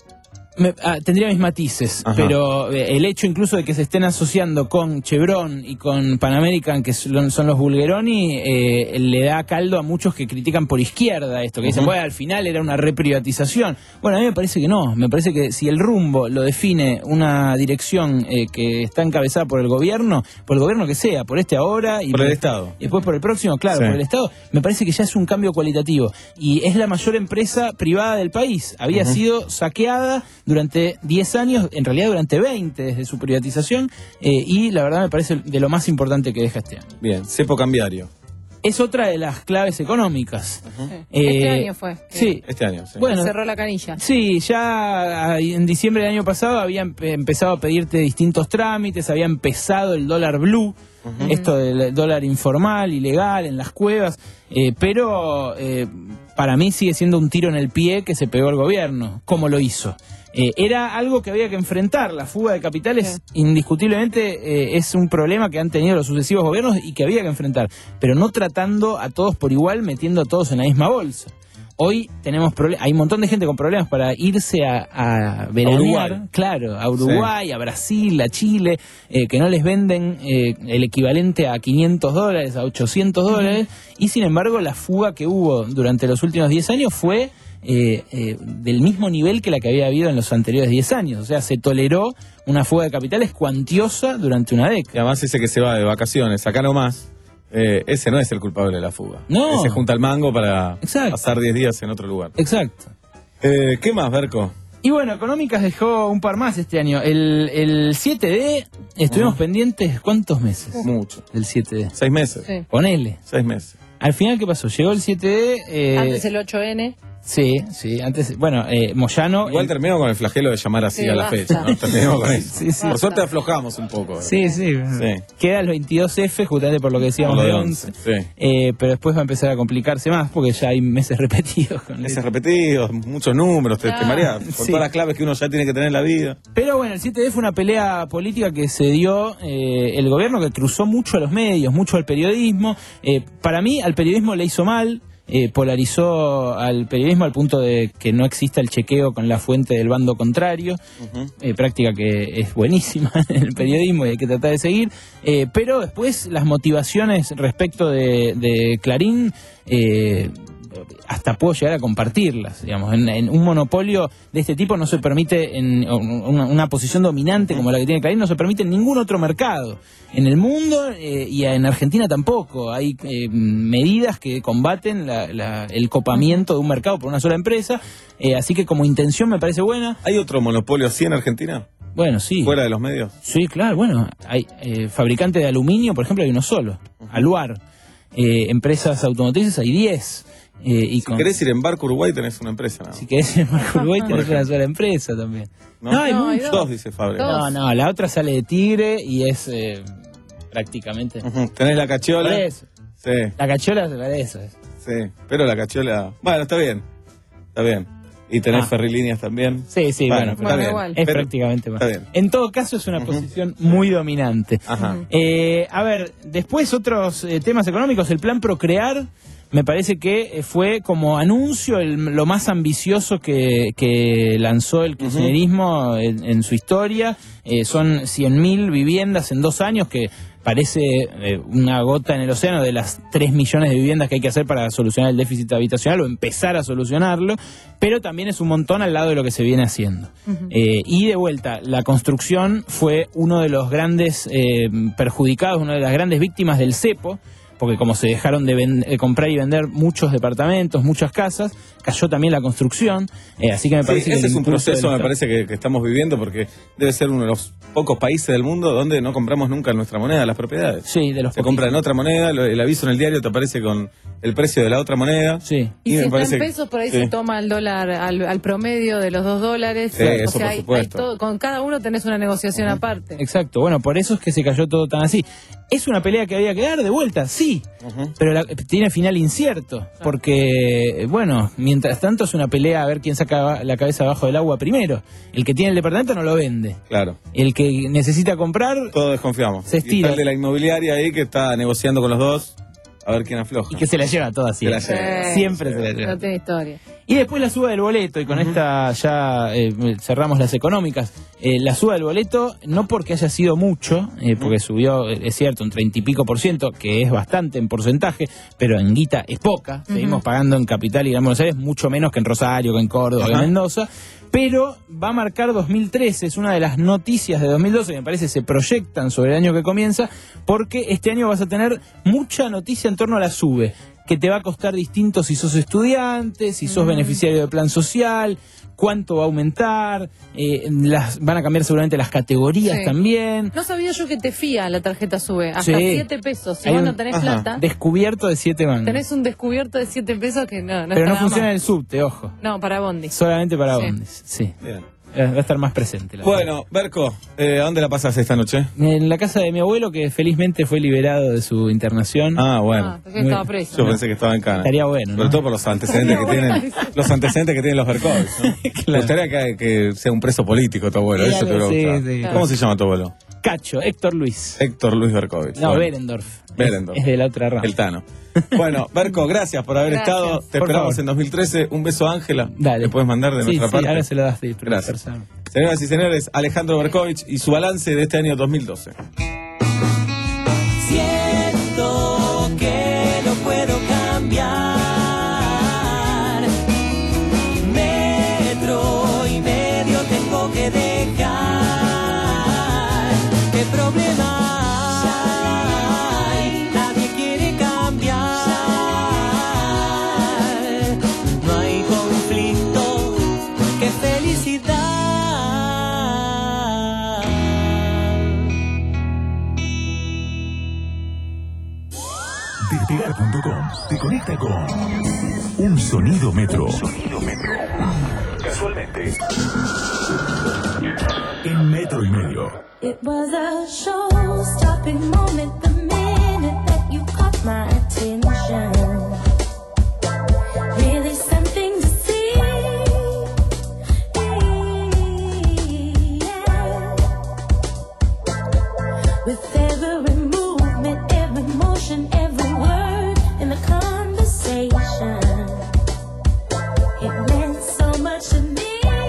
Me- ah, tendría mis matices, Ajá. pero eh, el hecho incluso de que se estén asociando con Chevron y con Pan American, que son, son los Bulgeroni, eh, le da caldo a muchos que critican por izquierda esto, que dicen, Ujú. bueno, al final era una reprivatización. Bueno, a mí me parece que no, me parece que si el rumbo lo define una dirección eh, que está encabezada por el gobierno, por el gobierno que sea, por este ahora y Por el Estado. y después por el próximo, claro, Sí. por el Estado, me parece que ya es un cambio cualitativo. Y es la mayor empresa privada del país. Había Ujú. sido saqueada durante diez años, en realidad durante veinte desde su privatización, eh, y la verdad me parece de lo más importante que deja este año. Bien, cepo cambiario. Es otra de las claves económicas. Este Eh, año fue. que Sí. Este año, sí. Bueno, cerró la canilla. Sí, ya ah, en diciembre del año pasado había empe- empezado a pedirte distintos trámites, había empezado el dólar blue, esto del dólar informal, ilegal, en las cuevas, eh, pero eh, para mí sigue siendo un tiro en el pie que se pegó el gobierno, como lo hizo. Eh, era algo que había que enfrentar, la fuga de capitales indiscutiblemente eh, es un problema que han tenido los sucesivos gobiernos y que había que enfrentar, pero no tratando a todos por igual, metiendo a todos en la misma bolsa. Hoy tenemos problemas, hay un montón de gente con problemas para irse a, a veranear, Uruguay. claro, a Uruguay, a Brasil, a Chile, eh, que no les venden eh, el equivalente a quinientos dólares, a ochocientos dólares, y sin embargo la fuga que hubo durante los últimos diez años fue eh, eh, del mismo nivel que la que había habido en los anteriores diez años, o sea, se toleró una fuga de capitales cuantiosa durante una década. Y además ese que se va de vacaciones, acá nomás, eh, ese no es el culpable de la fuga. No. Ese junta el mango para Exacto. pasar diez días en otro lugar. Exacto. Eh, ¿Qué más, Berco? Y bueno, Económicas dejó un par más este año. El, el siete D, estuvimos Mm. pendientes, ¿cuántos meses? Mucho. Del siete D. Seis meses. Sí. Ponele. Seis meses. Al final, ¿qué pasó? Llegó el siete D. Eh, Antes el ocho ene. Sí, sí, antes, bueno, eh, Moyano... Igual el- terminó con el flagelo de llamar así Sí, a la basta. fecha, ¿no? Terminamos con eso. Sí, sí. Por suerte aflojamos un poco. Sí, sí, Sí. Queda el veintidós F, justamente por lo que decíamos Por lo de de once. once, sí. Eh, pero después va a empezar a complicarse más porque ya hay meses repetidos. Con Meses eso. repetidos, muchos números, te, te Claro. mareás, con Sí. todas las claves que uno ya tiene que tener en la vida. Pero bueno, el siete D fue una pelea política que se dio eh, el gobierno, que cruzó mucho a los medios, mucho al periodismo. Eh, para mí, al periodismo le hizo mal. Eh, polarizó al periodismo al punto de que no exista el chequeo con la fuente del bando contrario, Ujú. eh, práctica que es buenísima en el periodismo y hay que tratar de seguir, eh, pero después las motivaciones respecto de, de Clarín, eh, hasta puedo llegar a compartirlas, digamos, en, en un monopolio de este tipo no se permite, en una, una posición dominante como la que tiene Clarín, no se permite en ningún otro mercado, en el mundo eh, y en Argentina tampoco, hay eh, medidas que combaten la- la- el copamiento de un mercado por una sola empresa, eh, así que como intención me parece buena. ¿Hay otro monopolio así en Argentina? Bueno, sí. ¿Fuera de los medios? Sí, claro, bueno, hay eh, fabricantes de aluminio, por ejemplo, hay uno solo, Aluar. Eh, empresas automotrices hay diez. Eh, y Si con, querés ir en barco Uruguay tenés una empresa, ¿no? si querés ir en Marco Uruguay Por tenés ejemplo. una sola empresa también. ¿No? No, hay No, hay mucho. Dos, dice Fabio. Dos. No, no, la otra sale de Tigre y es eh, prácticamente... Ujú. Tenés la Por cachiola. eso. Sí, La cachola es de eso. es. sí. Pero la cachiola. Bueno, está bien. Está bien. Y tenés Ah. ferrilíneas también. Sí, sí, bueno, está bueno, bien. igual. es Pero- prácticamente más. está bien. En todo caso es una posición muy dominante. Ajá. Eh, a ver, después otros eh, temas económicos, el plan Procrear me parece que eh, fue como anuncio el- lo más ambicioso que, que lanzó el kirchnerismo en, en su historia. Eh, son cien mil viviendas en dos años, que parece eh, una gota en el océano de las tres millones de viviendas que hay que hacer para solucionar el déficit habitacional o empezar a solucionarlo, pero también es un montón al lado de lo que se viene haciendo. Eh, y de vuelta, la construcción fue uno de los grandes eh, perjudicados, una de las grandes víctimas del cepo, porque como se dejaron de, ven- de comprar y vender muchos departamentos, muchas casas, cayó también la construcción, eh, así que me Sí, parece que ese el es un impulso proceso, del me parece, que, que estamos viviendo porque debe ser uno de los pocos países del mundo donde no compramos nunca en nuestra moneda las propiedades. Sí, de los Se compra en otra moneda, lo- el aviso en el diario te aparece con el precio de la otra moneda. Sí. Y, Y si me está parece en que- pesos, por ahí sí. se toma el dólar al, al promedio de los dos dólares. Sí, o eso sea, por hay- hay supuesto. todo- con cada uno tenés una negociación aparte. Exacto, bueno, por eso es que se cayó todo tan así. ¿Es una pelea que había que dar de vuelta? Sí, Ujú. pero la- tiene final incierto, porque, eh, bueno, mientras tanto es una pelea a ver quién saca la cabeza abajo del agua primero. El que tiene el departamento no lo vende. Claro. El que necesita comprar, Todos desconfiamos. Se Y estira. está el de la inmobiliaria ahí que está negociando con los dos a ver quién afloja. y que se la lleva toda así. Se la lleva. Siempre se la lleva. No tiene historia. Y después la suba del boleto, y con esta ya eh, cerramos las económicas. Eh, la suba del boleto, no porque haya sido mucho, eh, porque subió, eh, es cierto, un treinta y pico por ciento, que es bastante en porcentaje, pero en guita es poca. Seguimos pagando en Capital y Gran Buenos Aires mucho menos que en Rosario, que en Córdoba, que en Ajá. Mendoza. Pero va a marcar dos mil trece, es una de las noticias de dos mil doce que me parece se proyectan sobre el año que comienza, porque este año vas a tener mucha noticia en torno a la SUBE, que te va a costar distinto si sos estudiante, si sos beneficiario de plan social, cuánto va a aumentar, eh, las, van a cambiar seguramente las categorías Sí. también. No sabía yo que te fía la tarjeta sube. Hasta Sí. siete pesos. Si Hay vos un- no tenés ajá. plata, Descubierto de siete mangos. tenés un descubierto de siete pesos que no, no Pero no está funciona en nada el subte, ojo. mal. No, para Bondi. Solamente para Sí. bondis, sí. Bien. Eh, Va a estar más presente. La Bueno, Berco, eh, ¿a dónde la pasas esta noche? En la casa de mi abuelo, que felizmente fue liberado de su internación. Ah, bueno. Ah, porque estaba preso. Yo pensé que estaba en Cana. Estaría bueno, Sobre ¿no? todo por los antecedentes que tienen, los antecedentes que tienen los Berkovich, ¿no? Me gustaría que, que sea un preso político tu abuelo, eso te Claro, hubiera sí, gustado. sí. ¿Cómo se llama tu abuelo? Cacho, Héctor Luis. Héctor Luis Berkovich. No, Bueno, Berendorf. Berendorf. Es, es de la otra rama. El Tano. Bueno, Berco, gracias por haber Gracias. estado. Te Por esperamos favor. en dos mil trece. Un beso a Ángela. Dale. Le puedes mandar de Sí, nuestra sí, parte. ahora se lo das. sí, Gracias. persona. Señoras y señores, Alejandro Berkovich y su balance de este año dos mil doce. Siento que no puedo cambiar. Metro y medio tengo que dejar. ¿Qué problema hay? Nadie quiere Despegar punto com te conecta con un sonido metro. Sonido metro. Casualmente. En metro y medio. It was a show-stopping moment the minute that you caught my attention. Really something to see. Yeah. With every movement, every motion, every word in the conversation, it meant so much to me.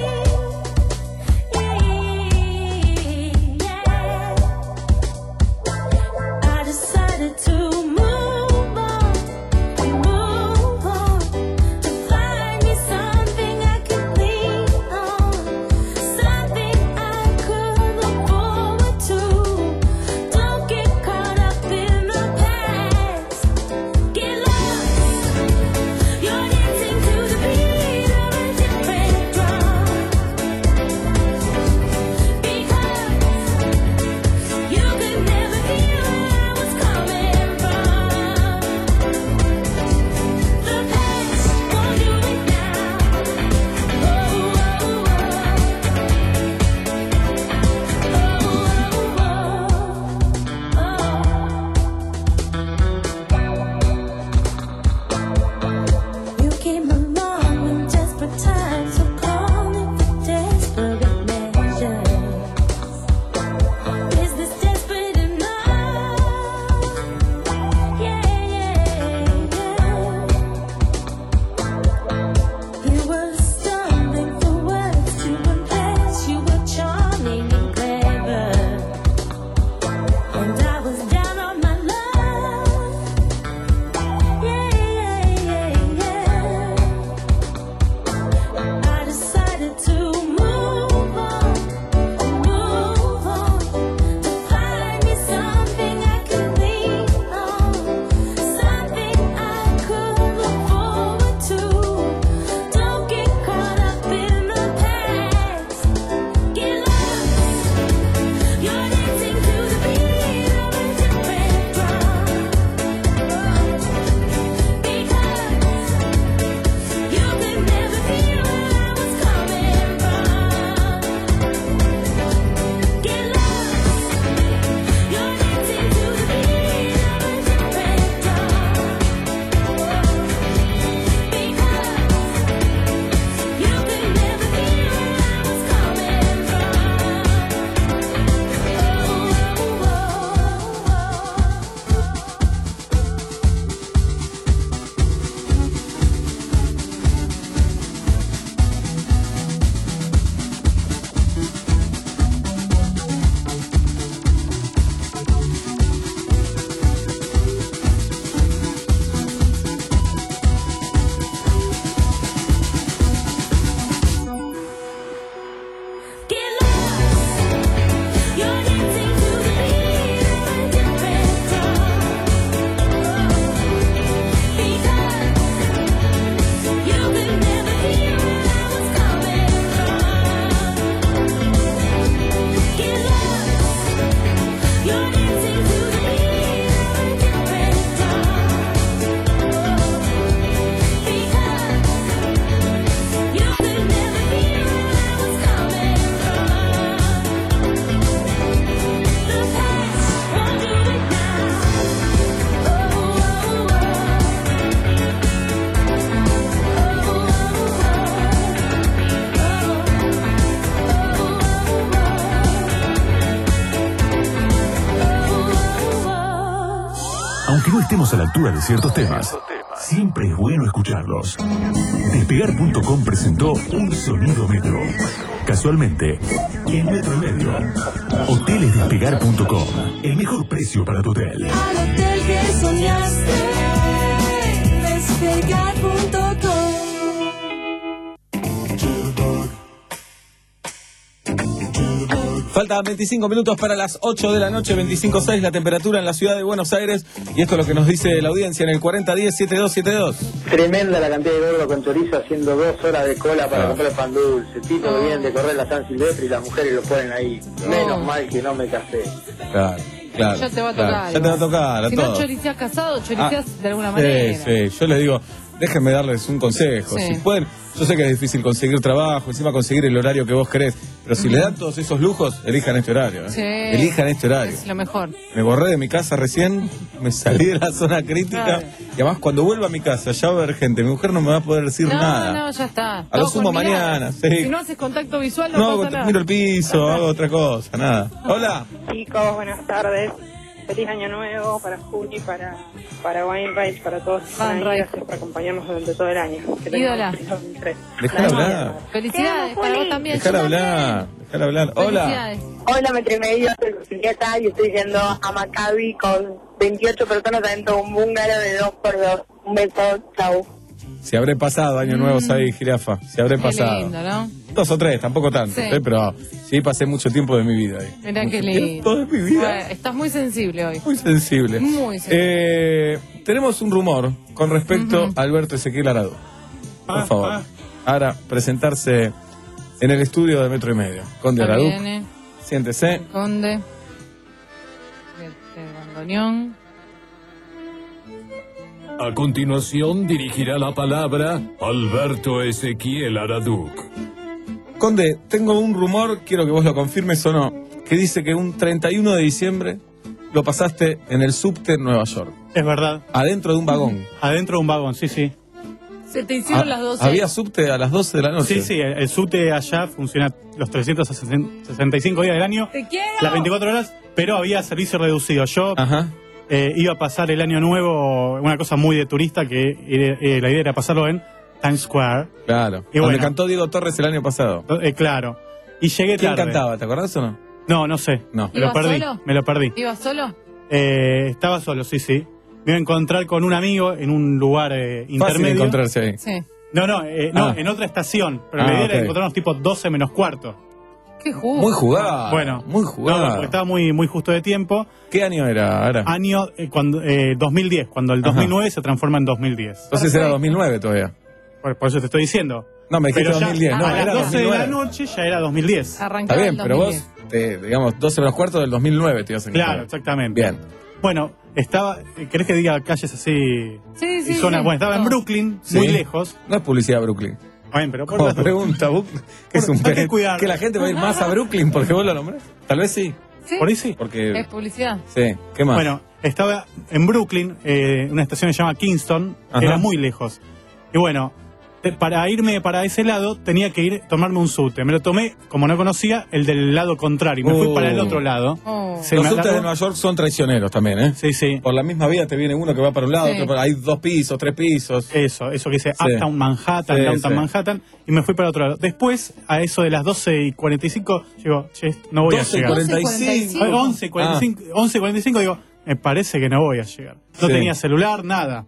Aunque no estemos a la altura de ciertos temas, siempre es bueno escucharlos. Despegar punto com presentó Un Sonido Metro. Casualmente, en Metro y Medio. Hoteles Despegar punto com. El mejor precio para tu hotel. Al hotel que soñaste, Despegar punto com. Faltan veinticinco minutos para las ocho de la noche, veinticinco punto seis la temperatura en la ciudad de Buenos Aires. Y esto es lo que nos dice la audiencia en el cuarenta diez setenta y dos setenta y dos. Tremenda la cantidad de gordo con chorizo haciendo dos horas de cola para Ah. comprar pan dulce. Tipo que vienen de correr la San Silvestre y las mujeres lo ponen ahí. Menos No. mal que no me casé. Claro. Claro, ya te va a claro, tocar. ya te va a tocar a Si todos. no choriceás casado, choriceás Ah, de alguna Sí, manera. sí, yo les digo, déjenme darles un consejo. Sí. Si pueden, yo sé que es difícil conseguir trabajo, encima conseguir el horario que vos querés, pero si Ujú. le dan todos esos lujos, elijan este horario. ¿eh? Sí. Elijan este horario. Es lo mejor. Me borré de mi casa recién, me salí de la zona crítica Claro. y además cuando vuelva a mi casa ya va a haber gente, mi mujer no me va a poder decir No, nada. no, ya está. A lo Todo sumo con mirada. mañana, sí. Si no haces contacto visual, no, No, pasa hago- nada. miro el piso, hago otra cosa, nada. Hola. Chicos, buenas tardes. Feliz año nuevo para Juli, para, para Wayne Rice, para todos. Van Rice. Gracias por acompañarnos durante todo el año. Que Ídola. tengamos feliz dos mil tres. Dejala hablar. Felicidades para vos también. Dejala yo también. hablar. Dejala hablar. Hola. Felicidades. Hola, Metro y Medio, soy Julieta y estoy yendo a Maccabi con veintiocho personas adentro de un búngaro de dos por dos. Un beso, chau. Si habré pasado años nuevos ahí, jirafa. Si habré Qué pasado. lindo, ¿no? Dos o tres, tampoco tanto, Sí. ¿eh? Pero sí pasé mucho tiempo de mi vida ahí. Mirá qué Mucho lindo. tiempo de mi vida. Bueno, estás muy sensible hoy. Muy sensible. Muy sensible. Eh, tenemos un rumor con respecto Ujú. a Alberto Ezequiel Aradu. Por Ah, favor. ah. Ahora, presentarse en el estudio de Metro y Medio. Conde Acá Aradu. viene Siéntese. Conde. Este bandoneón. A continuación dirigirá la palabra Alberto Ezequiel Araduc. Conde, tengo un rumor, quiero que vos lo confirmes o no, que dice que un treinta y uno de diciembre lo pasaste en el subte en Nueva York. Es verdad. Adentro de un vagón. Adentro de un vagón, sí, sí. Se te hicieron Ah, las doce. Había subte a las doce de la noche. Sí, sí, el, el subte allá funciona los trescientos sesenta y cinco días del año, ¡Te quiero! las veinticuatro horas, pero había servicio reducido. Yo eh, iba a pasar el año nuevo, una cosa muy de turista, que eh, eh, la idea era pasarlo en Times Square. Claro. Y Donde bueno. cantó Diego Torres el año pasado. Eh, claro. Y llegué ¿Quién tarde. cantaba? ¿Te acordás o no? No, no sé. No. Me lo ¿Ibas perdí. solo? Me lo perdí. ¿Ibas solo? Eh, estaba solo, sí, sí. Me iba a encontrar con un amigo en un lugar eh, Fácil intermedio. encontrarse ahí. Sí. No, no, eh, no Ah. en otra estación. Pero Ah, la idea era ok. encontrarnos tipo doce menos cuarto. Qué jugo. Muy jugada. Bueno, Muy No, no, jugada. porque estaba muy, muy justo de tiempo. ¿Qué año era ahora? Año eh, cuando, eh, dos mil diez, cuando el Ajá. dos mil nueve se transforma en dos mil diez. Entonces era dos mil nueve todavía. Por, por eso te estoy diciendo. No, me dijiste Pero ya dos mil diez. No, a las era doce de la dos mil nueve. noche ya era dos mil diez. Está Arrancaba bien, el pero dos vos, mil diez. te, digamos, doce menos cuarto del dos mil nueve te ibas a encontrar. Claro, exactamente. Bien. Bueno, estaba, eh, ¿querés que diga calles así? Sí, sí, y zona- sí. Bueno, estaba en No. Brooklyn, Sí. muy lejos. No es publicidad Brooklyn. Bueno, pero por Como las- pregunta, Buc- que es un hay que pe- cuidar. que la gente va a ir más a Brooklyn porque vos lo nombrás. Tal vez sí. ¿Sí? Por ahí sí. Porque. Es publicidad. Sí, ¿qué más? Bueno, estaba en Brooklyn, eh, una estación que se llama Kingston, Ajá. era muy lejos. Y bueno, te- para irme para ese lado tenía que ir tomarme un subte. Me lo tomé, como no conocía, el del lado contrario. Me fui Uh. para el otro lado. Oh. Se Los me subtes agarró- de Nueva York son traicioneros también, ¿eh? Sí, sí. Por la misma vía te viene uno que va para un lado, Sí. otro para... hay dos pisos, tres pisos. Eso, eso que dice Sí. Uptown Manhattan, Sí, Downtown sí. Manhattan, y me fui para otro lado. Después, a eso de las doce y cuarenta y cinco, digo, che, no voy doce y a llegar. cuarenta y cinco. Ay, once y cuarenta y cinco, once y cuarenta y cinco, digo, me parece que no voy a llegar. No Sí. tenía celular, nada.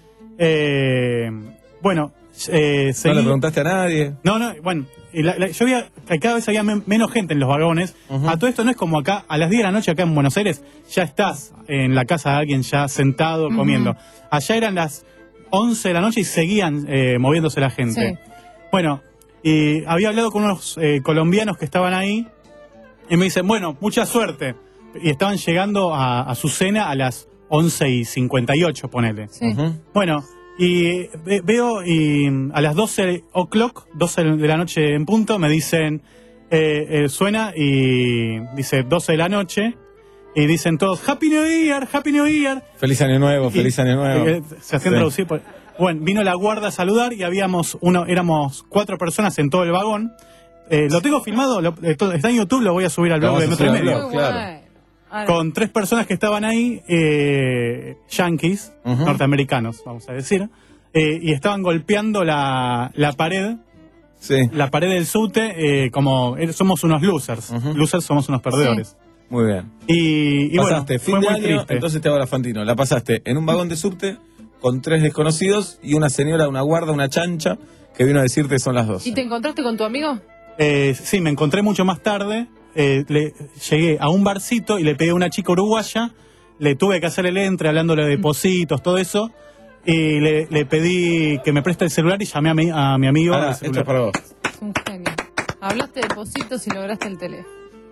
Eh, bueno, eh, No seguí. le preguntaste a nadie. No, no, bueno, y la- la- yo veía que cada vez había men- menos gente en los vagones. A todo esto no es como acá, a las diez de la noche acá en Buenos Aires, ya estás en la casa de alguien ya sentado Ujú. comiendo. Allá eran las once de la noche y seguían eh, moviéndose la gente. Sí. Bueno, y había hablado con unos eh, colombianos que estaban ahí y me dicen, bueno, mucha suerte. Y estaban llegando a, a su cena a las once y cincuenta y ocho, ponele. Sí. Ujú. Bueno, y ve- veo y mm, a las doce o'clock, doce de la noche en punto, me dicen, eh, eh, suena y dice doce de la noche y dicen todos, Happy New Year, Happy New Year. Feliz año nuevo, Y- feliz año nuevo. eh, se hacían Sí. traducir. por- Bueno, vino la guardia a saludar y habíamos uno, éramos cuatro personas en todo el vagón. Eh, lo tengo filmado, lo- eh, todo- está en YouTube, lo voy a subir al Lo blog de vamos a Metro y subir al Medio. blog, claro. Bueno. Ahora, Con tres personas que estaban ahí, eh, yankees, Ujú. norteamericanos, vamos a decir, eh, y estaban golpeando la, la pared, Sí, la pared del subte, eh, como eh, somos unos losers. Ujú. Losers somos unos perdedores. muy bien. Y, y bueno, Pasaste fin fue de muy año, triste. entonces te hago la Fantino. La pasaste en un vagón de subte con tres desconocidos y una señora, una guarda, una chancha que vino a decirte son las dos. ¿y te encontraste con tu amigo? Eh, sí, me encontré mucho más tarde. eh, le, llegué a un barcito y le pedí a una chica uruguaya. Le tuve que hacer el entre, hablándole de positos, todo eso. Y le, le pedí que me preste el celular y llamé a mi, a mi amigo. Ahora, al esto celular. es para vos. Es un genio. Hablaste de positos y lograste el teléfono.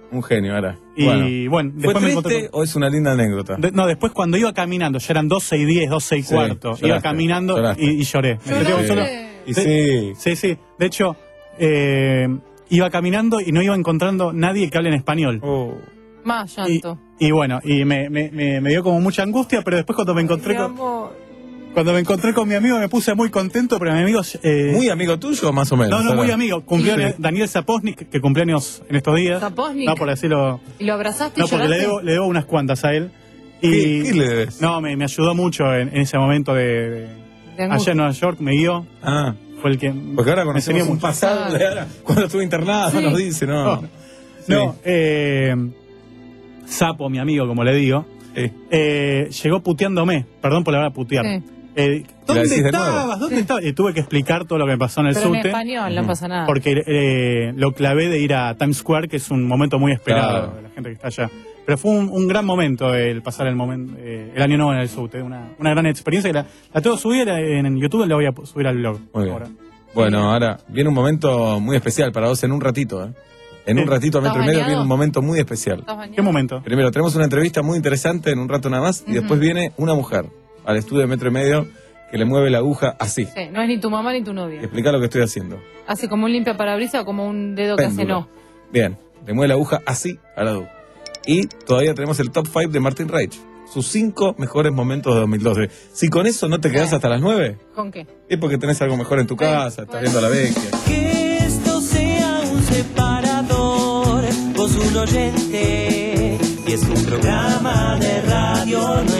Un genio, ahora. Y Bueno. bueno, ¿Fue después me triste encontré con- o es una linda anécdota? De- no, después cuando iba caminando, ya eran doce y diez, doce y Sí, cuarto, lloraste, iba caminando lloraste. y, y lloré. Me metí Lloraste. solo- Y de- sí. sí, sí. De hecho, eh, iba caminando y no iba encontrando nadie que hable en español. Oh. Más llanto. Y bueno, y me, me, me, me dio como mucha angustia, pero después cuando me encontré Mi con, amor. cuando me encontré con mi amigo me puse muy contento, pero mi amigo... eh, ¿Muy amigo tuyo o más o menos? no, no, Ahora. muy amigo. Cumplió Sí. Daniel Zaposnik, que cumpleaños en estos días. ¿Zaposnik? No, por decirlo... ¿Y lo abrazaste No, y porque lloraste? le debo, le debo unas cuantas a él. Y, ¿Qué- qué le debes? No, me, me ayudó mucho en, en ese momento de... de- De angustia. allá en Nueva York me guió. Ah. Fue el que... Porque ahora me conocemos enseñó un mucho. pasado de ahora, cuando estuve internado, Sí. nos dice, no. No, eh, Sapo, mi amigo, como le digo, eh, llegó puteándome. Perdón por la verdad putear. Sí. Eh, ¿La ¿Dónde decís de nuevo? estabas? ¿Dónde estabas? Y tuve que explicar todo lo que me pasó en el Pero en subte. español, no pasa nada. Porque eh, lo clavé de ir a Times Square, que es un momento muy esperado Claro. de la gente que está allá. Pero fue un, un gran momento el pasar el momento, eh, el año nuevo en el subte. Una, una gran experiencia que la, la tengo subida en, en YouTube, la voy a subir al blog. Muy bien. ahora. Bueno, ahora viene un momento muy especial para vos en un ratito, ¿eh? En un Sí. ratito a metro y ¿Estás medio bañado? viene un momento muy especial. ¿Estás bañado? ¿Qué momento? Primero, tenemos una entrevista muy interesante en un rato nada más y después viene una mujer al estudio de metro y medio que le mueve la aguja así. Sí, no es ni tu mamá ni tu novia. Explica lo que estoy haciendo. Hace como un limpia parabrisas o como un dedo que hace Péndulo. no. Bien, le mueve la aguja así a la D U. Y todavía tenemos el top cinco de Martin Reich. Sus cinco mejores momentos de dos mil doce. Si con eso no te quedás hasta las nueve, ¿Con qué? es porque tenés algo mejor en tu casa, estás viendo a la vecchia. Que esto sea un separador, vos un oyente, y es un programa de radio, no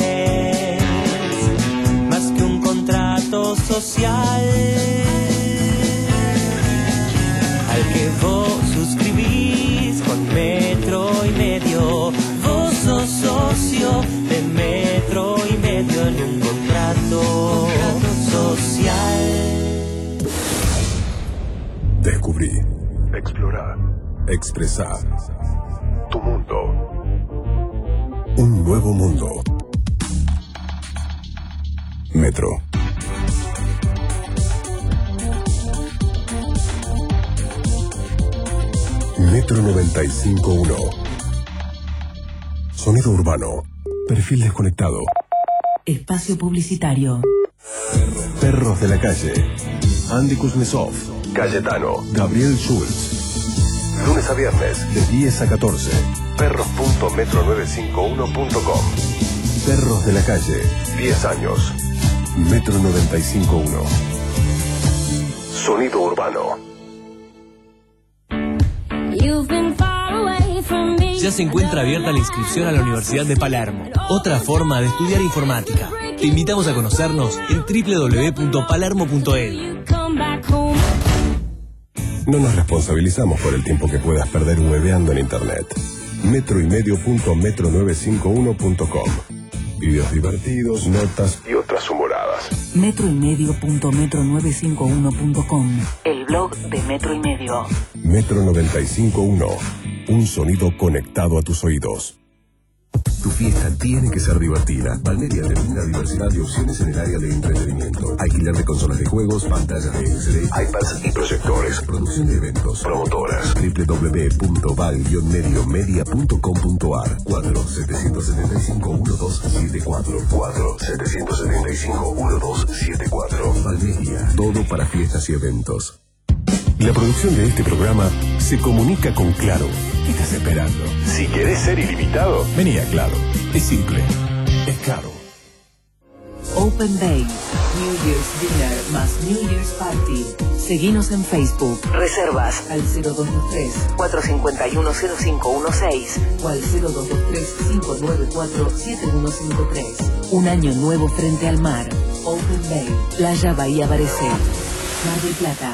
es más que un contrato social al que vos suscribís con metro y medio. Vos sos socio de metro y medio en un contrato social. Descubrí, explorar, expresar tu mundo. Un nuevo mundo. Metro. Metro noventa y cinco punto uno. Sonido urbano. Perfil desconectado. Espacio publicitario. Perros de la calle. Andy Kuznetsov. Cayetano. Gabriel Schulz. Lunes a viernes de diez a catorce. perros punto metro novecientos cincuenta y uno punto com. Perros de la calle. diez años. Metro noventa y cinco punto uno. Sonido urbano. Ya se encuentra abierta la inscripción a la Universidad de Palermo, otra forma de estudiar informática. Te invitamos a conocernos en doble u doble u doble u punto palermo punto e d u. No nos responsabilizamos por el tiempo que puedas perder hueveando en internet. Metro y medio punto metro novecientos cincuenta y uno punto com. Videos divertidos, notas y otras humoradas. Metro y medio punto metro novecientos cincuenta y uno punto com. El blog de Metro y Medio. Metro noventa y cinco punto uno. Un sonido conectado a tus oídos. Tu fiesta tiene que ser divertida. Valmedia te brinda diversidad de opciones en el área de entretenimiento. Alquiler de consolas de juegos, pantallas de L C D, iPads y proyectores. Producción de eventos. Promotoras. doble u doble u doble u punto val medio media punto com punto a r. cuatro siete siete cinco uno dos siete cuatro. cuatro siete siete cinco uno dos siete cuatro. Valmedia. Todo para fiestas y eventos. La producción de este programa se comunica con Claro. ¿Qué estás esperando? Si querés ser ilimitado, vení a Claro. Es simple. Es Claro. Open Bay. New Year's Dinner más New Year's Party. Seguinos en Facebook. Reservas Al cero dos dos tres cuatro cinco uno cero cinco uno seis. o al cero dos dos tres cinco nueve cuatro siete uno cinco tres. Un año nuevo frente al mar. Open Bay. Playa Bahía Barecé. Mar del Plata.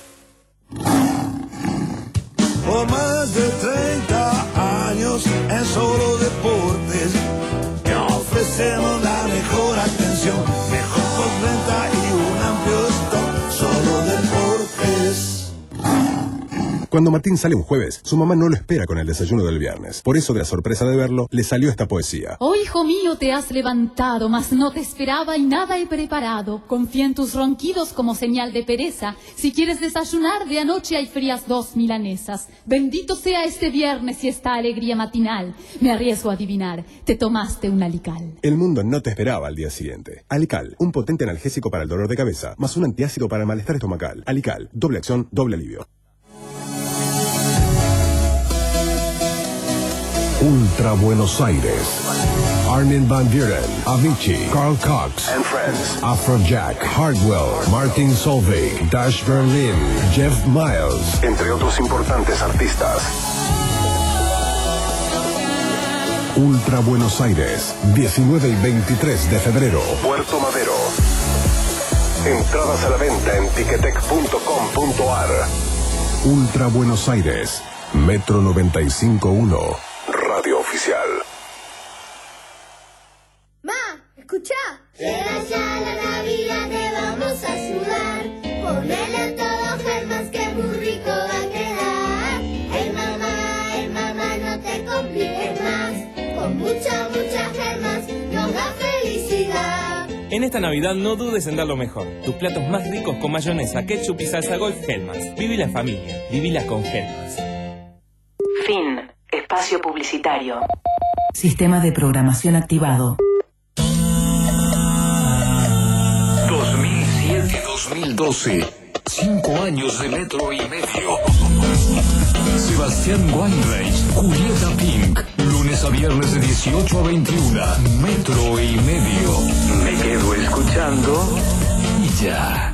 Por más de treinta años en Solo Deportes te ofrecemos la mejor atención, mejor postventa y un amplio stock. Solo Deportes. Cuando Martín sale un jueves, su mamá no lo espera con el desayuno del viernes. Por eso, de la sorpresa de verlo, le salió esta poesía. Oh, hijo mío, te has levantado, mas no te esperaba y nada he preparado. Confía en tus ronquidos como señal de pereza. Si quieres desayunar, de anoche hay frías dos milanesas. Bendito sea este viernes y esta alegría matinal. Me arriesgo a adivinar, te tomaste un alical. El mundo no te esperaba al día siguiente. Alical, un potente analgésico para el dolor de cabeza, más un antiácido para el malestar estomacal. Alical, doble acción, doble alivio. Ultra Buenos Aires. Armin van Buren, Avicii, Carl Cox and Friends, Afrojack, Hardwell, Martin Solveig, Dash Berlin, Jeff Miles, entre otros importantes artistas. Ultra Buenos Aires, diecinueve y veintitrés de febrero, Puerto Madero. Entradas a la venta en ticketek punto com punto ar. Ultra Buenos Aires, Metro noventa y cinco punto uno, Radio Oficial. Ma, escucha. Llega ya la Navidad, te vamos a ayudar. Ponele a todo Germán que muy rico va a quedar. Hey mamá, hey mamá, no te compliques más. Con mucha, mucha Germán nos da felicidad. En esta Navidad no dudes en dar lo mejor. Tus platos más ricos con mayonesa, ketchup y salsa golf Hellmann's. Vivila en familia, vivila con Hellmann's. Fin. Espacio publicitario. Sistema de programación activado. dos mil siete a dos mil doce. Cinco años de metro y medio. Sebastián Weinreich, Julieta Pink. Lunes a viernes de dieciocho a veintiuno. Metro y medio. Me quedo escuchando y ya.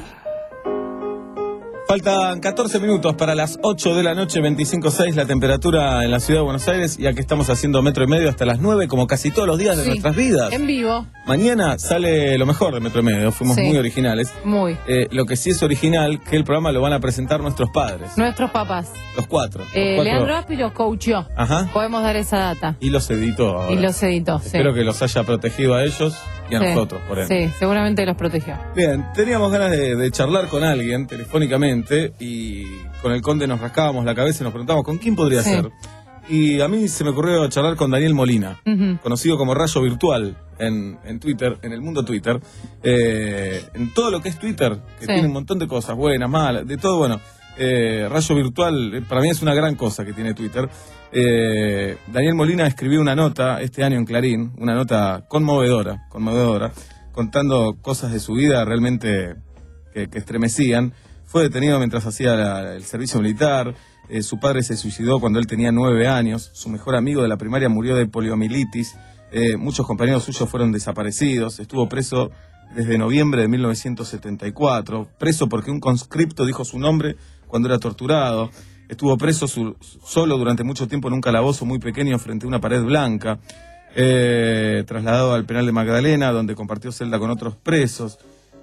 Faltan catorce minutos para las ocho de la noche, veinticinco punto seis la temperatura en la ciudad de Buenos Aires, y aquí estamos haciendo Metro y Medio hasta las nueve, como casi todos los días de Sí, nuestras vidas. En vivo. Mañana sale lo mejor de Metro y Medio, fuimos Sí. muy originales. Muy. Eh, lo que sí es original, que el programa lo van a presentar nuestros padres, Nuestros papás. los cuatro. los Eh, cuatro. Leandro Api los coachó. Ajá. Podemos dar esa data. Y los editó ahora. Y los editó, sí. Espero que los haya protegido a ellos y a Sí. nosotros, por ende. Sí, seguramente los protegió. Bien, teníamos ganas de, de charlar con alguien telefónicamente y con el Conde nos rascábamos la cabeza y nos preguntábamos con quién podría Sí. ser. Y a mí se me ocurrió charlar con Daniel Molina, Ujú. conocido como Rayo Virtual en, en Twitter, en el mundo Twitter. Eh, en todo lo que es Twitter, que Sí. tiene un montón de cosas buenas, malas, de todo, bueno. Eh, Rayo Virtual, eh, para mí es una gran cosa que tiene Twitter. Eh, Daniel Molina escribió una nota este año en Clarín, una nota conmovedora, conmovedora, contando cosas de su vida realmente que, que estremecían. Fue detenido mientras hacía la- el servicio militar. Eh, su padre se suicidó cuando él tenía nueve años. Su mejor amigo de la primaria murió de poliomielitis. Eh, muchos compañeros suyos fueron desaparecidos. Estuvo preso desde noviembre de mil novecientos setenta y cuatro. Preso porque un conscripto dijo su nombre cuando era torturado. Estuvo preso su- solo durante mucho tiempo en un calabozo muy pequeño frente a una pared blanca. Eh, trasladado al penal de Magdalena, donde compartió celda con otros presos.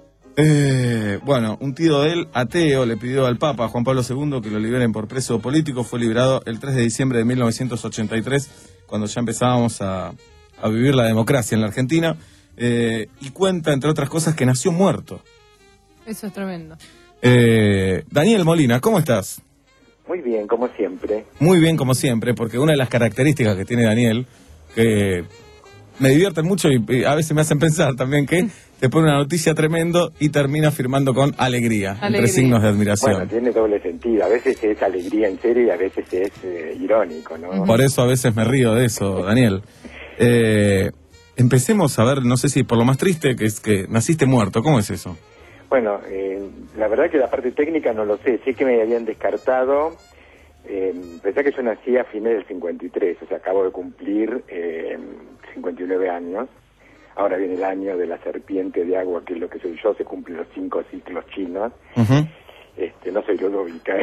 Eh, bueno, un tío de él, ateo, le pidió al Papa Juan Pablo segundo que lo liberen por preso político. Fue liberado el tres de diciembre de mil novecientos ochenta y tres, cuando ya empezábamos a, a vivir la democracia en la Argentina. Eh, y cuenta, entre otras cosas, que nació muerto. Eso es tremendo. Eh, Daniel Molina, ¿cómo estás? Muy bien, como siempre. Muy bien, como siempre, porque una de las características que tiene Daniel, que me divierten mucho y, y a veces me hacen pensar también, que te pone una noticia tremendo y termina firmando con alegría, Alegría. entre signos de admiración. Bueno, tiene doble sentido. A veces es alegría en serio y a veces es eh, irónico, ¿no? Por eso a veces me río de eso, Daniel. Eh, empecemos a ver, no sé si por lo más triste, que es que naciste muerto. ¿Cómo es eso? Bueno, eh, la verdad que la parte técnica no lo sé. Sé que me habían descartado. Eh, pensé que yo nací a fines del cincuenta y tres, o sea, acabo de cumplir eh, cincuenta y nueve años. Ahora viene el año de la serpiente de agua, que es lo que soy yo, se cumplen los cinco ciclos chinos. Este, no soy lógica.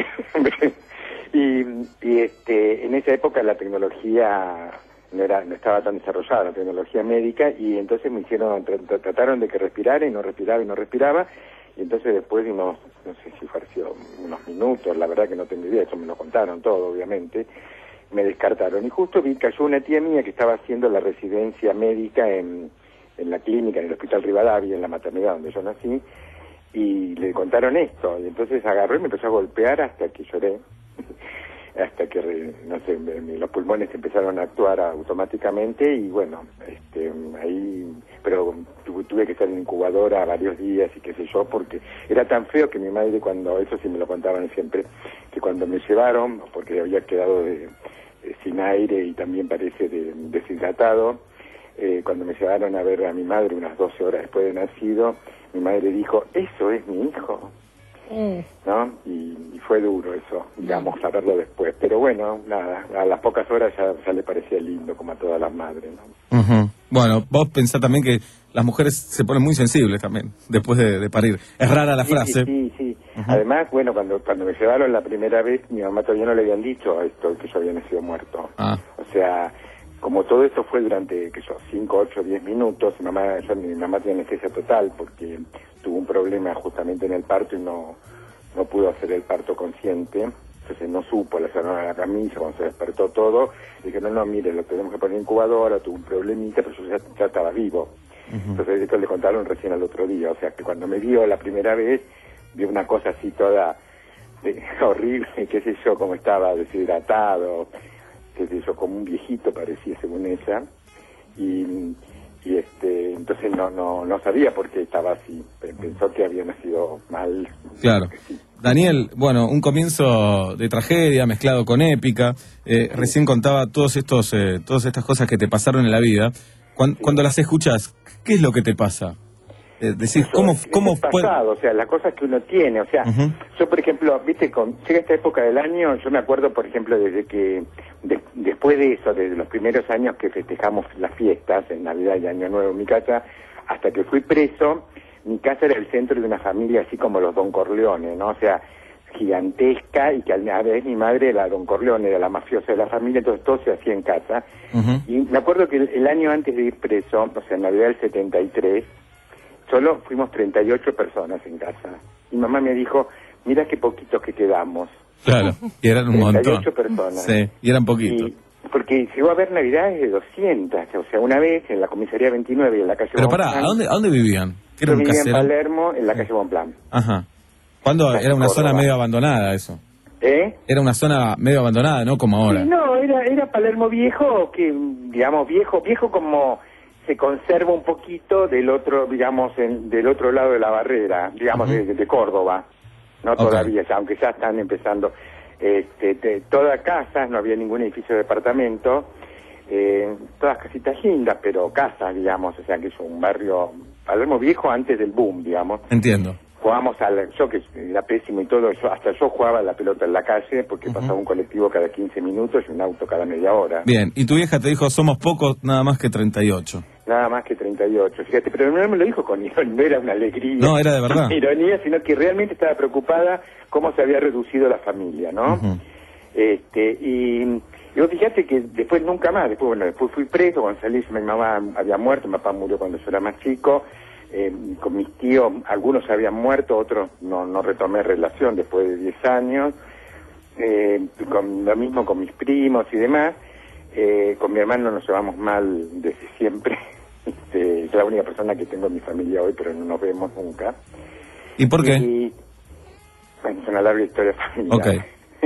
y, y este, en esa época la tecnología no era, no estaba tan desarrollada, la tecnología médica, y entonces me hicieron, tr- tr- trataron de que respirara y no respiraba y no respiraba, y entonces después de unos, no sé si pareció unos minutos, la verdad que no tengo idea, eso me lo contaron todo, obviamente, me descartaron. Y justo vi, cayó una tía mía que estaba haciendo la residencia médica en, en la clínica, en el Hospital Rivadavia, en la maternidad donde yo nací, y le contaron esto, y entonces agarró y me empezó a golpear hasta que lloré. hasta que, re- no sé, me- los pulmones empezaron a actuar automáticamente y bueno, este, ahí, pero tu- tuve que estar en incubadora varios días y qué sé yo, porque era tan feo que mi madre cuando, eso sí me lo contaban siempre, que cuando me llevaron, porque había quedado de, de- sin aire y también parece de, deshidratado, eh, cuando me llevaron a ver a mi madre unas doce horas después de nacido, mi madre dijo, eso es mi hijo. ¿No? Y, y fue duro eso, digamos, saberlo después. Pero bueno, nada, a las pocas horas ya, ya le parecía lindo, como a todas las madres, ¿no? Ujú. Bueno, vos pensás también que las mujeres se ponen muy sensibles también después de, de parir. Es rara la Sí, frase. Sí, sí, sí. Además, bueno, cuando cuando me llevaron la primera vez, mi mamá todavía no le habían dicho esto, que yo había nacido muerto. Ah. O sea, como todo esto fue durante, que yo, cinco, ocho, diez minutos, mi mamá, yo, mi mamá tiene anestesia total porque tuvo un problema justamente en el parto y no, no pudo hacer el parto consciente. Entonces no supo, la llevaron a la camilla, cuando se despertó todo, dije, no, no, mire, lo tenemos que poner en incubadora, tuvo un problemita, pero yo ya, ya estaba vivo. Entonces esto le contaron recién al otro día, o sea que cuando me vio la primera vez, vio una cosa así toda de, horrible, qué sé yo, como estaba deshidratado, qué sé yo, como un viejito parecía según ella, y, y este, entonces no, no, no sabía por qué estaba así, pensó que había nacido mal. Claro. Daniel, bueno, un comienzo de tragedia mezclado con épica. Eh, recién contaba todos estos, eh, todas estas cosas que te pasaron en la vida. Cuando, cuando las escuchas, ¿qué es lo que te pasa? Eh, decís, ¿cómo, cómo es puede...? pasado, o sea, las cosas que uno tiene, o sea, Ujú. yo por ejemplo, viste, con, llega esta época del año, yo me acuerdo por ejemplo desde que, de- después de eso, desde los primeros años que festejamos las fiestas, en Navidad y Año Nuevo en mi casa, hasta que fui preso, mi casa era el centro de una familia así como los Don Corleone, ¿no? O sea, gigantesca, y que a la vez mi madre era Don Corleone, era la mafiosa de la familia, entonces todo se hacía en casa. Y me acuerdo que el, el año antes de ir preso, o sea, en Navidad del setenta y tres, solo fuimos treinta y ocho personas en casa. Mi mamá me dijo, mira qué poquitos que quedamos. Claro, y eran un treinta y montón. ocho personas. Sí, y eran poquitos. Y- porque llegó a haber Navidades de doscientas, o sea, una vez en la comisaría veintinueve y en la calle Pero pará, Bonpland. ¿a dónde, ¿a dónde vivían? ¿Que era Yo un vivía en casero? Palermo, en la calle Bonpland. Ajá. ¿Cuándo? Era una zona medio abandonada eso. ¿Eh? Era una zona medio abandonada, no como ahora. Sí, no, era, era Palermo viejo, que, digamos, viejo, viejo como se conserva un poquito del otro, digamos, en- del otro lado de la barrera, digamos, de, de Córdoba. No Ok. todavía, ya, aunque ya están empezando. Este, de, todas casas, no había ningún edificio de departamento, eh, todas casitas lindas, pero casas, digamos, o sea, que es un barrio, Palermo viejo antes del boom, digamos. Entiendo. Jugábamos al, yo que era pésimo y todo, yo, hasta yo jugaba a la pelota en la calle porque pasaba un colectivo cada quince minutos y un auto cada media hora. Bien, y tu vieja te dijo, somos pocos, nada más que treinta y ocho. Nada más que treinta y ocho, fíjate, pero no me lo dijo con ironía, no era una alegría. No, era de verdad. Ironía, sino que realmente estaba preocupada cómo se había reducido la familia, ¿no? Este, y yo fíjate que después nunca más, después, bueno, después fui preso, cuando salí mi mamá había muerto, mi papá murió cuando yo era más chico, eh, con mis tíos, algunos habían muerto, otros no, no retomé relación después de diez años, eh, con, lo mismo con mis primos y demás, eh, con mi hermano nos llevamos mal desde siempre, este, es la única persona que tengo en mi familia hoy, pero no nos vemos nunca. ¿Y por qué? Y, bueno, es una larga historia familiar. Ok.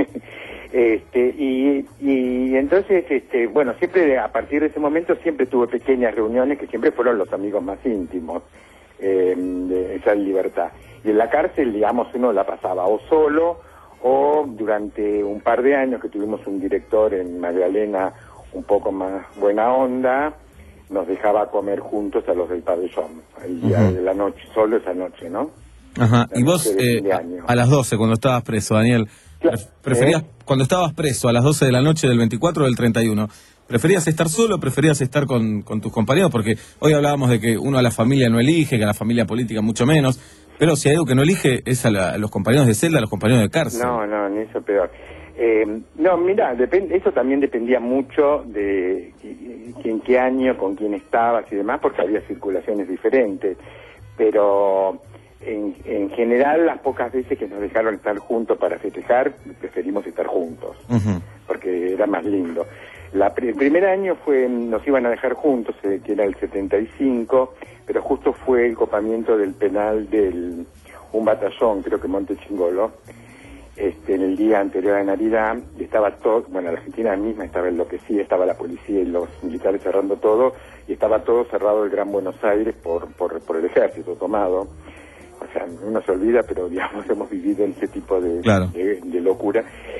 Este, y, y entonces, este, bueno, siempre a partir de ese momento siempre tuve pequeñas reuniones que siempre fueron los amigos más íntimos, eh, de esa libertad. Y en la cárcel, digamos, uno la pasaba o solo o durante un par de años que tuvimos un director en Magdalena un poco más buena onda, nos dejaba comer juntos a los del pabellón, el día Ujú. de la noche, solo esa noche, ¿no? Ajá. La Y vos, noche de eh, fin de a, año. a las doce, cuando estabas preso, Daniel, pref- ¿preferías, ¿Eh? cuando estabas preso, a las doce de la noche del veinticuatro o del treinta y uno, ¿preferías estar solo o preferías estar con, con tus compañeros? Porque hoy hablábamos de que uno a la familia no elige, que a la familia política mucho menos, pero si hay algo que no elige es a, la- a los compañeros de celda, a los compañeros de cárcel. No, no, ni eso peor. Eh, no, mira, depende, eso también dependía mucho de qui- en qué año, con quién estabas y demás, porque había circulaciones diferentes. Pero en, en general, las pocas veces que nos dejaron estar juntos para festejar, preferimos estar juntos, Ujú. porque era más lindo. La, pri- el primer año fue, nos iban a dejar juntos, eh, que era el setenta y cinco, pero justo fue el copamiento del penal del un batallón, creo que Monte Chingolo, este, en el día anterior a Navidad, y estaba todo, bueno, la Argentina misma estaba enloquecida, estaba la policía y los militares cerrando todo, y estaba todo cerrado el Gran Buenos Aires por, por, por el ejército tomado. O sea, uno se olvida, pero digamos, hemos vivido en ese tipo de, Claro. de, de locura.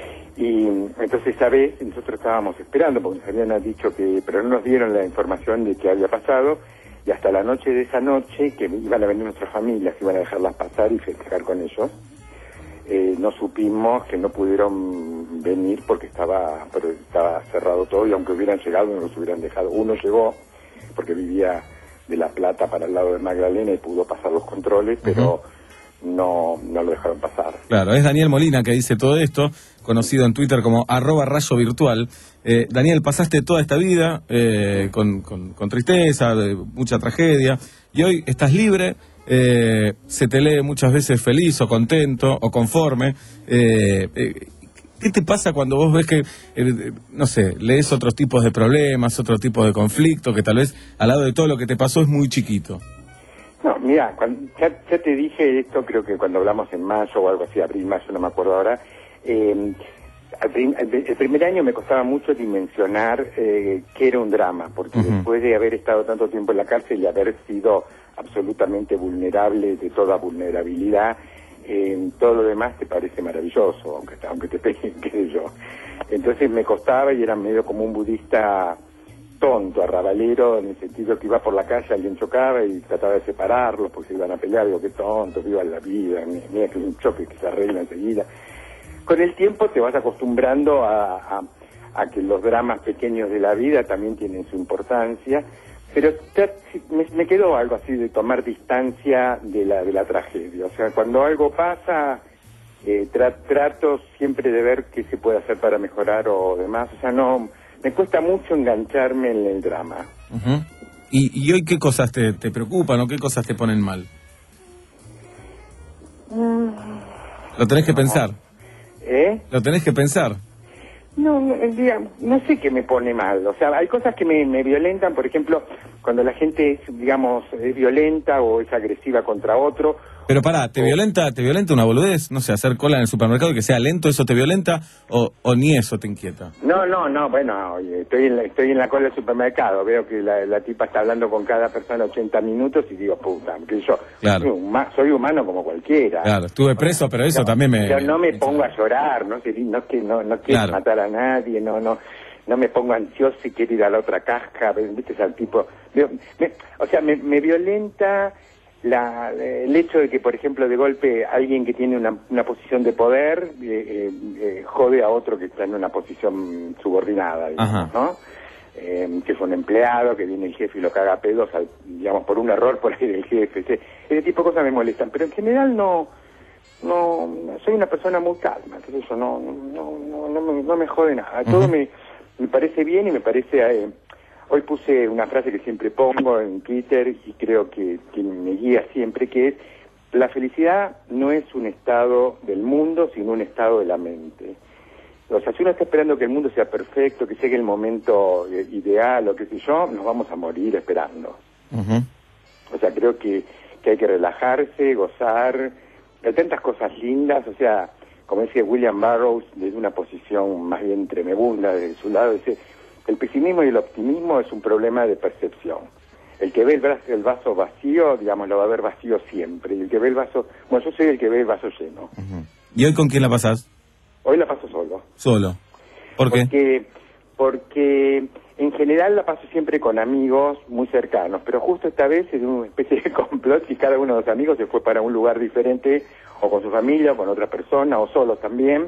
Y entonces esa vez nosotros estábamos esperando, porque nos habían dicho que, pero no nos dieron la información de qué había pasado, y hasta la noche de esa noche, que iban a venir nuestras familias, iban a dejarlas pasar y festejar con ellos, eh, no supimos que no pudieron venir porque estaba, pero estaba cerrado todo, y aunque hubieran llegado no los hubieran dejado. Uno llegó porque vivía de La Plata para el lado de Magdalena y pudo pasar los controles, pero no, no lo dejaron pasar. Claro, es Daniel Molina que dice todo esto, conocido en Twitter como arroba rayo virtual. Eh, Daniel, pasaste toda esta vida eh, con, con, con tristeza, eh, mucha tragedia, y hoy estás libre, eh, se te lee muchas veces feliz o contento o conforme. Eh, eh, ¿Qué te pasa cuando vos ves que, eh, no sé, lees otros tipos de problemas, otro tipo de conflicto, que tal vez al lado de todo lo que te pasó es muy chiquito? No, mira, cuando, ya, ya te dije esto, creo que cuando hablamos en mayo o algo así, abril, mayo, no me acuerdo ahora. Eh, al prim, el, el primer año me costaba mucho dimensionar eh, qué era un drama, porque Ujú. después de haber estado tanto tiempo en la cárcel y haber sido absolutamente vulnerable de toda vulnerabilidad, eh, todo lo demás te parece maravilloso, aunque, aunque te peguen, qué sé yo. Entonces me costaba y era medio como un budista tonto, arrabalero, en el sentido que iba por la calle, alguien chocaba y trataba de separarlos porque se iban a pelear, digo, qué tonto, viva la vida, mira que es un choque que se arregla enseguida. Con el tiempo te vas acostumbrando a, a, a que los dramas pequeños de la vida también tienen su importancia, pero te, me, me quedó algo así de tomar distancia de la, de la tragedia. O sea, cuando algo pasa, eh, tra, trato siempre de ver qué se puede hacer para mejorar o demás. O sea, no... Me cuesta mucho engancharme en el drama. Uh-huh. ¿Y, ¿Y hoy qué cosas te, te preocupan o qué cosas te ponen mal? Mm. Lo tenés que pensar. ¿Eh? Lo tenés que pensar. No, no, digamos, no sé qué me pone mal. O sea, hay cosas que me, me violentan, por ejemplo, cuando la gente es, digamos, es violenta o es agresiva contra otro. Pero pará, ¿te violenta te violenta una boludez? No sé, hacer cola en el supermercado y que sea lento, ¿eso te violenta? ¿O, o ni eso te inquieta? No, no, no, bueno, oye, estoy en la, estoy en la cola del supermercado, veo que la, la tipa está hablando con cada persona ochenta minutos y digo, puta, que yo Claro. soy, huma- soy humano como cualquiera. Claro, estuve preso, pero eso No, también me... Pero no me pongo a llorar, no, sé, no, que no, no quiero Claro. matar a nadie, no, no, no me pongo ansioso y quiero ir a la otra caja, viste al tipo, me- me- o sea, me, me violenta la, el hecho de que, por ejemplo, de golpe alguien que tiene una, una posición de poder eh, eh, eh, jode a otro que está en una posición subordinada, digamos, Ajá. ¿no? Eh, que es un empleado, que viene el jefe y lo caga a pedos, al- digamos, por un error por ahí del jefe. Ese, ese tipo de cosas me molestan, pero en general no, no, soy una persona muy calma, entonces eso no, no, no, no, me, no me jode nada. Todo Ujú. me, me parece bien y me parece... Eh, hoy puse una frase que siempre pongo en Twitter y creo que, que me guía siempre, que es: la felicidad no es un estado del mundo, sino un estado de la mente. O sea, si uno está esperando que el mundo sea perfecto, que llegue el momento eh, ideal o qué sé yo, nos vamos a morir esperando. Ujú. O sea, creo que, que hay que relajarse, gozar. Hay tantas cosas lindas, o sea, como decía William Burroughs, desde una posición más bien tremebunda de su lado, dice: el pesimismo y el optimismo es un problema de percepción. El que ve el, bra- el vaso vacío, digamos, lo va a ver vacío siempre. Y el que ve el vaso... Bueno, yo soy el que ve el vaso lleno. ¿Y hoy con quién la pasás? Hoy la paso solo. Solo. ¿Por qué? Porque, porque en general la paso siempre con amigos muy cercanos, pero justo esta vez es una especie de complot y cada uno de los amigos se fue para un lugar diferente, o con su familia, o con otra persona, o solos también,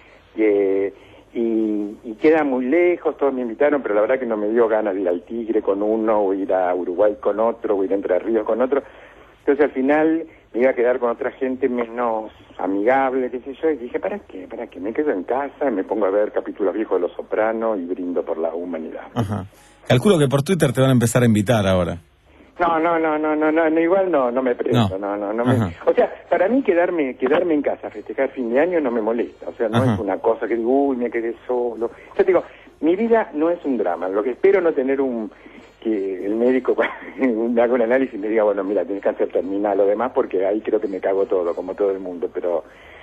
eh, y, y queda muy lejos. Todos me invitaron, pero la verdad que no me dio ganas de ir al Tigre con uno, o ir a Uruguay con otro, o ir a Entre Ríos con otro. Entonces al final me iba a quedar con otra gente menos amigable, qué sé yo, y dije, ¿para qué? ¿Para qué? Me quedo en casa, me pongo a ver capítulos viejos de Los Sopranos y brindo por la humanidad. Ajá. Calculo que por Twitter te van a empezar a invitar ahora. No, no, no, no, no, no, no, igual no, no me presto, no, no, no, me... Ajá. O sea, para mí quedarme quedarme en casa, festejar fin de año no me molesta, o sea, no Ajá. es una cosa que digo, uy, me quedé solo. Yo te digo, mi vida no es un drama, lo que espero no tener un... que el médico me haga un análisis y me diga, bueno, mira, tienes cáncer terminal o demás, porque ahí creo que me cago todo, como todo el mundo, pero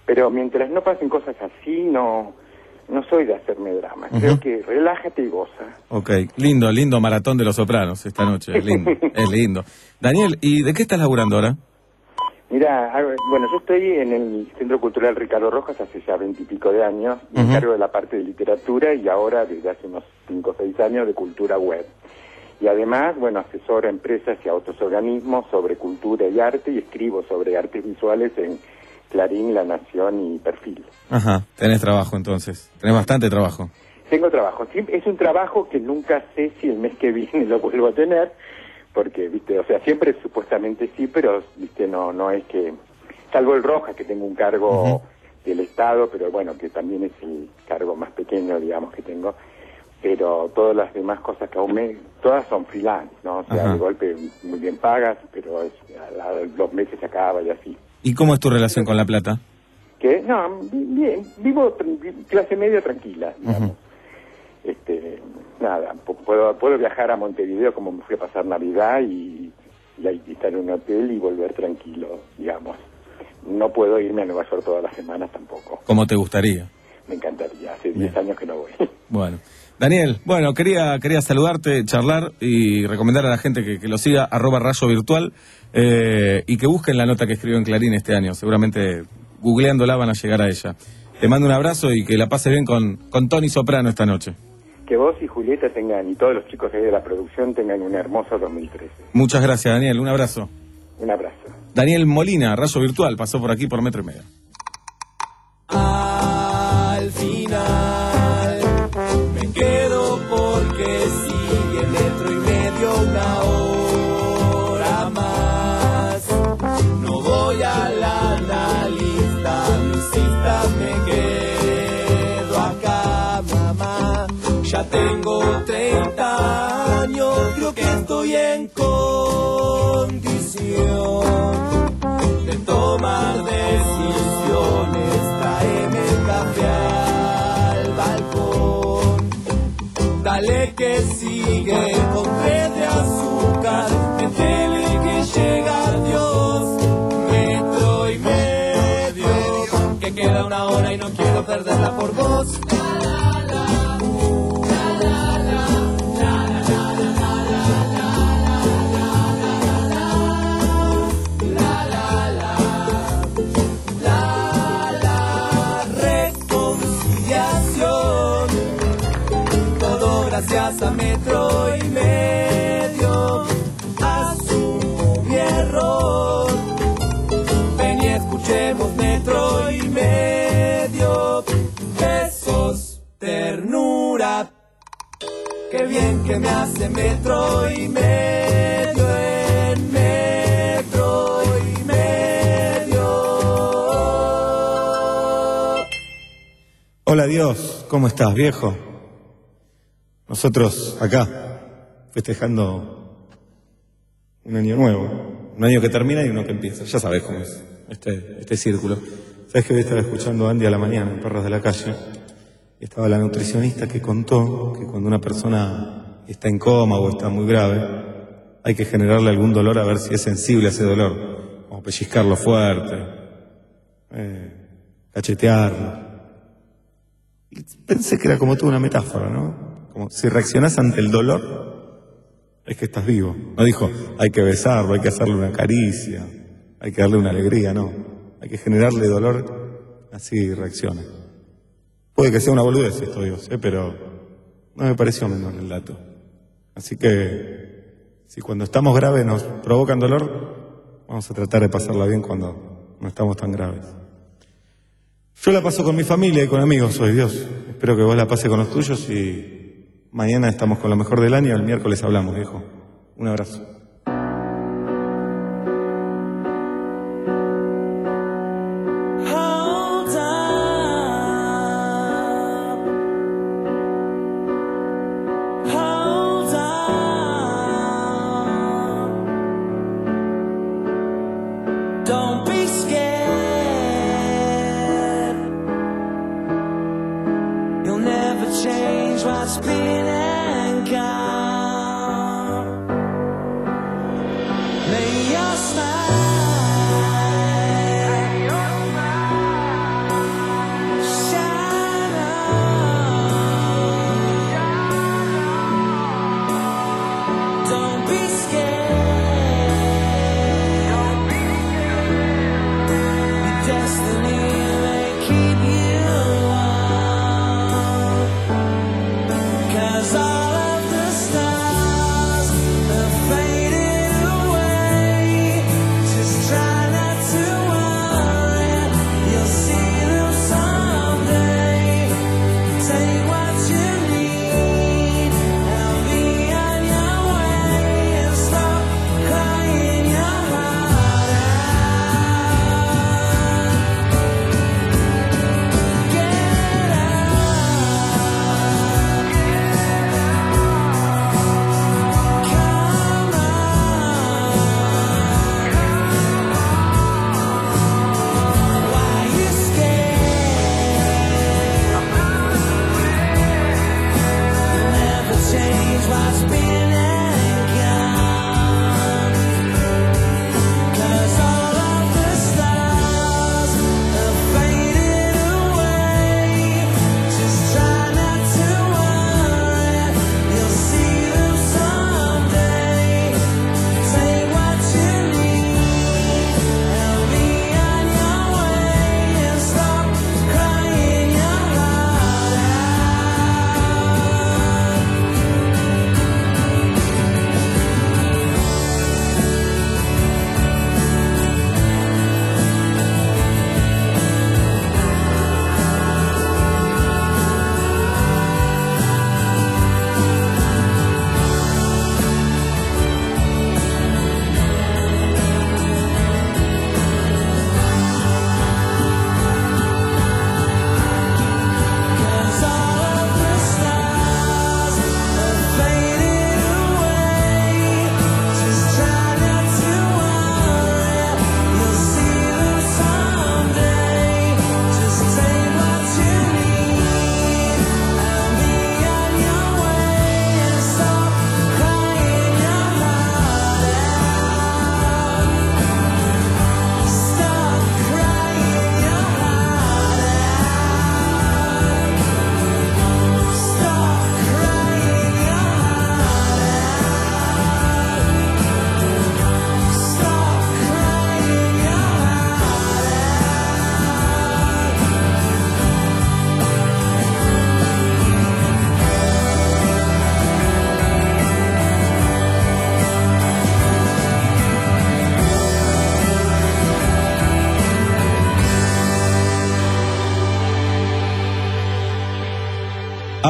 Pero mientras no pasen cosas así, no no soy de hacerme drama. Creo Ujú. que relájate y goza. Ok, lindo, lindo maratón de Los Sopranos esta noche, es lindo, es lindo. Daniel, ¿y de qué estás laburando ahora? Mira, ah, bueno, yo estoy en el Centro Cultural Ricardo Rojas hace ya veintipico de años, me Ujú. encargo de la parte de literatura y ahora desde hace unos cinco o seis años de cultura web. Y además, bueno, asesoro a empresas y a otros organismos sobre cultura y arte y escribo sobre artes visuales en Clarín, La Nación y Perfil. Ajá, tenés trabajo entonces, tenés bastante trabajo. Tengo trabajo, sí, es un trabajo que nunca sé si el mes que viene lo vuelvo a tener, porque, viste, o sea, siempre supuestamente sí, pero, viste, no no es que, salvo el Roja, que tengo un cargo Ujú. del Estado, pero bueno, que también es el cargo más pequeño, digamos, que tengo, pero todas las demás cosas que aún me, todas son freelance, ¿no? O sea, Ajá. de golpe muy bien pagas, pero es, a la- los meses se acaba y así. ¿Y cómo es tu relación con la plata? Que, no, bi- bien, vivo tr- clase media tranquila, digamos. Ujú. Este, nada, pu- puedo puedo viajar a Montevideo como me fui a pasar Navidad y, y ahí estar en un hotel y volver tranquilo, digamos. No puedo irme a Nueva York todas las semanas tampoco. ¿Cómo te gustaría? Me encantaría, hace diez años que no voy. Bueno. Daniel, bueno, quería quería saludarte, charlar y recomendar a la gente que, que lo siga, arroba rayo virtual, eh, y que busquen la nota que escribió en Clarín este año. Seguramente googleándola van a llegar a ella. Te mando un abrazo y que la pases bien con, con Tony Soprano esta noche. Que vos y Julieta tengan, y todos los chicos ahí de la producción tengan un hermoso dos mil trece. Muchas gracias, Daniel. Un abrazo. Un abrazo. Daniel Molina, Rayo Virtual, pasó por aquí por Metro y Medio. Al final me quedo porque sigue metro y medio una hora más. No voy a la analista, visita, me quedo acá, mamá. Ya tengo treinta años, creo que estoy en condición de tomar decisiones. Tráeme café al balcón, dale que sigue con té de azúcar, metele que llega Dios, metro y medio, que queda una hora y no quiero perderla por vos. Gracias a metro y medio, asumo mi error. Ven y escuchemos metro y medio. Besos, ternura. Qué bien que me hace metro y medio en metro y medio. Hola Dios, ¿cómo estás, viejo? Nosotros acá, festejando un año nuevo, un año que termina y uno que empieza. Ya sabes cómo es este, este círculo. Sabes que hoy estaba escuchando a Andy a la mañana en Perros de la Calle. Y estaba la nutricionista que contó que cuando una persona está en coma o está muy grave, hay que generarle algún dolor a ver si es sensible a ese dolor. Como pellizcarlo fuerte, eh, cachetearlo. Y pensé que era como toda una metáfora, ¿no? Como si reaccionás ante el dolor, es que estás vivo. No dijo, hay que besarlo, hay que hacerle una caricia, hay que darle una alegría, no. Hay que generarle dolor, así reacciona. Puede que sea una boludez esto, Dios, ¿eh? Pero no me pareció menor el dato. Así que, si cuando estamos graves nos provocan dolor, vamos a tratar de pasarla bien cuando no estamos tan graves. Yo la paso con mi familia y con amigos hoy, Dios. Espero que vos la pases con los tuyos y mañana estamos con lo mejor del año, el miércoles hablamos, viejo. Un abrazo. Hold up, hold up. Don't be scared. You'll never change what's been and gone.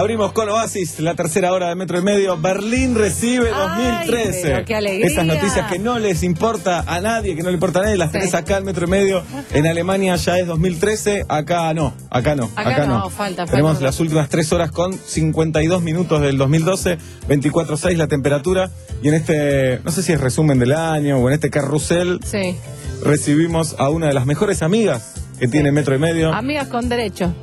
Abrimos con Oasis, la tercera hora de Metro y Medio. Berlín recibe dos mil trece. pero qué alegría. Esas noticias que no les importa a nadie, que no le importa a nadie, las tenés acá en Metro y Medio. En Alemania ya es dos mil trece, acá no, acá no, acá, Acá no, no. falta, Tenemos falta. las últimas tres horas con cincuenta y dos minutos del dos mil doce, veinticuatro seis la temperatura. Y en este, no sé si es resumen del año o en este carrusel, Sí. recibimos a una de las mejores amigas que tiene Metro y Medio. Amigas con derecho.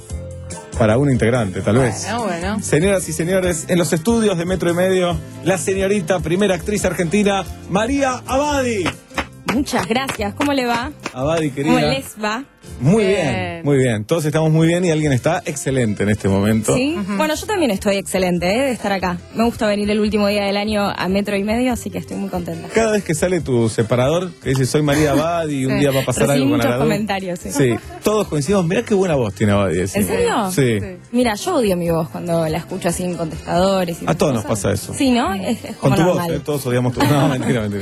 Para un integrante, tal vez. Bueno, bueno. Señoras y señores, en los estudios de Metro y Medio, la señorita, primera actriz argentina, María Abadi. Muchas gracias. ¿Cómo le va? Abadi, querida. ¿Cómo les va? Muy bien, muy bien. Todos estamos muy bien y alguien está excelente en este momento. Sí. Bueno, yo también estoy excelente, ¿eh? De estar acá. Me gusta venir el último día del año a Metro y Medio, así que estoy muy contenta. Cada vez que sale tu separador, que dice soy María Abadi y un Sí. día va a pasar Recibí algo con muchos Aradú. comentarios, sí. Sí, todos coincidimos. Mirá qué buena voz tiene Abadi. ¿En decimos. serio? Sí. Mira, yo odio mi voz cuando la escucho así en contestadores. Y A todos nos cosas. pasa eso. Sí, ¿no? Es, es Con como tu voz, normal. eh, todos odiamos tu voz. No, mentira, mentira.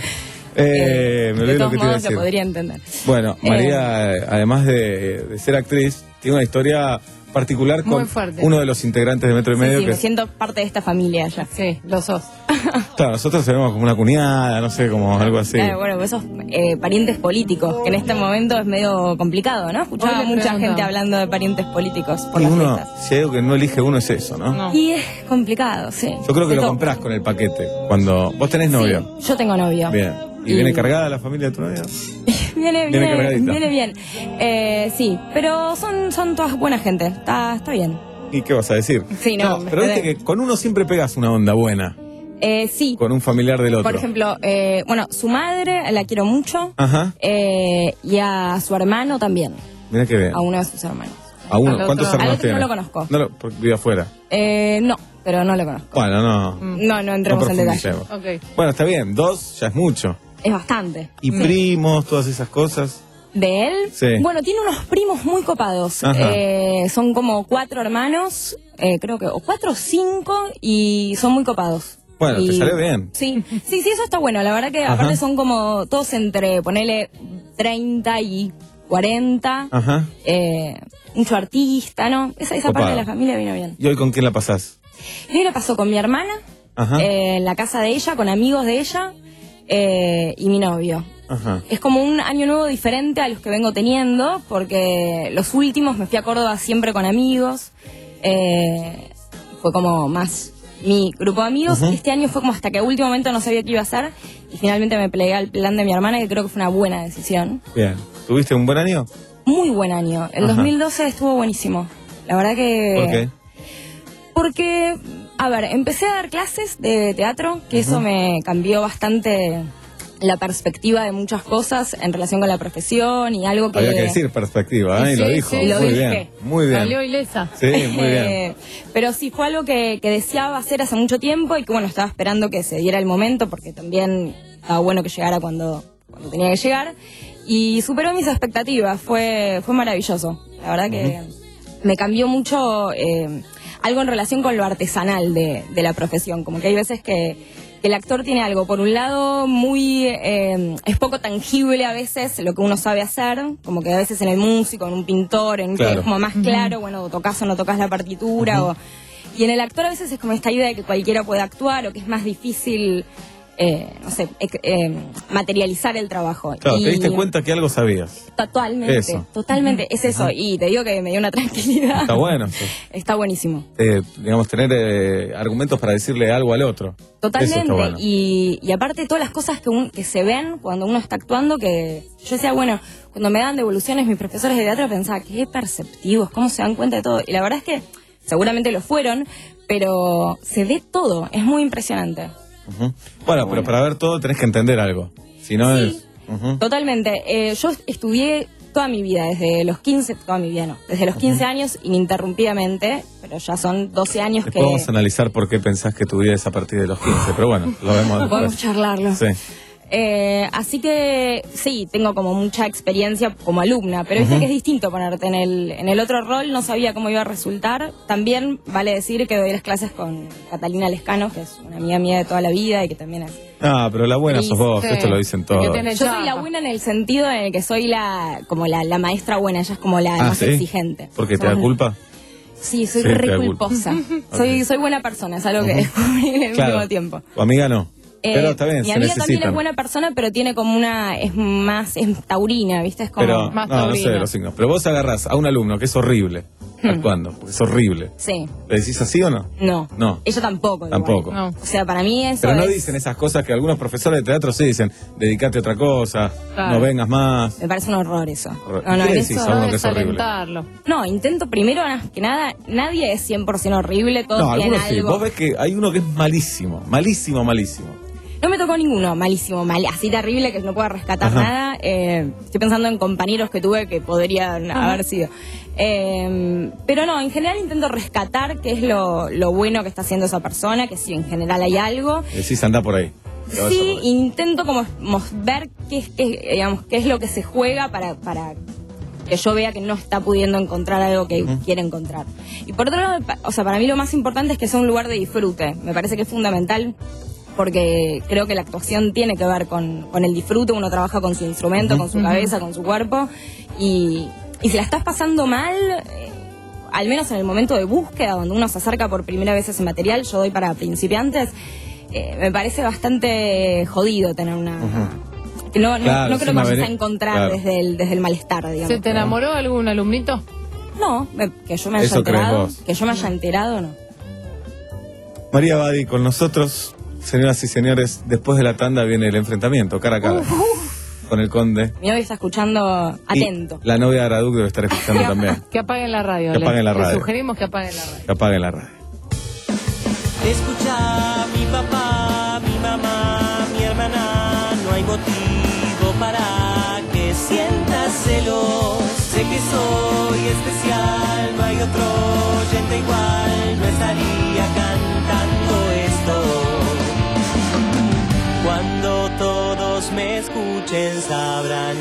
Eh, me De olvidé lo todos que te iba a modos, lo decir. podría entender. Bueno, Eh, María, eh, además de, de ser actriz, tiene una historia particular Muy con fuerte. uno de los integrantes de Metro y Sí, Medio. sí, que me es- siento parte de esta familia ya. Sí, lo sos. claro, nosotros tenemos como una cuñada, no sé, como algo así. Claro, bueno, esos eh, parientes políticos, que en este momento es medio complicado, ¿no? Escuchaba Hoy le mucha pregunto. gente hablando de parientes políticos por Y las uno, fiestas. si hay algo que no elige uno es eso, ¿no? Y es complicado, sí. Yo creo que De lo todo. comprás con el paquete. Cuando vos tenés novio. Yo tengo novio. Bien. ¿Y Y- viene cargada la familia de tu novio? Viene, Viene viene, cargadita. viene bien. Eh, sí, pero son, son todas buena gente. Está, está bien. ¿Y qué vas a decir? Sí, no, me pero viste quedé. que con uno siempre pegas una onda buena. Eh, sí. Con un familiar del otro. Por ejemplo, eh, bueno, su madre la quiero mucho. Ajá. eh, y a su hermano también. Mira qué bien. A uno de sus hermanos. A uno. Al ¿Cuántos otro- hermanos al otro tiene? no lo conozco. No lo, porque vive afuera. Eh, no, pero no lo conozco. Bueno, no. No, no entremos No en detalle. profundicemos. Bueno, está bien. Dos ya es mucho. Es bastante. Y Sí. primos, todas esas cosas. ¿De él? Sí. Bueno, tiene unos primos muy copados. Ajá. Eh, son como cuatro hermanos, eh, creo que, o cuatro o cinco, y son muy copados. Bueno, Y- te salió bien. Sí, sí, sí, eso está bueno. La verdad que Ajá. aparte son como todos entre, ponele, treinta y cuarenta. Ajá. Eh, mucho artista, ¿no? Esa, esa Copado. parte de la familia vino bien. ¿Y hoy con quién la pasás? Y hoy la pasó con mi hermana, Ajá. eh, en la casa de ella, con amigos de ella, eh, y mi novio. Ajá. Es como un año nuevo diferente a los que vengo teniendo, porque los últimos me fui a Córdoba siempre con amigos. eh, fue como más mi grupo de amigos. Ujú. Este año fue como hasta que a último momento no sabía qué iba a hacer. Y finalmente me plegué al plan de mi hermana, que creo que fue una buena decisión. Bien. ¿Tuviste un buen año? Muy buen año. El Ajá. dos mil doce estuvo buenísimo. La verdad que... ¿Por qué? Porque, a ver, empecé a dar clases de teatro, que eso Ujú. me cambió bastante la perspectiva de muchas cosas en relación con la profesión y algo que... Había que decir perspectiva, ¿eh? Y Sí, lo dijo. sí, lo muy dije. bien. Muy bien. Salió ilesa. Sí, muy bien. Eh, pero sí, fue algo que, que deseaba hacer hace mucho tiempo y que, bueno, estaba esperando que se diera el momento porque también estaba bueno que llegara cuando, cuando tenía que llegar. Y superó mis expectativas, fue, fue maravilloso. La verdad que me cambió mucho eh, algo en relación con lo artesanal de, de la profesión. Como que hay veces que, que el actor tiene algo, por un lado, muy... eh, es poco tangible a veces lo que uno sabe hacer, como que a veces en el músico, en un pintor, en un que Claro. es como más claro, bueno, tocas o no tocas la partitura. o, y en el actor a veces es como esta idea de que cualquiera puede actuar o que es más difícil... Eh, no sé, ec- eh, materializar el trabajo. Claro, Y- te diste cuenta que algo sabías. Totalmente, Eso. totalmente, es eso. Ajá. Y te digo que me dio una tranquilidad. Está bueno. sí. Está buenísimo. Eh, digamos, tener eh, argumentos para decirle algo al otro. Eso Totalmente. está bueno. y, y aparte todas las cosas que, un- que se ven cuando uno está actuando, que yo decía, bueno, cuando me dan devoluciones mis profesores de teatro pensaba, qué perceptivos, cómo se dan cuenta de todo. Y la verdad es que seguramente lo fueron, pero se ve todo, es muy impresionante. Ujú. Bueno, pero para ver todo tenés que entender algo. Si no es... Ujú. Totalmente. Eh, yo estudié toda mi vida, desde los quince, toda mi vida no, desde los quince años ininterrumpidamente, pero ya son doce años Después que vamos a analizar por qué pensás que tu vida es a partir de los quince, pero bueno, lo vemos después. podemos charlarlo. Sí. Eh, así que sí, tengo como mucha experiencia como alumna, pero viste Ujú. que es distinto ponerte en el, en el otro rol, no sabía cómo iba a resultar. También vale decir que doy las clases con Catalina Lescano, que es una amiga mía de toda la vida y que también es... Ah, pero la buena sos vos, Sí. esto lo dicen todos. Yo soy la buena en el sentido en el que soy la como la, la maestra buena, ella es como la Ah, más ¿sí? exigente. ¿Porque te da Somos- culpa? Sí, soy Sí, re te da culposa. soy, soy buena persona, es algo que descubrí en el Claro. último tiempo. Tu amiga no. Eh, Pero está bien, mi se amiga también necesitan. es buena persona, pero tiene como una, es más, es taurina, ¿viste? Es como Pero, más no, no sé taurina. de los signos. Pero vos agarrás a un alumno que es horrible actuando, porque es horrible. Sí, ¿Le decís así o no? no. No. Ella tampoco. igual. Tampoco. O sea, para mí eso Pero no es- dicen esas cosas que algunos profesores de teatro sí dicen, dedicate a otra cosa, Claro. no vengas más. me parece un horror eso. Horror. No, no, ¿Qué en decís eso- a uno que es horrible? Desalentarlo. No, intento primero, más que nada, nadie es cien por ciento horrible, todos No, tienen algunos sí. algo. Vos ves que hay uno que es malísimo, malísimo, malísimo. No me tocó ninguno malísimo, mal, así terrible que no pueda rescatar Ajá. nada. Eh, estoy pensando en compañeros que tuve que podrían Ajá. haber sido. Eh, pero no, en general intento rescatar qué es lo, lo bueno que está haciendo esa persona, que si en general hay algo. Decís, anda por ahí. Te vas a Sí, por- intento como mos- ver qué es, qué, digamos, qué es lo que se juega para, para que yo vea que no está pudiendo encontrar algo que quiere encontrar. Y por otro lado, pa- o sea, para mí lo más importante es que sea un lugar de disfrute. Me parece que es fundamental porque creo que la actuación tiene que ver con, con el disfrute. Uno trabaja con su instrumento, con su Ujú. cabeza, con su cuerpo. Y, y si la estás pasando mal, eh, al menos en el momento de búsqueda, donde uno se acerca por primera vez a ese material, yo doy para principiantes, eh, me parece bastante jodido tener una... que No, no, Claro, no es creo que una vayas a vene- encontrar claro. desde, el, desde el malestar, digamos. ¿Se te enamoró algún alumnito? No, me- que yo me haya Eso crees enterado. vos. Que yo me haya enterado, no. María Badi con nosotros, señoras y señores, después de la tanda viene el enfrentamiento, cara a cara, con el conde. Mi novio está escuchando Y atento. la novia de Araduc debe estar escuchando también. Que apaguen la radio. Que le- apaguen la le radio. sugerimos que apaguen la radio. Que apaguen la radio. Escucha, mi papá, mi mamá, mi hermana, no hay motivo para que sientas celos. Sé que soy especial, no hay otro oyente igual, no estaría cantando esto. Cuando todos me escuchen sabrán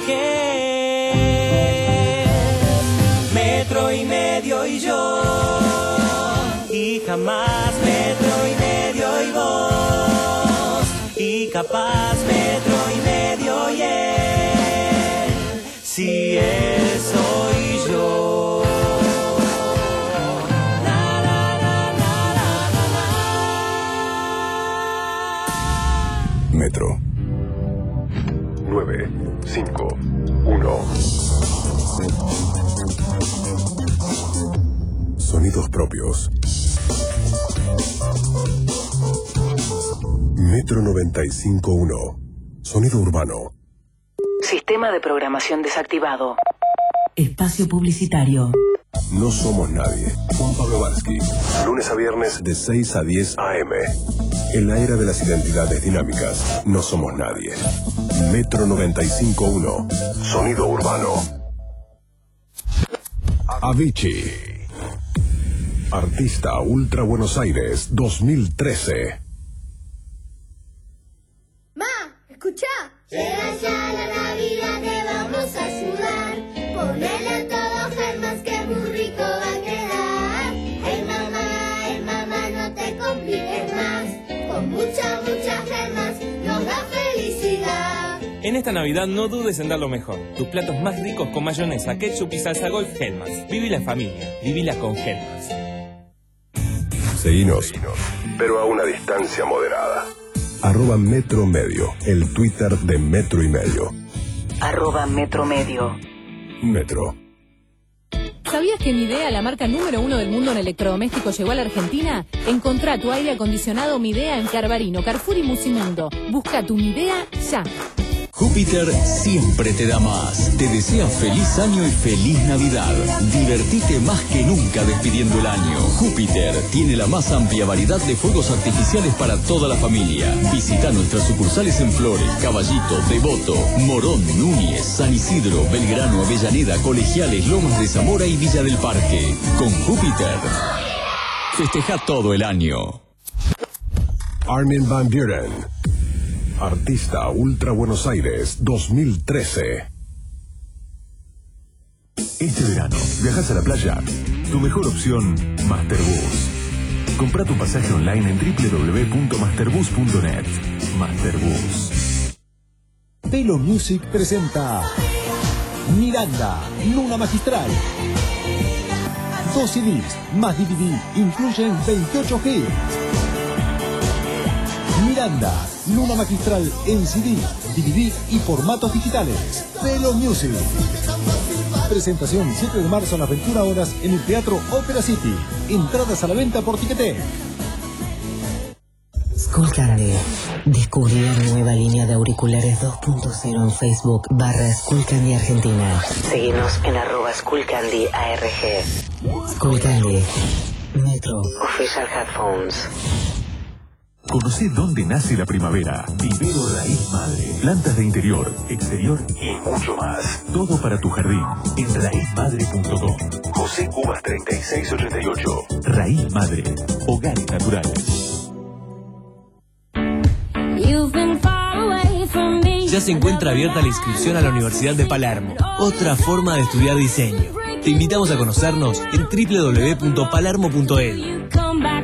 que metro y medio y yo, y jamás metro y medio y vos, y capaz metro y medio y él, si él soy yo. Na, na, na, na, na, na. Metro. nueve cinco uno. Sonidos propios. Metro noventa y cinco uno. Sonido urbano. Sistema de programación desactivado. Espacio publicitario. No somos nadie. Juan Pablo Varsky. Lunes a viernes de seis a diez a eme. En la era de las identidades dinámicas, no somos nadie. Metro noventa y cinco uno. Sonido urbano. Avicii. Artista Ultra Buenos Aires dos mil trece. Ma, escucha. Llega ya la Navidad, te vamos a ayudar. Ponele a todo germas que muy rico va a quedar. Hey mamá, hey mamá, no te compliques más. Con muchas, muchas germas nos da felicidad. En esta Navidad no dudes en dar lo mejor. Tus platos más ricos con mayonesa, ketchup y salsa golf Hellmann's. Viví la familia, vivila con Hellmann's. Seguinos, pero a una distancia moderada. Arroba Metro Medio, el Twitter de Metro y Medio. Arroba Metro Medio. Metro. ¿Sabías que Midea, la marca número uno del mundo en electrodomésticos, llegó a la Argentina? Encontrá tu aire acondicionado Midea en Carbarino, Carrefour y Musimundo. Busca tu Midea ya. Júpiter siempre te da más. Te desea feliz año y feliz Navidad. Divertite más que nunca despidiendo el año. Júpiter tiene la más amplia variedad de fuegos artificiales para toda la familia. Visita nuestras sucursales en Flores, Caballito, Devoto, Morón, Núñez, San Isidro, Belgrano, Avellaneda, Colegiales, Lomas de Zamora y Villa del Parque. Con Júpiter, festeja todo el año. Armin van Buren. Artista Ultra Buenos Aires dos mil trece. Este verano, ¿viajas a la playa? Tu mejor opción, Masterbus. Compra tu pasaje online en doble u doble u doble u punto masterbus punto net. Masterbus. Telo Music presenta Miranda, Luna Magistral. Dos C Ds más D V D incluyen veintiocho hits. Miranda, Luna Magistral en C D, D V D y formatos digitales. Pelo Music. Presentación siete de marzo a las veintiuna horas en el Teatro Opera City. Entradas a la venta por Ticketek. Skullcandy. Descubrí la nueva línea de auriculares dos punto cero en Facebook barra Skullcandy Argentina. Seguinos en arroba Skullcandy A R G. Skullcandy. Metro. Official Headphones. Conoce dónde nace la primavera. Vivero Raíz Madre. Plantas de interior, exterior y mucho más. Todo para tu jardín en raíz madre punto com. José Cubas treinta y seis ochenta y ocho. Raíz Madre. Hogares naturales. Ya se encuentra abierta la inscripción a la Universidad de Palermo. Otra forma de estudiar diseño. Te invitamos a conocernos en doble u doble u doble u punto palermo punto e d u.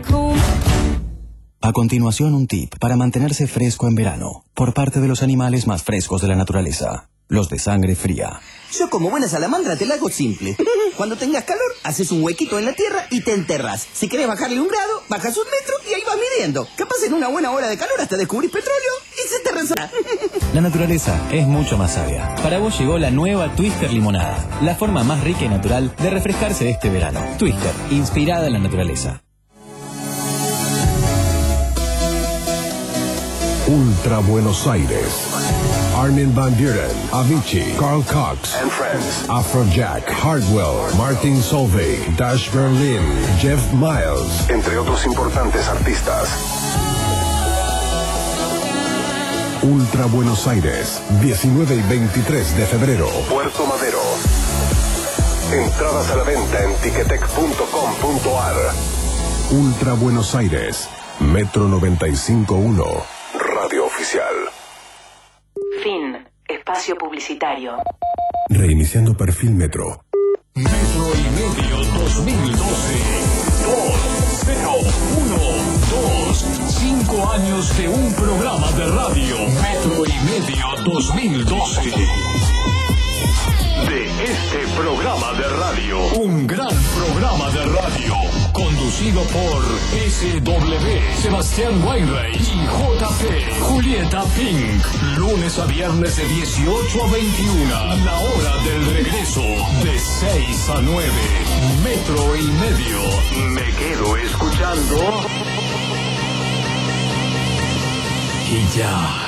A continuación, un tip para mantenerse fresco en verano, por parte de los animales más frescos de la naturaleza, los de sangre fría. Yo como buena salamandra te la hago simple. Cuando tengas calor, haces un huequito en la tierra y te enterras. Si querés bajarle un grado, bajas un metro y ahí vas midiendo. Capaz en una buena hora de calor hasta descubrís petróleo y se te resala. La naturaleza es mucho más sabia. Para vos llegó la nueva Twister Limonada, la forma más rica y natural de refrescarse este verano. Twister, inspirada en la naturaleza. Ultra Buenos Aires. Armin van Buren, Avicii, Carl Cox and Friends, Afrojack, Hardwell, Martin Solveig, Dash Berlin, Jeff Miles, entre otros importantes artistas. Ultra Buenos Aires, diecinueve y veintitrés de febrero, Puerto Madero. Entradas a la venta en ticketek punto com punto a r. Ultra Buenos Aires, Metro noventa y cinco punto uno, Radio Oficial. Fin. Espacio publicitario. Reiniciando perfil Metro. Metro y Medio dos mil doce. dos, cero, uno, dos. Cinco años de un programa de radio. Metro y Medio dos mil doce. De este programa de radio. Un gran programa de radio. Conducido por S W, Sebastián Weinreich y J P, Julieta Pink. Lunes a viernes de dieciocho a veintiuna. La hora del regreso de seis a nueve. Metro y Medio. Me quedo escuchando. Y ya.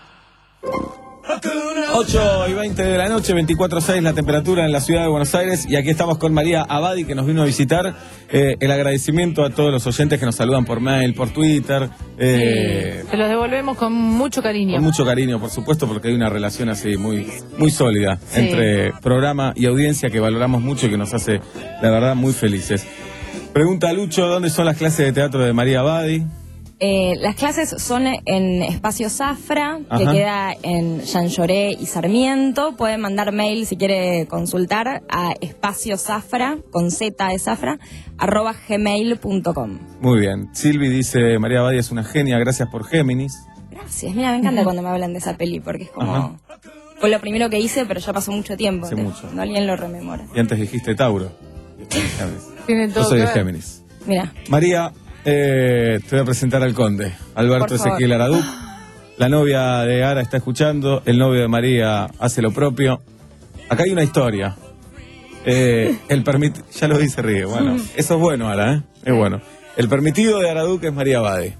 ocho y veinte de la noche, veinticuatro grados seis la temperatura en la ciudad de Buenos Aires. Y aquí estamos con María Abadi, que nos vino a visitar. Eh, el agradecimiento a todos los oyentes que nos saludan por mail, por Twitter. Eh, sí, se los devolvemos con mucho cariño. Con mucho cariño, por supuesto, porque hay una relación así muy, muy sólida sí. entre programa y audiencia que valoramos mucho y que nos hace, la verdad, muy felices. Pregunta a Lucho, ¿dónde son las clases de teatro de María Abadi? Eh, las clases son en Espacio Zafra, que Ajá. queda en Jean Lloré y Sarmiento. Pueden mandar mail si quiere consultar a espacio zafra, con Z de Zafra, arroba gmail punto com. Muy bien. Silvi dice, María Abadi es una genia, gracias por Géminis. Gracias, mira, me encanta cuando me hablan de esa peli, porque es como... Ajá. Fue lo primero que hice, pero ya pasó mucho tiempo. Hace ¿no? mucho. No alguien lo rememora. Y antes dijiste Tauro. Tienen todo Yo soy que de ver. Géminis. Mira. María, eh, te voy a presentar al conde, Alberto Por favor. Ezequiel Araduc. La novia de Ara está escuchando, el novio de María hace lo propio. Acá hay una historia. Eh, el permit... Ya lo dice Ríe, bueno. Eso es bueno, Ara, ¿eh? Es bueno. El permitido de Araduc es María Abadi.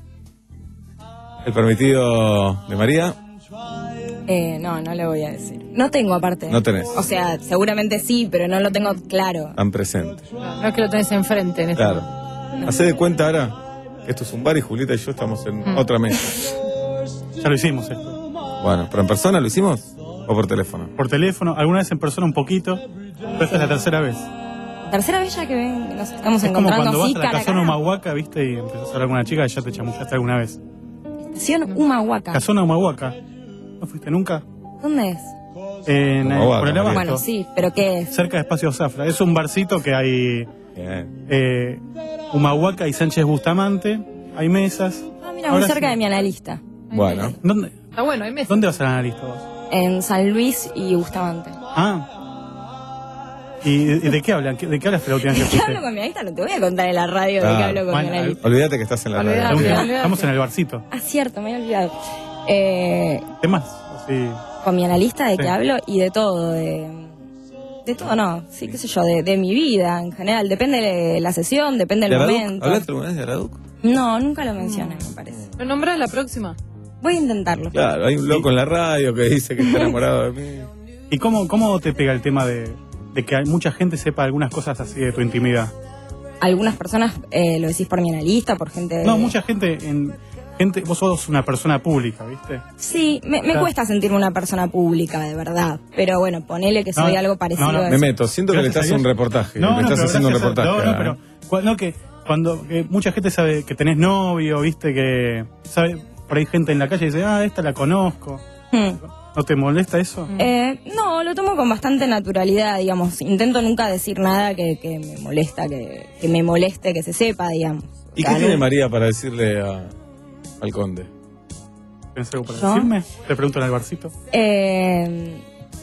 El permitido de María... Eh, no, no le voy a decir. No tengo aparte. No tenés. O sea, seguramente sí, pero no lo tengo claro. Tan presente. No es que lo tenés enfrente en este Claro. No. Hacé de cuenta ahora que esto es un bar y Julieta y yo estamos en Mm. otra mesa. Ya lo hicimos esto. Bueno, ¿pero en persona lo hicimos? ¿O por teléfono? Por teléfono, alguna vez en persona un poquito, pero esta es la tercera vez. Tercera vez ya que ven, nos estamos Es como encontrando cuando vas así a la cara a casona cara. Humahuaca, viste, y empezás a hablar con una chica y ya te chamullaste alguna vez. Estación Humahuaca. Casona Humahuaca. ¿No fuiste nunca? ¿Dónde es? En, eh, Humahuaca, por el abasto. Bueno, sí, pero ¿qué es? Cerca de Espacio Zafra. Es un barcito que hay eh, Humahuaca y Sánchez Bustamante. Hay mesas. Ah, mira, muy Ahora cerca sí. de mi analista. Bueno. ¿Dónde, Está bueno, hay meses. ¿Dónde vas al analista vos? En San Luis y Bustamante. Ah. ¿Y, y de qué hablan? ¿De qué hablas la última vez que ¿De qué fuiste? hablo con mi analista? No te voy a contar en la radio de Ah, qué hablo con bueno, mi analista. Olvídate que estás en la Olvídate, radio. olvídate. Estamos en el barcito. Ah, cierto, me había olvidado. Eh, ¿Qué más? Así. con mi analista de Sí. qué hablo y de todo, de, de todo, no, sí, qué sé yo, de, de mi vida en general. Depende de la sesión, depende ¿De del Araduc? momento. ¿Hablaste alguna vez de Araduc? No, nunca lo mencioné, me parece. ¿Lo nombras la próxima? Voy a intentarlo. Claro, hay un loco en la radio que dice que está enamorado de mí. ¿Y cómo, cómo te pega el tema de, de que hay mucha gente sepa algunas cosas así de tu intimidad? Algunas personas eh, lo decís por mi analista, por gente... de- No, mucha gente, en gente, vos sos una persona pública, ¿viste? Sí, me, me Claro. cuesta sentirme una persona pública, de verdad. Pero bueno, ponele que soy No, algo parecido no, no, a Me eso. meto, siento que le Gracias estás a un Dios. reportaje. No, le no, estás pero haciendo un gracias a- reportaje. No, no, ah. pero cu- no, que cuando que mucha gente sabe que tenés novio, ¿viste? Que sabe, por ahí gente en la calle dice, ah, esta la conozco. Hmm. ¿No te molesta eso? Eh, no, lo tomo con bastante naturalidad, digamos. Intento nunca decir nada que, que me molesta, que, que me moleste, que se sepa, digamos. ¿Y O sea, qué tiene no- María para decirle a- al conde? ¿Tienes algo para ¿Yo? decirme? Te pregunto en el barcito. Eh,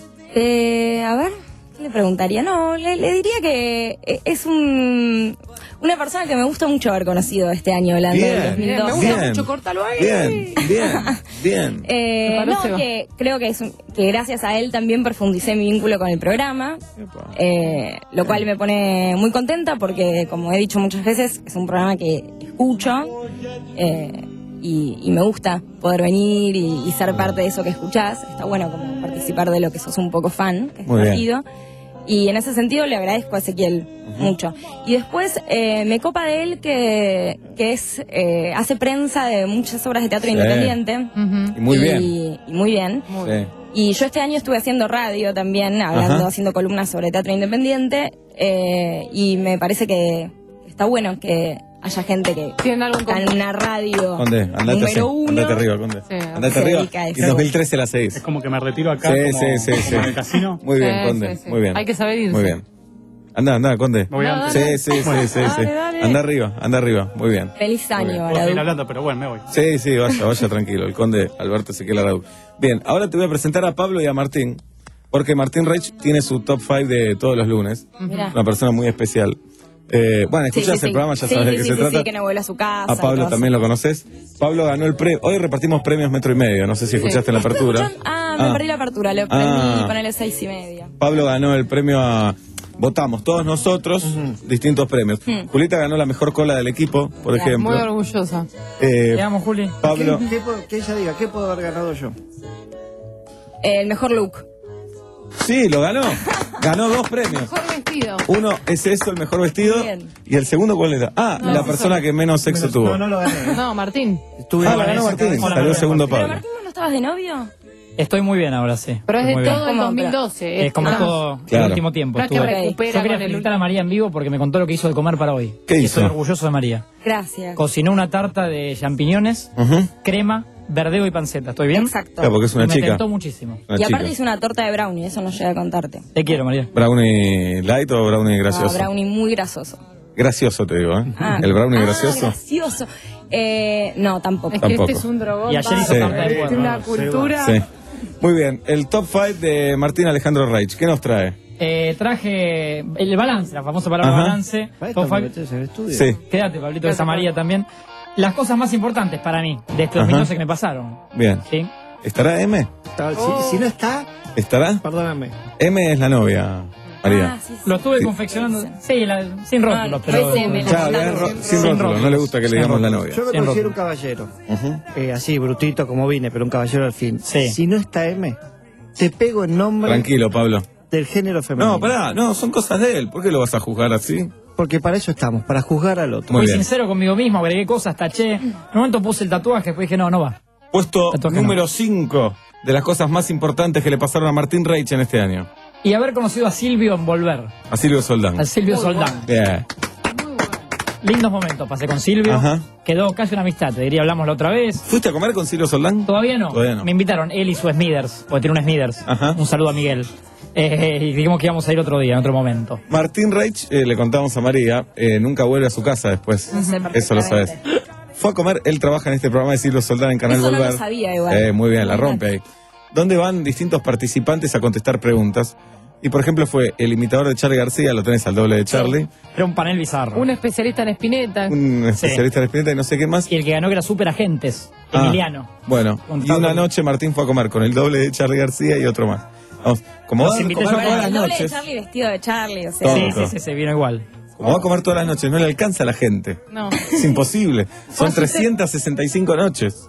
eh, a ver, ¿qué le preguntaría? No, le, le diría que eh, es un, una persona que me gusta mucho haber conocido este año, hablando del dos mil doce. Me gusta mucho, córtalo ahí. Bien, bien, bien. Eh, Me no, parece- que creo que, es un- que gracias a él también profundicé mi vínculo con el programa, eh, lo cual me pone muy contenta porque, como he dicho muchas veces, es un programa que escucho eh, y, y me gusta poder venir y, y ser parte de eso que escuchás. Está bueno como participar de lo que sos un poco fan, que es Muy bien. divertido. Y en ese sentido le agradezco a Ezequiel mucho. Y después eh, me copa de él que, que es eh, hace prensa de muchas obras de teatro Sí. independiente. Y muy Y- bien. y muy bien. Sí. Y yo este año estuve haciendo radio también, hablando, Ajá. haciendo columnas sobre teatro independiente. eh, y me parece que está bueno que haya gente que ¿Tienen algo en está en común? una radio Conde, andate, así, número uno. andate arriba, Conde. Sí, andate se arriba. dedica a Y eso. en dos mil trece la seguís. Es como que me retiro acá, Sí, como, sí, sí, como sí. en el casino. Muy bien, Sí, Conde. sí, sí. Muy bien. Hay que saber irse. Muy bien. Anda, anda, Conde. Me voy No, antes. dale. Sí, sí, sí, Bueno, sí, sí. dale, dale. Anda arriba, anda arriba. Muy bien. Feliz año, Puedo Araújo. seguir hablando, pero bueno, me voy. Sí, sí, vaya, vaya tranquilo. El conde Alberto Ezequiel Araújo. Bien, ahora te voy a presentar a Pablo y a Martín, porque Martín Reich tiene su top cinco de todos los lunes. Mirá. Una persona muy especial. Eh, bueno, Sí, escuchas sí, el sí. programa, ya Sí, sabes de sí, qué sí, se sí, trata. sí, que no vuelve a su casa. A Pablo y todo también eso. lo conoces. Pablo ganó el premio. Hoy repartimos premios metro y medio. No sé si escuchaste en la ¿Estoy apertura. escuchando? Ah, me Ah. perdí la apertura, le prendí Ah. ponerle seis y media. Pablo ganó el premio a... Votamos todos nosotros distintos premios. Hmm. Julieta ganó la mejor cola del equipo, por Claro, ejemplo. Muy orgullosa. Eh, Te amo, Juli. Pablo, ¿Qué, qué puedo- que ella diga, ¿qué puedo haber ganado yo? El mejor look. sí, lo ganó. Ganó dos premios. Mejor vestido. Uno es eso, el mejor vestido. Bien. Y el segundo, ¿cuál era? Ah, No, la no, persona no. que menos sexo tuvo. No, no lo gané. ¿eh? No, Martín. Estuve Ah, con la ganó esa Martín. cabeza. Hola, Salió Martín. segundo ¿Pero Pablo. Martín, vos no estabas de novio? Estoy muy bien ahora, sí. Pero es de Muy bien. todo el ¿Cómo? dos mil doce. Es como Ah, todo Claro. el último tiempo. No es que estuve- recupera Yo quería con el felicitar a María en vivo porque me contó lo que hizo de comer para hoy. ¿Qué Y hizo? Estoy orgulloso de María. Gracias. Cocinó una tarta de champiñones, Ujú. crema, verdeo y panceta. ¿Estoy bien? Exacto. Claro, porque es una me chica. tentó muchísimo. Una Y aparte chica. hice una torta de brownie, eso no llega a contarte. Te quiero, María. ¿Brownie light o brownie Ah, gracioso? brownie muy grasoso. Gracioso, te digo, ¿eh? Ah. El brownie Ah, gracioso. gracioso. Eh, no, tampoco. Es que Tampoco. este es un drogón. Y ayer hizo Sí. tarta de Tiene puerro. una cultura. Sí. Muy bien. El top cinco de Martín Alejandro Reich. ¿Qué nos trae? Eh, traje el balance, la famosa palabra Ajá. balance. Top Top five. five. Metés en estudio. Sí. Quédate, Pablito, de esa María también. Las cosas más importantes para mí de estos Ajá. minutos que me pasaron. Bien. ¿Sí? ¿Estará M? Oh. Si, si no está, ¿Estará? perdóname. M es la novia, María. Ah, sí, sí. Lo estuve Sí. confeccionando. Sí, la- sin rótulos, No, pero. no es M, la Claro, verdad. es ro- Sin sin rótulos. rótulo. No le gusta que le Sin digamos la rótulos. novia. Yo me Sin considero rótulo. un caballero. Ujú. Eh, así, brutito como vine, pero un caballero al fin. Si no está M, te pego en nombre Tranquilo, Pablo. del género femenino. No, pará, no, son cosas de él. ¿Por qué lo vas a juzgar así? Porque para eso estamos, para juzgar al otro. Muy Fui bien. sincero conmigo mismo, agregué cosas, taché. En un momento puse el tatuaje, después dije, no, no va. Puesto Tatuaje no. número cinco de las cosas más importantes que le pasaron a Martín Reich en este año. Y haber conocido a Silvio en Volver, A Silvio Soldán. a Silvio Soldán. Bien. Lindos momentos pasé con Silvio. Ajá. Quedó casi una amistad, te diría, hablamos la otra vez. ¿Fuiste a comer con Silvio Soldán? Todavía no. Todavía no. Me invitaron él y su Smithers, porque tiene un Smithers. Ajá. Un saludo a Miguel. Eh, y dijimos que íbamos a ir otro día, en otro momento. Martín Reich, eh, le contamos a María, eh, nunca vuelve a su casa después. No sé Eso lo sabes. perfectamente. Fue a comer, él trabaja en este programa de Silvio Soldán en Canal Eso no Volver. lo sabía igual. Eh, muy bien, la rompe ahí. Donde van distintos participantes a contestar preguntas. Y por ejemplo fue el imitador de Charlie García, lo tenés al doble de Charlie. Era un panel bizarro. Un especialista en Spinetta. Un especialista en Spinetta y no sé qué más. Y el que ganó que era Super Agentes, Ah, Emiliano. Bueno, Con y Tato. una noche Martín fue a comer con el doble de Charlie García y otro más. Vamos, como Los va a invité comer yo a todas las El doble de noches, Charlie vestido de Charlie, o sea. Todo, Sí, todo. sí, sí, se vino igual. como va a comer todas las noches, no le alcanza a la gente. No. Es imposible. Son trescientas sesenta y cinco noches.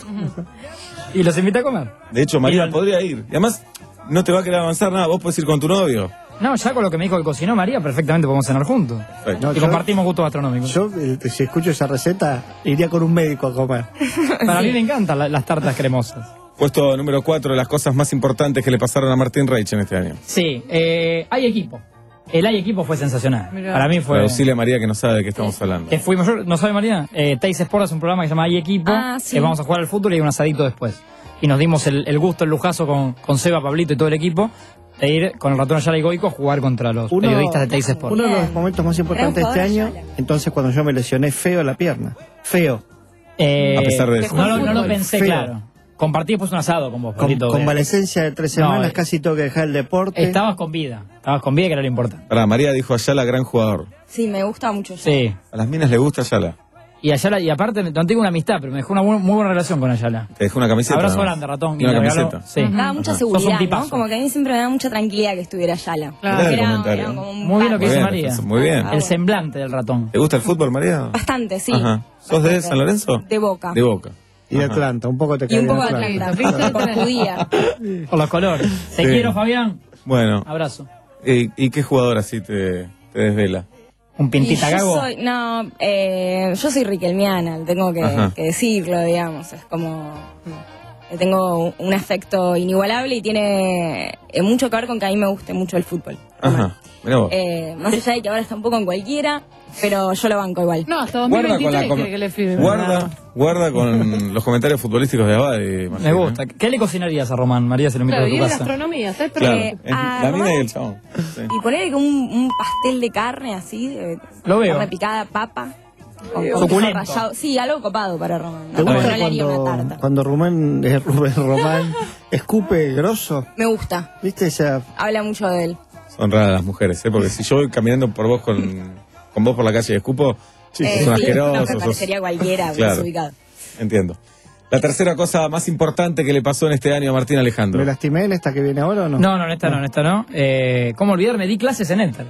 Y los invité a comer. De hecho, María podría ir. Y además, no te va a querer avanzar nada. Vos podés ir con tu novio. No, ya con lo que me dijo que cocinó María, perfectamente podemos cenar juntos. Perfecto. Y compartimos gustos gastronómicos. Yo, eh, si escucho esa receta, iría con un médico a comer. Para mí me encantan la- las tartas cremosas. Puesto número cuatro, las cosas más importantes que le pasaron a Martín Reich en este año. Sí, eh, hay equipo. El hay equipo fue sensacional. Mirá. Para mí fue... Traducile a María que no sabe de qué estamos hablando. Que fuimos, yo- ¿no sabe María? Eh, Teis Sport es un programa que se llama Hay Equipo, Ah, sí. que vamos a jugar al fútbol y hay un asadito después. Y nos dimos el, el gusto, el lujazo con, con Seba, Pablito y todo el equipo de ir con el ratón Ayala y Goico a jugar contra los Uno- periodistas de Teis Sport. Uno de los momentos más importantes de este año, entonces cuando yo me lesioné feo la pierna. Feo. Eh, A pesar de eso. No, lo- no lo pensé, Feo. claro. Compartí después un asado con vos, Con, Pablito. de- convalecencia de tres No, semanas, eh, casi tengo que dejar el deporte. Estabas con vida. Estabas con vida, que era lo importante. Pará, María dijo Ayala, gran jugador. Sí, me gusta mucho. Sí. A las minas le gusta Ayala. Y Ayala, y aparte, no tengo una amistad, pero me dejó una bu- muy buena relación con Ayala. Te dejó una camiseta. Abrazo ¿no? grande, ratón. Y una me regaló- camiseta. Sí. Daba mucha Ajá. Sos un seguridad, tipazo. ¿no? Como que a mí siempre me da mucha tranquilidad que estuviera Yala. Claro. Era el Era, comentario. era como un Muy bien lo que Muy dice bien, María. muy bien. El semblante del ratón. ¿Te gusta el fútbol, María? Bastante, sí. Ajá. ¿Sos de San Lorenzo? De Boca. De Boca. Y de Ajá. Atlanta, un poco te Y cae un poco de Atlanta. Atlanta. Por judía. Por los colores. Te Sí. quiero, Fabián. Bueno. Abrazo. ¿Y, y qué jugador así te, te desvela? Un Y pintita yo gago. soy, no, eh, yo soy riquelmiana, tengo que, Ajá. que decirlo, digamos. Es como. eh, Tengo un afecto inigualable y tiene eh, mucho que ver con que a mí me guste mucho el fútbol. Ajá. Mirá vos. Eh, más allá de que ahora está un poco en cualquiera, pero yo lo banco igual. No, hasta Guarda dos mil con la veintitrés com- quiere que le firme. Guarda, guarda con los comentarios futbolísticos de Abade. Martín, Me gusta. ¿Qué le cocinarías a Román? María se lo invito Claro, a y tu es casa. gastronomía, está ¿eh? Claro. Eh, es a la mina y Román- el chabón. Sí. Y ponerle como un, un pastel de carne así, de Lo veo. carne picada, papa, con, con Suculento. queso rallado. Sí, algo copado para Román. ¿Te No, gusta no le haría una cuando, tarta. cuando Rubén, eh, Rubén Román escupe grosso? Me gusta, ¿Viste esa? habla mucho de él. Son raras las mujeres, ¿eh? Porque si yo voy caminando por vos con, con vos por la calle y escupo, sí, Eh, son sí, asquerosos. no, me sos- parecería cualquiera, Claro. desubicado. Entiendo. La tercera cosa más importante que le pasó en este año a Martín Alejandro. ¿Me lastimé en esta que viene ahora o no? No, no, en esta no, en esta no. Eh, ¿Cómo olvidarme? Di clases en Enter.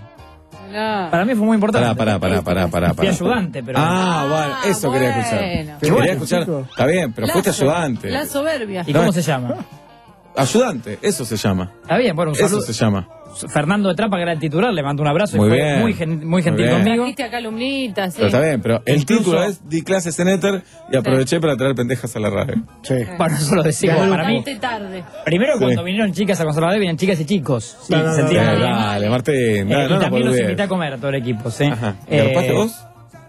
Para mí fue muy importante. Pará, pará, pará, pará, pará. Fui pará. ayudante, pero... Ah, bueno, eso quería escuchar. bueno. Quería bueno, escuchar. chico. Está bien, pero La fuiste so- ayudante. La soberbia. ¿Y No, cómo es- se llama? Ayudante, eso se llama. Está bien, bueno, un Eso saludo. se llama. Fernando de Trapa, que era el titular, le mando un abrazo Muy y fue bien. muy, gen- muy Muy gentil bien. conmigo. Trajiste acá alumnitas, sí. Pero está bien, pero el Incluso- título es Di clases en Éter y aproveché para traer pendejas a la radio. Sí. Bueno, eso lo decimos Ya, para mí. Llegaste tarde. Primero, Sí. cuando vinieron chicas a conservador, vienen chicas y chicos. Sí, No, no, no, sentía Dale, bien. dale, Martín. Eh, dale, y no, no, también los boludez. invité a comer a todo el equipo, ¿sí? Ajá. ¿Y Eh, arropaste vos?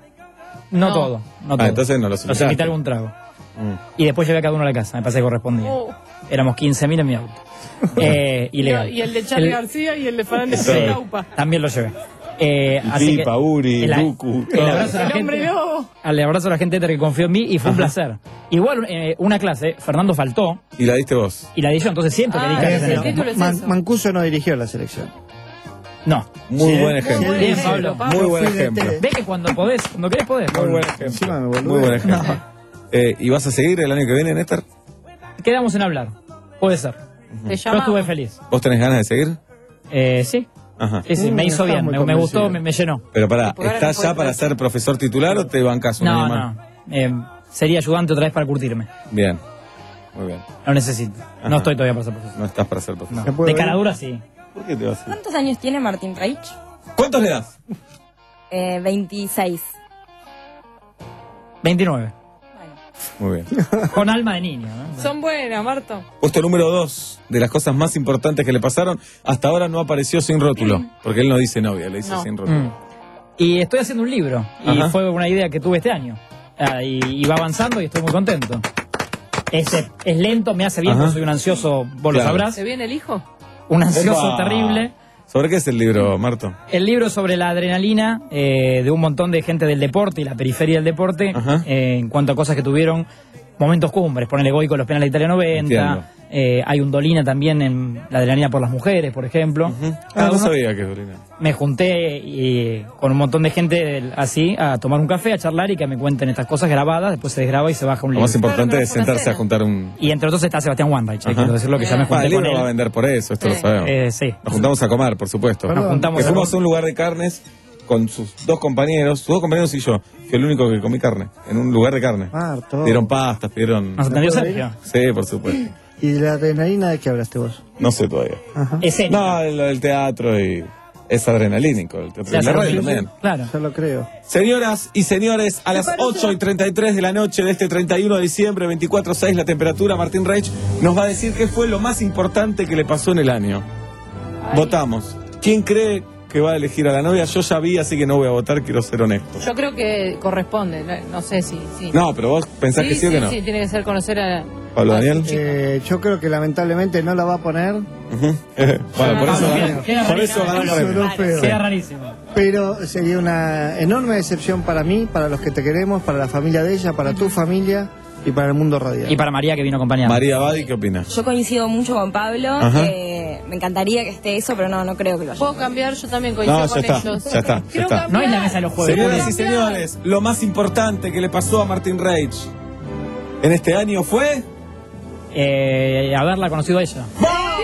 No, No. todo, no Ah, todo. entonces no los Los invitaste. invité a algún trago. Mm. Y después llevé a cada uno a la casa, me parece que correspondía. Oh. Éramos quince mil en mi auto. eh, ilegal. Y el de Charlie El- García y el de Fernández Sí, de Laupa. también lo llevé. Eh, Y así Pipa, que Uri, el, Duku, el todo. abrazo a la El hombre gente, lobo. al abrazo a la gente que confió en mí y fue un placer. Igual eh, una clase, Fernando faltó Y la diste vos. y la dio yo, entonces siento que Ah, di sí, clases sí, en el el- título es Man- eso. Mancuso no dirigió la selección. No. Muy Sí. buen ejemplo. Muy Bien, buen Pablo. ejemplo, Muy buen Fui de ejemplo. té. Ve que cuando podés, cuando querés podés. Muy buen Encima me ejemplo. volví. Muy buen ejemplo. Eh, ¿Y vas a seguir el año que viene, Néstor? Quedamos en hablar. Puede ser. Te Yo llamamos. estuve feliz. ¿Vos tenés ganas de seguir? Eh, sí. Ajá. Sí, sí, Mm, me hizo estás bien, muy me, me convencido. gustó, me, me llenó. Pero pará, Por ahora ¿estás no puede ya para ser. ser profesor titular o te bancas un No, año más? no. Eh, sería ayudante otra vez para curtirme. Bien. Muy bien. Lo necesito. Ajá. No estoy todavía para ser profesor. No estás para ser profesor. ¿Me puedo De ir? cara dura, sí. ¿Por qué te vas a ir? ¿Cuántos años tiene Martín Reich? ¿Cuántos le das? Eh, veintiséis. veintinueve. Muy bien. Con alma de niño, ¿no? Son buenas, Marto. Puesto número dos de las cosas más importantes que le pasaron, hasta ahora no apareció sin rótulo. Porque él no dice novia, le dice No. sin rótulo. Mm. Y estoy haciendo un libro. Y Ajá. fue una idea que tuve este año. Ah, y, y va avanzando y estoy muy contento. Es, es lento, me hace bien, Ajá. porque soy un ansioso, vos lo Claro. sabrás. ¿Se viene el hijo? Un ansioso Epa. terrible. ¿Sobre qué es el libro, Marto? El libro es sobre la adrenalina eh, de un montón de gente del deporte y la periferia del deporte Ajá. eh, en cuanto a cosas que tuvieron momentos cumbres. Ponele Goico los penales de Italia noventa, Entiendo. Eh, hay un Dolina también en la de la Línea por las Mujeres, por ejemplo. Ah, no sabía que es Dolina. Me junté y, con un montón de gente así a tomar un café, a charlar y que me cuenten estas cosas grabadas. Después se desgraba y se baja un Lo libro. más importante es sentarse a juntar un... Y entre otros está Sebastián Wanreich, Ajá. quiero decirlo que ya me Ah, junté el con libro él. va a vender por eso, esto lo sabemos. Eh, sí. Nos juntamos a comer, por supuesto. Nos juntamos que a fuimos comer. a un lugar de carnes con sus dos compañeros, sus dos compañeros y yo. Fui el único que comí carne, en un lugar de carne. Marto. Dieron pastas, pidieron... ¿Nos entendió Sergio? Sí, por supuesto. ¿Y de la adrenalina de qué hablaste vos? No sé todavía. Ajá. Escénico. No, lo del teatro y... Es adrenalínico, el teatro. Se Y la hace radio ruido. también. Claro. Yo lo creo. Señoras y señores, a las ocho y treinta y tres de la noche de este treinta y uno de diciembre, veinticuatro seis la temperatura, Martín Reich nos va a decir qué fue lo más importante que le pasó en el año. Votamos. ¿Quién cree que va a elegir a la novia? Yo ya vi, así que no voy a votar, quiero ser honesto. Yo creo que corresponde, no, no sé si... si. No, pero vos pensás sí, que sí, o que no. Sí, tiene que ser conocer a... Pablo Daniel. Eh, yo creo que lamentablemente no la va a poner. Ujú. Bueno, por eso ganó. Por eso ganó el premio. Sonó feo. Queda rarísimo. Pero sería una enorme decepción para mí, para los que te queremos, para la familia de ella, para tu familia y para el mundo radial. Y para María, que vino acompañada. María Badi, ¿qué opina? Yo coincido mucho con Pablo. Ajá. eh, me encantaría que esté eso, pero no, no creo que lo haya. ¿Puedo cambiar? Yo también coincido No, ya con está, ellos. ya está, ya Quiero está. cambiar. No es la mesa de los jueves. Señoras y señores, lo más importante que le pasó a Martín Reich en este año fue... Eh, haberla conocido a ella.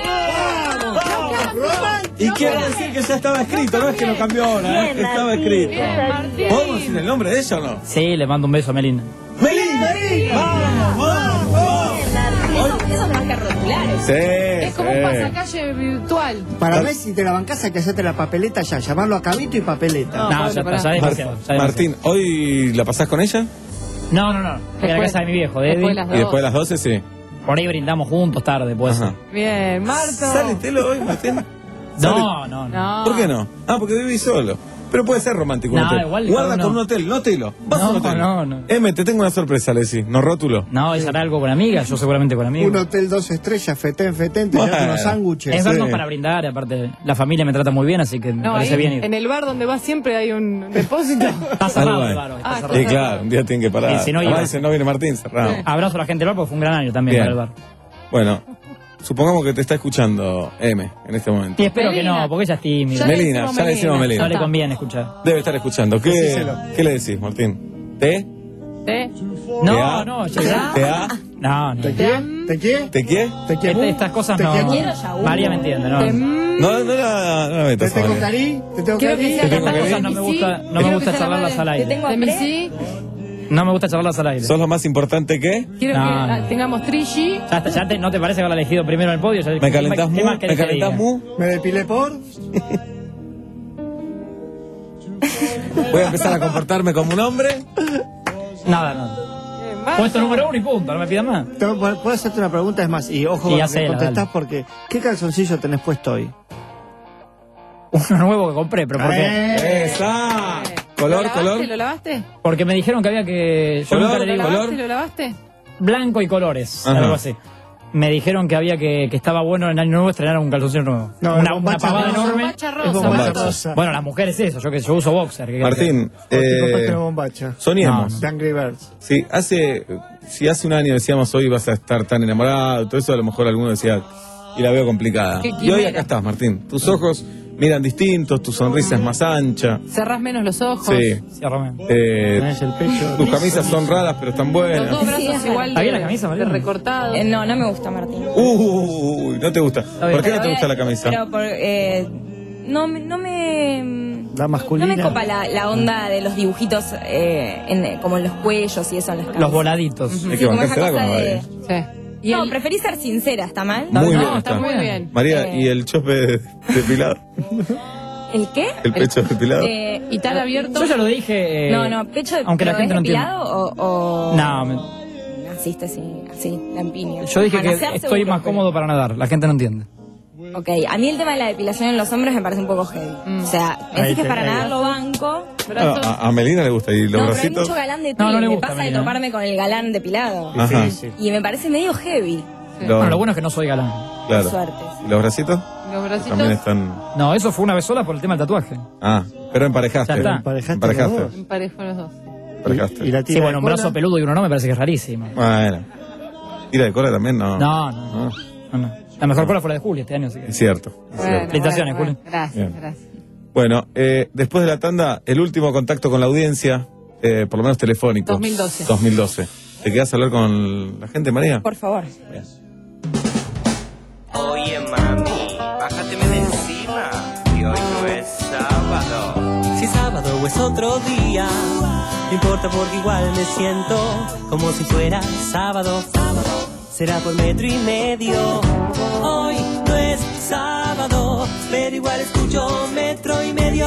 Y quiero decir que ya estaba escrito, no es que lo cambió ahora, ¿eh? Estaba escrito. ¿Podemos decir el nombre de ella o no? Sí, le mando un beso a Melina. ¡Melinda! ¡Vamos, vamos! Eso es más que rotulares. Sí, Es como un sí. pasacalle virtual. Para ver si te la bancás hay que hacerte la papeleta ya, llamarlo a Cabito y papeleta. No, ya está, ya es demasiado, ya es Martín, ¿hoy la pasás con ella? No, no, no. En la Después- casa de mi viejo, de después Eddie. las Y después de las doce, sí. Por ahí brindamos juntos tarde, pues. Ajá. Bien, Marto. ¿Sale telo hoy, Martín? No, no, no. No. ¿Por qué no? Ah, porque vivís solo. Pero puede ser romántico un No, hotel. igual Guarda no. con un hotel, no telo. Vas a un No, hotel. no, no. M, te tengo una sorpresa, le decís. No rótulo. No, ella hará algo con amigas, yo seguramente con amigos. Un hotel dos estrellas, fetén, fetén, te Bueno. llevas unos sándwiches. Es vernos Sí. para brindar, y aparte la familia me trata muy bien, así que me No, parece ahí, bien ir. en el bar donde vas siempre hay un depósito. Está cerrado Algo el hay. bar hoy, está Ah, cerrado. Y claro, un día tienen que parar. Y si no, Además iba. dicen, no viene Martín, cerrado. Abrazo a la gente del bar porque fue un gran año también Bien. para el bar. Bueno, supongamos que te está escuchando M en este momento. Y espero Melina. que no, porque ella es tímida. Ya le Melina, decimos ya le decimos Melina. Melina. No le conviene escuchar. Debe estar escuchando. ¿Qué, Decíselo. ¿qué le decís, Martín? ¿Te? ¿Eh? No, ¿Te no, ha? ya. ¿Te ha? No, no. ¿Te quiere? ¿Te quiere? ¿Te quiere? ¿Te quiere? Este- Estas cosas ¿Te no. quiero? María me entiende, no. Te- mm, No, no la, no la ¿Te metas a tengo María. cari? ¿Te tengo Quiero que cari? sea Te tengo la que madre ver. de No me mi gusta- sí. no me Quiero gusta que sea la charlarlas madre al aire. Te tengo De mi pre. sí. No me gusta charlarlas al aire. ¿Sos lo más importante que? Quiero No, que no. ah, tengamos Trishi. Ya, te- ya te- ¿No te parece haberla elegido primero en el podio? Ya- ¿Me ¿qué calentás más- mu? qué más querés ¿Me que calentás diga? mu? ¿Me depilé por? Voy a empezar a comportarme como un hombre. Nada, no. Eh, Marto. Puesto número uno y punto, no me pidas más. Te- ¿Puedo hacerte una pregunta? Es más, y ojo Sí, con lo que hacela, contestás dale. porque ¿qué calzoncillo tenés puesto hoy? Uno nuevo que compré, pero ¿por qué? Eh, ¡Esa! ¿Lo ¿Color, lavaste? color? ¿Lo lavaste? Porque me dijeron que había que... Yo Color, nunca le ¿Lo digo color. lavaste? ¿Lo lavaste? blanco y colores, Ajá. algo así. Me dijeron que había que, que estaba bueno en el año nuevo estrenar un calzoncillo nuevo. No, una, es una bombacha pavada rosa. enorme. Bombacha Es rosa. bombacha Bombacha. rosa. Bueno, las mujeres eso, yo que yo uso boxer. ¿qué querés Martín, O tipo eh, pastel de bombacha. soñemos. De Angry Birds. Sí, hace, si hace un año decíamos hoy vas a estar tan enamorado, todo eso a lo mejor alguno decía y la veo complicada. Qué Y hoy quimera. acá estás, Martín. Tus ojos miran distintos, tu sonrisa es más ancha. Cerrás menos los ojos. Sí. Ciérrame. Eh, Tenés el pecho. tus camisas son raras pero están Los buenas. dos brazos igual ¿Está bien de, la camisa, de Mariana? recortados. Eh, no, no me gusta Martín. Uy, no te gusta. bien. ¿Por qué no Pero te gusta voy a- la camisa? Pero por, eh, no, me- no me... La masculina. No me copa la, la onda de los dibujitos eh, en, como en los cuellos y eso en las camisas. Los voladitos. Ujú. Hay Sí, que como esa bancársela cosa como de- María. Sí. Y No, el- preferí ser sincera, ¿está mal? Muy no, bien está muy bien. María, Eh. ¿y el chope de- depilado? ¿El qué? ¿El pecho depilado? Eh, ¿Y tan abierto? Yo ya lo dije. eh, no, no, pecho de aunque la pero gente ¿es no entienda. depilado o, o No, me- naciste así, así, lampiño? yo dije A que nacer estoy seguro, más pero- cómodo para nadar. La gente no entiende. Ok, a mí el tema de la depilación en los hombres me parece un poco heavy. Mm. O sea, me Ahí decís que te para caigo. nadar lo banco. Brazos. Ah, a, a Melina le gusta. ¿Y los No, pero hay bracitos? mucho galán de ti. No, no le me gusta, pasa de Melina. toparme con el galán depilado. Ajá. Y me parece medio heavy. Los- Bueno, lo bueno es que no soy galán. Claro. Suerte. ¿Y los bracitos? Los bracitos. También están... No, eso fue una vez sola por el tema del tatuaje. Ah, pero emparejaste. Ya está. Emparejaste Emparejaste. los dos. Emparejo los dos. Emparejaste. Y la Sí, tira bueno, de un cola. brazo peludo y uno no me parece que es rarísimo. Bueno. ¿Tira de cola también? No. No, no, no. no, no. La mejor cola fue la de Julio este año, así que. Es cierto. Es Bueno, cierto. Felicitaciones, bueno, Julio. bueno. Gracias, Bien. gracias. Bueno, eh, después de la tanda, el último contacto con la audiencia, eh, por lo menos telefónico. dos mil doce. dos mil doce. ¿Te quedás a hablar con la gente, María? Por favor. Oye, mami, bájateme de encima, que hoy no es sábado. Si es sábado o es otro día, no importa porque igual me siento como si fuera sábado. Será por metro y medio. Hoy no es sábado, pero igual escucho metro y medio.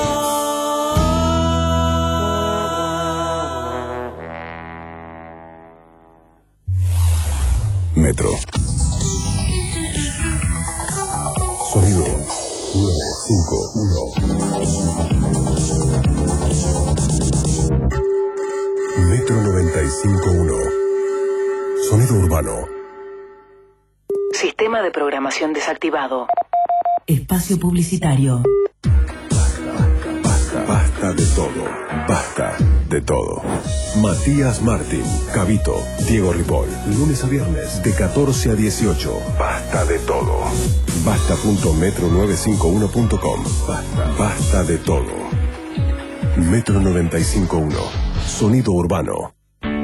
Metro. Sonido nueve cinco uno. Metro noventa y cinco punto uno. Sonido urbano. Sistema de programación desactivado. Espacio publicitario. Basta de todo. Basta de todo. Matías Martín, Cabito, Diego Ripoll. Lunes a viernes de catorce a dieciocho. Basta de todo. Basta punto metro nueve cinco uno punto com. Basta. Basta de todo. Metro noventa y cinco punto uno. Sonido urbano.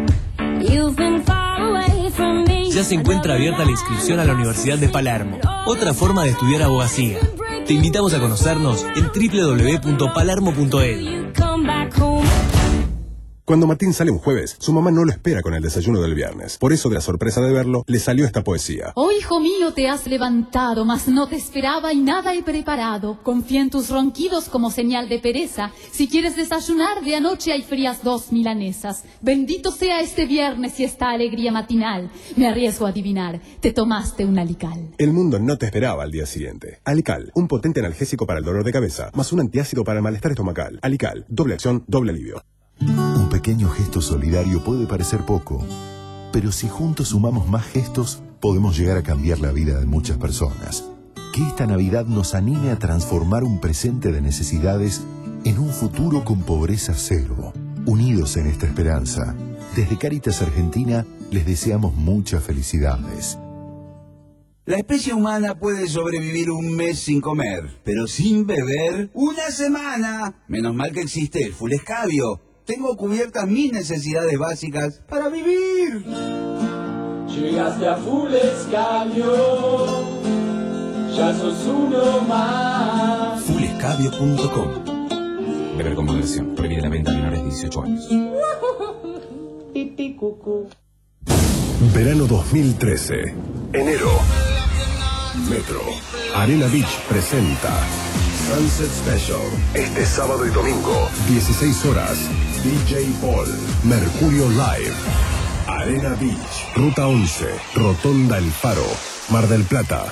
Ya se encuentra abierta la inscripción a la Universidad de Palermo, otra forma de estudiar abogacía. Te invitamos a conocernos en doble u doble u doble u punto palermo punto e d u. Cuando Martín sale un jueves, su mamá no lo espera con el desayuno del viernes. Por eso, de la sorpresa de verlo, le salió esta poesía. Oh, hijo mío, te has levantado, mas no te esperaba y nada he preparado. Confía en tus ronquidos como señal de pereza. Si quieres desayunar, de anoche hay frías dos milanesas. Bendito sea este viernes y esta alegría matinal. Me arriesgo a adivinar, te tomaste un alical. El mundo no te esperaba al día siguiente. Alical, un potente analgésico para el dolor de cabeza, más un antiácido para el malestar estomacal. Alical, doble acción, doble alivio. Un pequeño gesto solidario puede parecer poco, pero si juntos sumamos más gestos, podemos llegar a cambiar la vida de muchas personas. Que esta Navidad nos anime a transformar un presente de necesidades en un futuro con pobreza cero. Unidos en esta esperanza, desde Cáritas Argentina les deseamos muchas felicidades. La especie humana puede sobrevivir un mes sin comer, pero sin beber una semana. Menos mal que existe el Full Escabio. Tengo cubiertas mis necesidades básicas para vivir. Llegaste a Full Escabio, ya sos uno más. full escabio punto com. Beber con moderación. Prohibida la venta a menores de dieciocho años. Pipi cucú. Verano dos mil trece. Enero. Metro. Arena Beach presenta Sunset Special. Este sábado y domingo, dieciséis horas. D J Paul. Mercurio Live. Arena Beach. Ruta once. Rotonda El Faro. Mar del Plata.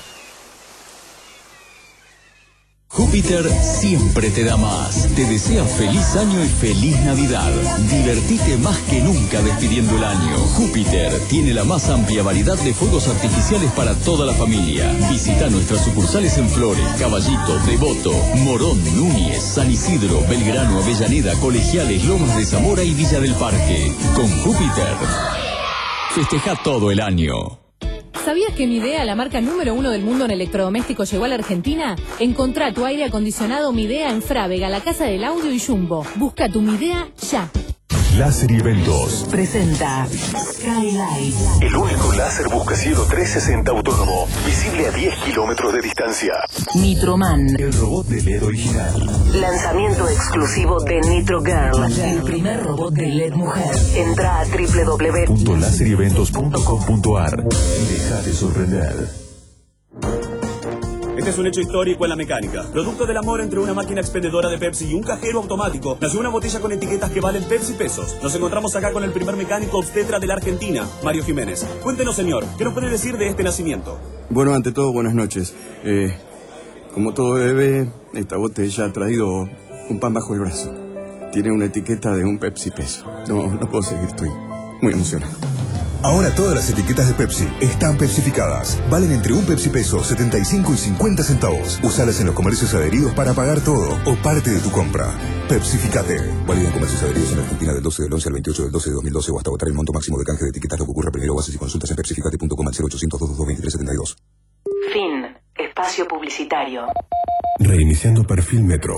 Júpiter siempre te da más. Te desea feliz año y feliz Navidad. Divertite más que nunca despidiendo el año. Júpiter tiene la más amplia variedad de fuegos artificiales para toda la familia. Visita nuestras sucursales en Flores, Caballito, Devoto, Morón, Núñez, San Isidro, Belgrano, Avellaneda, Colegiales, Lomas de Zamora y Villa del Parque. Con Júpiter, festeja todo el año. ¿Sabías que Midea, la marca número uno del mundo en electrodomésticos, llegó a la Argentina? Encontrá tu aire acondicionado Midea en Frávega, la Casa del Audio y Jumbo. Busca tu Midea ya. Láser y Eventos Presenta Skylight. El único láser buscacielo trescientos sesenta autónomo, visible a diez kilómetros de distancia. Nitroman. El robot de L E D original. Lanzamiento exclusivo de Nitro Girl. El primer robot de L E D mujer. Entra a doble u doble u doble u punto láser y eventos punto com punto a r. Déjate sorprender. Este es un hecho histórico en la mecánica. Producto del amor entre una máquina expendedora de Pepsi y un cajero automático, nació una botella con etiquetas que valen Pepsi pesos. Nos encontramos acá con el primer mecánico obstetra de la Argentina, Mario Jiménez. Cuéntenos, señor, ¿qué nos puede decir de este nacimiento? Bueno, ante todo, buenas noches. Eh, como todo bebé, esta botella ha traído un pan bajo el brazo. Tiene una etiqueta de un Pepsi peso. No, no puedo seguir, estoy muy emocionado. Ahora todas las etiquetas de Pepsi están pepsificadas. Valen entre un Pepsi peso, setenta y cinco y cincuenta centavos. Usalas en los comercios adheridos para pagar todo o parte de tu compra. Pepsificate. Válido en comercios adheridos en Argentina del doce del once al veintiocho del doce de dos mil doce o hasta agotar el monto máximo de canje de etiquetas. Lo que ocurra primero. Bases y consultas en pepsificate punto com al cero ochocientos, doscientos veintitrés, setenta y dos. Fin. Espacio publicitario. Reiniciando perfil Metro.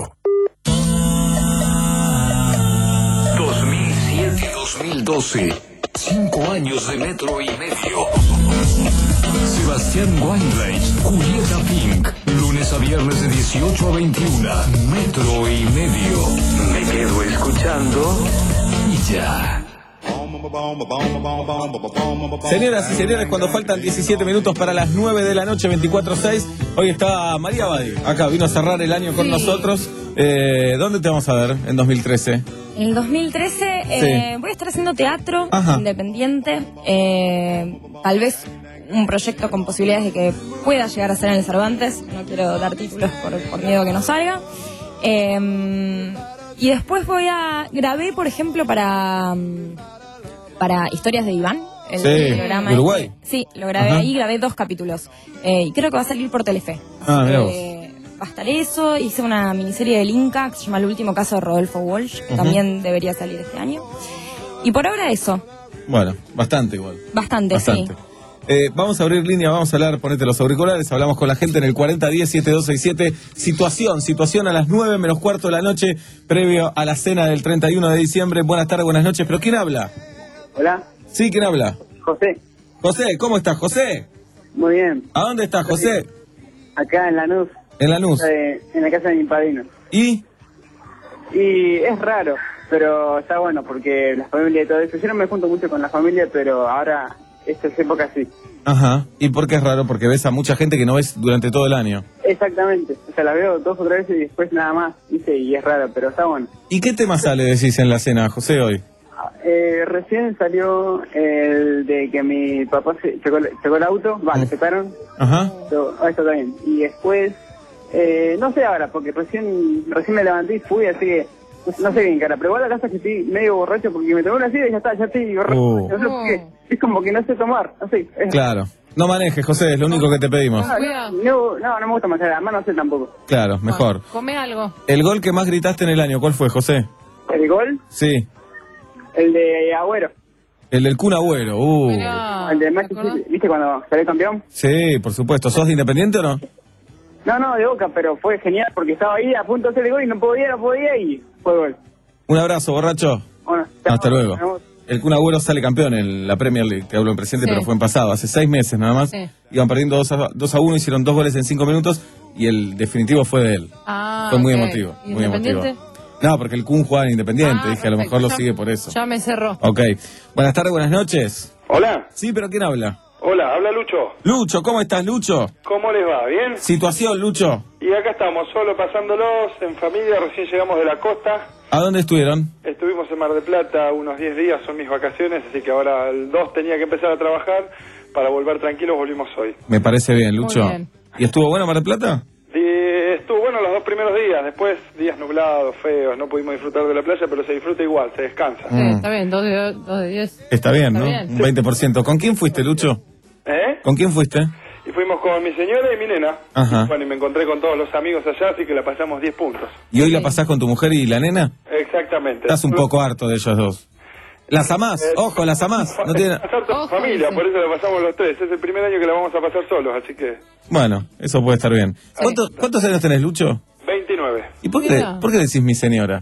dos mil siete y dos mil doce. Cinco años de Metro y medio. Sebastián Weinreich, Julieta Pink. Lunes a viernes de dieciocho a veintiuno. Metro y medio. Me quedo escuchando y ya. Señoras y señores, cuando faltan diecisiete minutos para las nueve de la noche, veinticuatro seis, hoy está María Abadi. Acá vino a cerrar el año con Sí. nosotros. Eh, ¿Dónde te vamos a ver en dos mil trece? En el dos mil trece eh, voy a estar haciendo teatro Ajá. independiente, eh, tal vez un proyecto con posibilidades de que pueda llegar a ser en el Cervantes, no quiero dar títulos por, por miedo a que no salga. Eh, y después voy a, grabé por ejemplo para, para Historias de Iván, el Sí, programa de Uruguay. este. Sí, lo grabé Ajá. ahí, grabé dos capítulos, eh, y creo que va a salir por Telefe. Ah, mirá vos. Eh, Va a estar eso, hice una miniserie del Inca que se llama El último caso de Rodolfo Walsh, que Ujú. también debería salir este año. Y por ahora eso, Bueno, bastante igual. bastante, Bastante. sí. Eh, vamos a abrir línea, vamos a hablar, ponete los auriculares, hablamos con la gente en el cuarenta diez, setenta y dos sesenta y siete. Situación, situación a las nueve menos cuarto de la noche, previo a la cena del treinta y uno de diciembre. Buenas tardes, buenas noches, pero ¿quién habla? Hola, Sí, ¿quién habla? José. José, ¿cómo estás, José? Muy bien. ¿A dónde estás, José? Acá en Lanús. En Lanús. Eh, en la casa de mi padrino. ¿Y? Y es raro, pero está bueno porque la familia y todo eso. Yo no me junto mucho con la familia, pero ahora, estas épocas sí. Ajá. ¿Y por qué es raro? Porque ves a mucha gente que no ves durante todo el año. Exactamente. O sea, la veo dos o tres veces y después nada más. ¿Viste? Y es raro, pero está bueno. ¿Y qué tema sale, decís, en la cena, José, hoy? Eh, recién salió el de que mi papá se chocó, chocó el auto. Va, le chocaron. Ajá. Pero, ah, esto está bien. Y después, eh, no sé ahora, porque recién recién me levanté y fui, así que no sé bien, cara. Pero igual la casa que estoy medio borracho porque me tomé una sida y ya está, ya estoy borracho. Uh. No sé por qué. Es como que no sé tomar, no sé. Es- Claro. No manejes, José, es lo único que te pedimos. No, no, no, no, no me gusta manejar, además no sé tampoco. Claro, mejor. Come algo. El gol que más gritaste en el año, ¿cuál fue, José? ¿El gol? Sí. El de Agüero. El del Kun Agüero. Uh. El de Manchester City. ¿Viste cuando salió campeón? Sí, por supuesto. ¿Sos de Independiente o no? No, no, de Boca, pero fue genial porque estaba ahí a punto de hacer el gol y no podía, no podía y fue gol. Un abrazo, borracho. Bueno, Hasta luego. El Kun Agüero sale campeón en la Premier League, te hablo en presente, Sí. pero fue en pasado, hace seis meses nada más. Sí. Iban perdiendo dos a uno, hicieron dos goles en cinco minutos y el definitivo fue de él. Ah, Fue muy ok. emotivo, ¿Y muy emotivo. Independiente? No, porque el Kun jugaba en Independiente, Ah, dije, a lo perfecto. mejor lo Ya- sigue por eso. Ya me cerró. Ok. Buenas tardes, buenas noches. Hola. Sí, pero ¿quién habla? Hola, habla Lucho. Lucho, ¿cómo estás, Lucho? ¿Cómo les va? ¿Bien? Situación, Lucho. Y acá estamos, solo pasándolos en familia, recién llegamos de la costa. ¿A dónde estuvieron? Estuvimos en Mar del Plata unos diez días, son mis vacaciones, así que ahora el dos tenía que empezar a trabajar. Para volver tranquilos volvimos hoy. Me parece bien, Lucho. Muy bien. ¿Y estuvo bueno Mar del Plata? Y estuvo bueno los dos primeros días, después días nublados, feos, no pudimos disfrutar de la playa, pero se disfruta igual, se descansa. Sí, está bien, dos de, dos de diez. Está bien, Está ¿no? bien. Un veinte por ciento. ¿Con quién fuiste, Lucho? ¿Eh? ¿Con quién fuiste? Y fuimos con mi señora y mi nena. Ajá. Bueno, y me encontré con todos los amigos allá, así que la pasamos diez puntos. ¿Y hoy la pasás con tu mujer y la nena? Exactamente. Estás un poco harto de ellos dos. ¿Las amás? Ojo, las amás. No tiene... Pasar toda familia, por eso la pasamos los tres. Es el primer año que la vamos a pasar solos, así que Bueno, eso puede estar bien. ¿Cuántos, ¿Cuántos años tenés, Lucho? veintinueve. ¿Y por qué, Mira. por qué decís mi señora?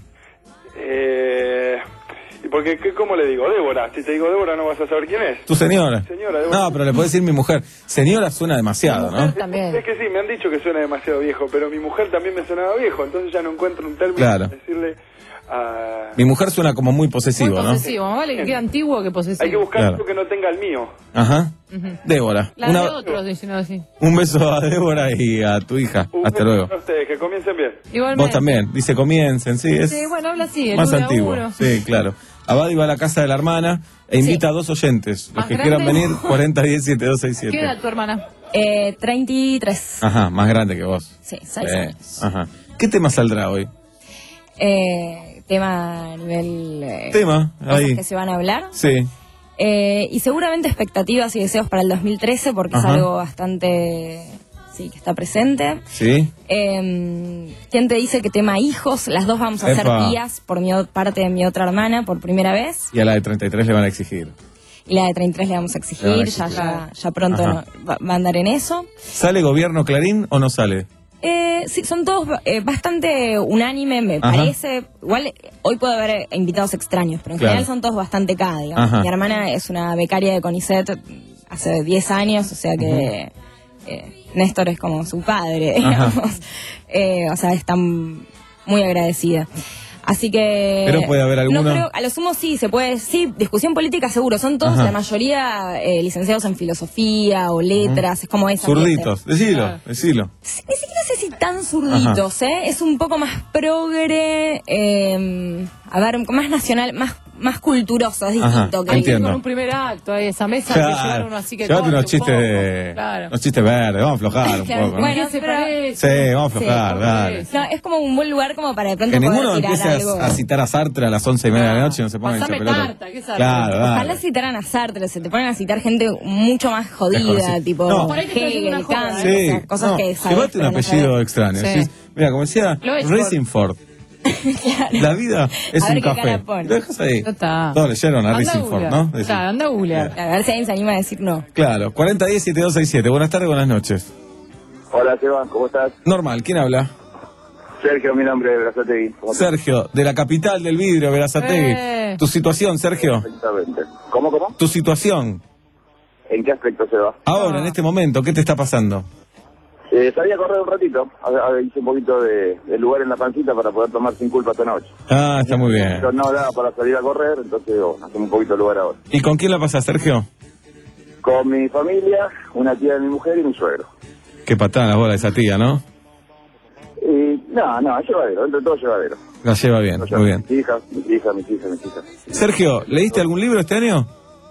Eh, y porque, ¿qué- ¿cómo le digo? Débora. Si te digo Débora no vas a saber quién es. ¿Tu señora? Señora, Débora. No, pero le podés decir mi mujer. Señora suena demasiado, ¿no? Es que sí, me han dicho que suena demasiado viejo, pero mi mujer también me sonaba viejo, entonces ya no encuentro un término Claro. para decirle a... Mi mujer suena como muy posesivo, Muy ¿no? posesivo, más vale que quede antiguo que posesivo. Hay que buscar Claro. algo que no tenga el mío. Ajá. Ujú. Débora. La Una- de otros, diciendo así. un beso a Débora y a tu hija. Un Hasta beso luego. a ustedes, que comiencen bien. Igualmente. Vos también. Dice comiencen, sí, es Sí, bueno, habla así, el más uno a antiguo. uno. Sí, claro. Abadi va a la casa de la hermana e invita a dos oyentes. Los ¿Más que grandes? quieran venir, cuarenta diez setenta y dos sesenta y ¿Qué siete. edad tu hermana? Eh, treinta y tres. Ajá, más grande que vos. Sí, seis Eh, años. Ajá. ¿Qué tema saldrá hoy? Eh, tema a nivel... eh, Tema, cosas ahí. que se van a hablar. Sí. Eh, y seguramente expectativas y deseos para el dos mil trece, porque Ajá. es algo bastante, sí, que está presente. Sí. Eh, ¿Quién te dice que tema hijos? Las dos vamos a ser Epa. tías por mi o- parte de mi otra hermana por primera vez. Y a la de treinta y tres le van a exigir. Y la de treinta y tres le vamos a exigir, Le van a ya, exigir. ya, ya pronto Ajá. no- va, va a andar en eso. ¿Sale gobierno Clarín o no sale? Eh, sí, son todos eh, bastante unánime, me Ajá. parece. Igual eh, hoy puede haber invitados extraños, pero en Claro. general son todos bastante K, digamos. Ajá. Mi hermana es una becaria de CONICET hace diez años, o sea que eh, Néstor es como su padre, Ajá. digamos. Eh, o sea, está muy agradecida. Así que... Pero puede haber alguno- No creo, a lo sumo sí, se puede... Sí, discusión política seguro. Son todos, Ajá. la mayoría, eh, licenciados en filosofía o letras. Es como esa. Zurditos, decilo, decilo. Ni siquiera sé si tan zurditos, ¿eh? Es un poco más progre, eh, a ver, más nacional, más, más culturoso, es Ajá, distinto. que entiendo. Con un primer acto, ahí esa mesa Claro. que llevaron uno así que Llévate corte unos un chistes, poco. de- Claro. unos chistes verdes, vamos a aflojar un Claro, poco. ¿no? bueno, se pero- parece? Sí, vamos a aflojar, Sí, dale. No, es como un buen lugar como para de pronto Que poder ninguno tirar empiece algo. a, a citar a Sartre a las once y media de la noche y no se ponga a Pasame hinchar pelota. tarta, ¿qué Sartre? Claro, dale. Ojalá citaran a Sartre, se te ponen a citar gente mucho más jodida, Mejor, sí. tipo No. Por ahí te estoy haciendo Hegel, una joda, Kant, Sí, o sea, cosas no, que sabes, llevate un pero no apellido sabes. extraño. Sí. Decís, mira, como decía Lo es Racingford, Claro. la vida es A ver un qué café. cara pone. Lo dejas ahí. Ya está. Todos leyeron a Anda a Racingford, googlear. ¿no? Decís, Claro, anda a googlear. A ver si alguien se anima a decir no. Claro, cuarenta diez siete dos seis siete. Buenas tardes, buenas noches. Hola, Seba, ¿cómo estás? Normal, ¿quién habla? Sergio, mi nombre es Brazategui. ¿Cómo estás? Sergio, de la capital del vidrio, Verazategui. Eh. Tu situación, Sergio. Exactamente. ¿Cómo, cómo? Tu situación. ¿En qué aspecto, Seba? Ahora, en este momento, ¿qué te está pasando? Eh, salí a correr un ratito. A- a- hice un poquito de, de lugar en la pancita para poder tomar sin culpa esta noche. Ah, está muy bien. Pero no daba para salir a correr, entonces digo, hacemos un poquito de lugar ahora. ¿Y con quién la pasás, Sergio? Con mi familia, una tía de mi mujer y mi suegro. Qué patada la bola esa tía, ¿no? Y no, no, llevadero, entre todo llevadero. La lleva bien, O sea, muy bien. Mis hijas, mis hijas, mis hijas, mis hijas. Sergio, ¿leíste algún libro este año?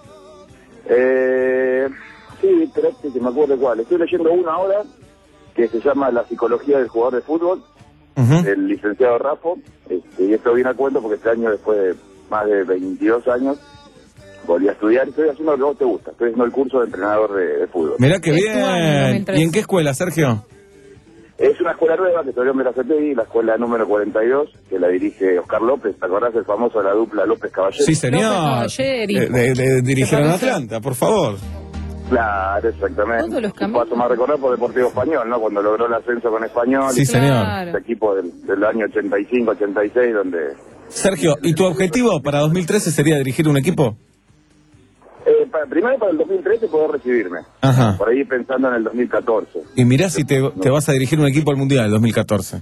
Eh, sí, pero este que me acuerdo cuál. Estoy leyendo uno ahora que se llama La psicología del jugador de fútbol, Ujú. del licenciado Rafo. Este, y esto viene a cuento porque este año, después de más de veintidós años, volví a estudiar y estoy haciendo lo que a vos te gusta. Estoy haciendo el curso de entrenador de, de fútbol. Mirá qué Es tu año, bien. mientras- ¿Y en qué escuela, Sergio? Es una escuela nueva que todavía me la acepté, la escuela número cuarenta y dos, que la dirige Oscar López. ¿Te acordás el famoso de la dupla López Caballero? Sí, señor. Caballeri. De, de- de- dirigieron parece? Atlanta, por favor. Claro, exactamente. Todos los Un caminos. paso más recordar por Deportivo Español, ¿no? Cuando logró el ascenso con Español. Sí, señor. Ese equipo del, del año ochenta y cinco, ochenta y seis, donde... Sergio, ¿y tu objetivo para dos mil trece sería dirigir un equipo? Eh, para- primero para el dos mil trece poder recibirme. Ajá. Por ahí pensando en el dos mil catorce. Y mirá si te, te vas a dirigir un equipo al Mundial dos mil catorce.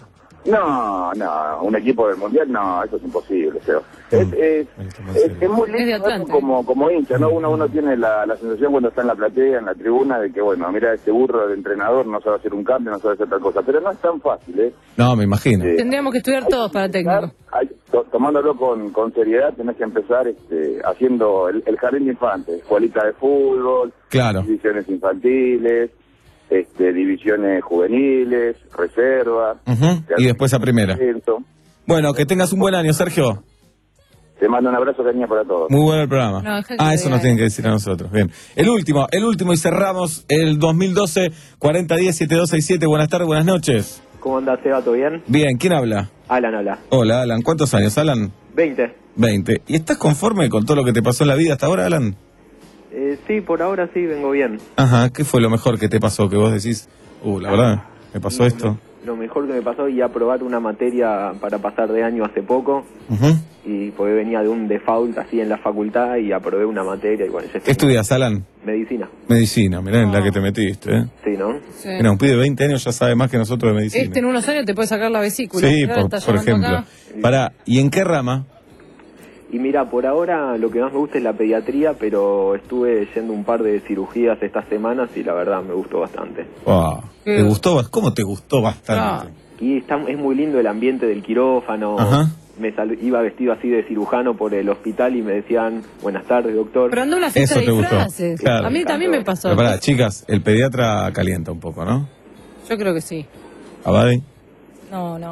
No, no, un equipo del Mundial, no, eso es imposible, Seba. Es, es, es, es muy Es de lindo Atlanta. verlo como, como hincha, ¿no? Uno, uno tiene la, la sensación cuando está en la platea, en la tribuna, de que, bueno, mira, este burro de entrenador no sabe hacer un cambio, no sabe hacer tal cosa. Pero no es tan fácil, ¿eh? No, me imagino. Eh, Tendríamos que estudiar todos para técnico. hay- to- tomándolo con, con seriedad, tenés que empezar este, haciendo el, el jardín de infantes, escuelita de fútbol, Claro. divisiones infantiles, este, divisiones juveniles, reservas. Ujú. Y después a primera. Bueno, que tengas un buen año, Sergio. Te mando un abrazo, cariño, para todos. Muy bueno el programa. No, deja que ah, te eso diga nos tienen que decir a nosotros. Bien. El último, el último y cerramos el dos mil doce, cuarenta diez, setenta y dos sesenta y siete. Buenas tardes, buenas noches. ¿Cómo andás, Seba? ¿Todo bien? Bien, ¿quién habla? Alan, hola. Hola, Alan. ¿Cuántos años, Alan? veinte. veinte. ¿Y estás conforme con todo lo que te pasó en la vida hasta ahora, Alan? Eh, sí, por ahora sí, vengo bien. Ajá, ¿qué fue lo mejor que te pasó? Que vos decís, uh, la verdad, me pasó esto. Lo mejor que me pasó y aprobar una materia para pasar de año hace poco. Ujú. Y porque venía de un default así en la facultad y aprobé una materia y bueno, ya ¿Qué estudias, Alan? Medicina. Medicina, mirá en la que te metiste, ¿eh? Sí, ¿no? Sí. Mira, un pibe de veinte años ya sabe más que nosotros de medicina. Este en unos años te puede sacar la vesícula. Sí, Mirá, por, está por llamando ejemplo. acá. Pará, ¿y en qué rama? Y mira, por ahora lo que más me gusta es la pediatría, pero estuve yendo un par de cirugías estas semanas y la verdad me gustó bastante. Wow. ¿Te gustó? bas- ¿Cómo te gustó bastante? Y está, es muy lindo el ambiente del quirófano. Ajá. Me sal- iba vestido así de cirujano por el hospital y me decían, buenas tardes, doctor. Pero anda una fiesta Eso de te gustó. disfraces. Claro. A mí también me pasó. Pero pará, chicas, el pediatra calienta un poco, ¿no? Yo creo que sí. Abadi. No, no, no.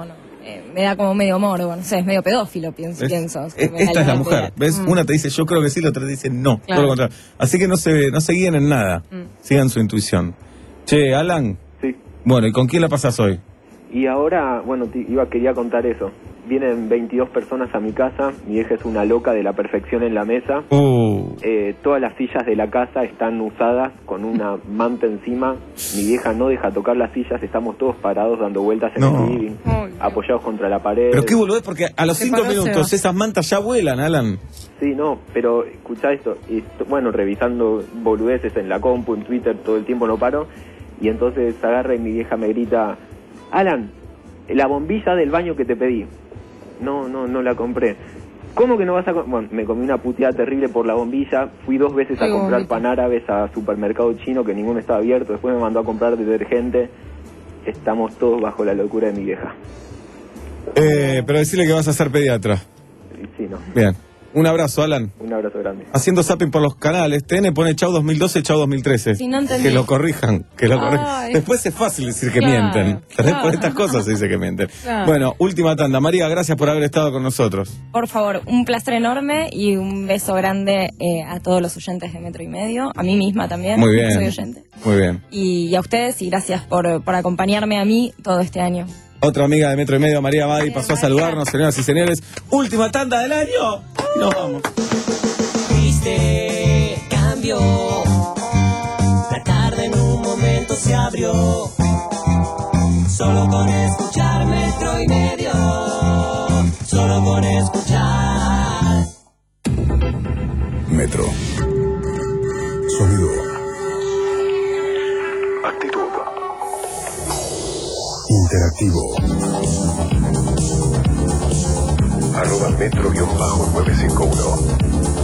eh, me da como medio morbo, no sé, es medio pedófilo, pienso. Es- pienso es- esta es la mujer, ¿ves? Mm. Una te dice yo creo que sí, la otra te dice no, Claro. todo lo contrario. Así que no se, no se guíen en nada, Mm. sigan su intuición. Che, Alan. Sí. Bueno, ¿y con quién la pasás hoy? Y ahora, bueno, te iba, quería contar eso. Vienen veintidós personas a mi casa, mi vieja es una loca de la perfección en la mesa. Uh. Eh, todas las sillas de la casa están usadas con una manta encima. Mi vieja no deja tocar las sillas, estamos todos parados dando vueltas en No. el living, apoyados contra la pared. Pero qué boludez, porque a los Se cinco paró, se minutos va. esas mantas ya vuelan, Alan. Sí, no, pero escuchá esto, y esto- bueno, revisando boludeces en la compu, en Twitter, todo el tiempo no paro, y entonces agarra y mi vieja me grita, Alan, la bombilla del baño que te pedí. No, no, no la compré. ¿Cómo que no vas a comprar? Bueno, me comí una puteada terrible por la bombilla, fui dos veces a Qué comprar bonito. pan árabes a supermercado chino que ninguno estaba abierto, después me mandó a comprar detergente, estamos todos bajo la locura de mi vieja. Eh, pero decirle que vas a ser pediatra. Y sí, no, Bien. Un abrazo, Alan. un abrazo grande. Haciendo zapping por los canales, T N pone Chau dos mil doce, Chau dos mil trece. Sí, no entendí. Que lo corrijan, que lo corrijan. Ay. Después es fácil decir que Claro, mienten. ¿Sabés? claro. Por estas cosas se dice que mienten. Claro. Bueno, última tanda. María, gracias por haber estado con nosotros. Por favor, un placer enorme y un beso grande eh, a todos los oyentes de Metro y Medio, a mí misma también, Muy bien. soy oyente. Muy bien. Y, y a ustedes, y gracias por, por acompañarme a mí todo este año. Otra amiga de Metro y Medio, María Badi, pasó a saludarnos, señoras y señores. Última tanda del año. Y nos vamos. Viste, cambió. La tarde en un momento se abrió. Solo con escuchar Metro y Medio. Solo con escuchar. Metro. Sonido. Actitud. Interactivo. Arroba metro-nueve cinco uno.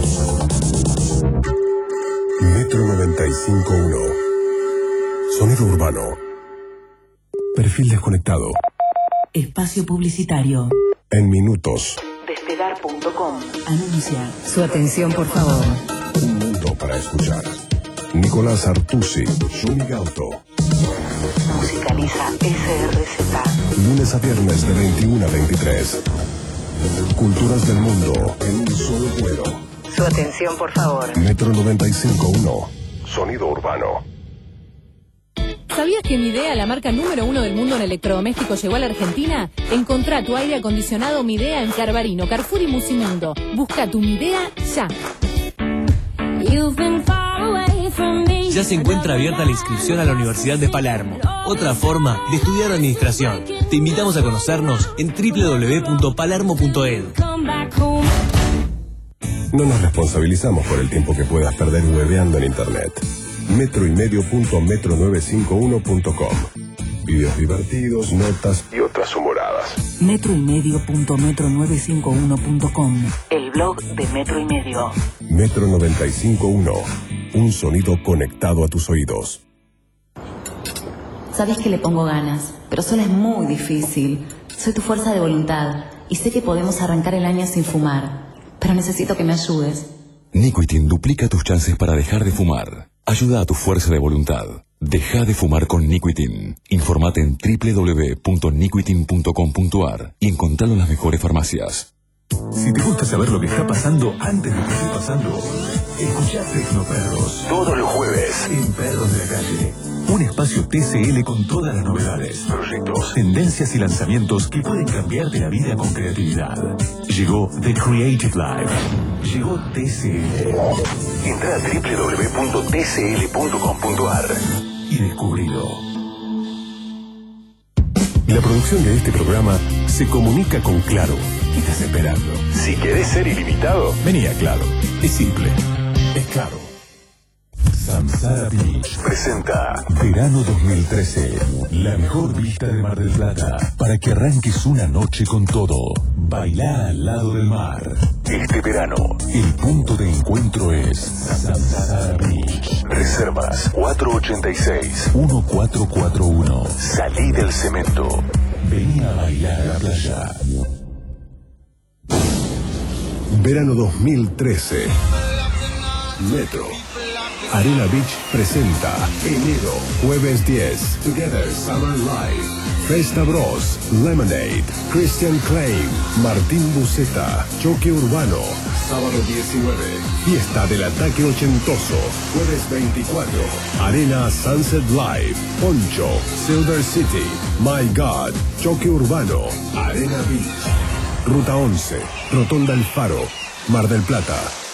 Metro noventa y cinco punto uno. Sonido urbano. Perfil desconectado. Espacio publicitario. En minutos. Despegar punto com. Anuncia. Su atención, por favor. Un mundo para escuchar. Nicolás Artusi. Juni Gauto. Musicaliza S R Z. Lunes a viernes de veintiuno a veintitrés. Culturas del mundo en un solo vuelo. Su atención, por favor. Metro noventa y cinco punto uno. Sonido urbano. ¿Sabías que Midea, la marca número uno del mundo en electrodomésticos, llegó a la Argentina? Encontrá tu aire acondicionado Midea en Carbarino, Carrefour y Musimundo. Busca tu Midea ya. Ya se encuentra abierta la inscripción a la Universidad de Palermo, otra forma de estudiar administración. Te invitamos a conocernos en doble u doble u doble u punto palermo punto e d u. No nos responsabilizamos por el tiempo que puedas perder hueveando en internet. Metro y medio punto metro novecientos cincuenta y uno punto com. Videos divertidos, notas y otras humoradas. Metro y medio punto metro novecientos cincuenta y uno punto com. El blog de Metro y Medio. Metro noventa y cinco punto uno. Un sonido conectado a tus oídos. Sabes que le pongo ganas, pero sola es muy difícil. Soy tu fuerza de voluntad y sé que podemos arrancar el año sin fumar, pero necesito que me ayudes. Nicotin duplica tus chances para dejar de fumar. Ayuda a tu fuerza de voluntad. Deja de fumar con Nicotin. Informate en doble u doble u doble u punto nicotin punto com punto a r y encontralo en las mejores farmacias. Si te gusta saber lo que está pasando antes de que esté pasando, escuchá Tecnoperros todos los jueves en Perros de la Calle. Un espacio T C L con todas las novedades, proyectos, tendencias y lanzamientos que pueden cambiarte la vida con creatividad. Llegó The Creative Life. Llegó T C L. Entra a doble u doble u doble u punto t c l punto com punto a r y descubrilo. La producción de este programa se comunica con Claro. ¿Qué estás esperando? Si querés ser ilimitado, vení a Claro. Es simple. Es claro. Samsara Beach presenta Verano dos mil trece. La mejor vista de Mar del Plata para que arranques una noche con todo. Bailar al lado del mar. Este verano, el punto de encuentro es Samsara Beach. Reservas cuatro ochenta y seis, uno cuatro cuatro uno. Salí del cemento. Vení a bailar a la playa. Verano dos mil trece. Metro. Arena Beach presenta enero, jueves diez, Together Summer Live. Festa Bros, Lemonade, Christian Claim, Martín Buceta, Choque Urbano. Sábado diecinueve, Fiesta del Ataque Ochentoso. Jueves veinticuatro, Arena Sunset Live, Poncho, Silver City, My God, Choque Urbano, Arena Beach. Ruta once, Rotonda El Faro, Mar del Plata.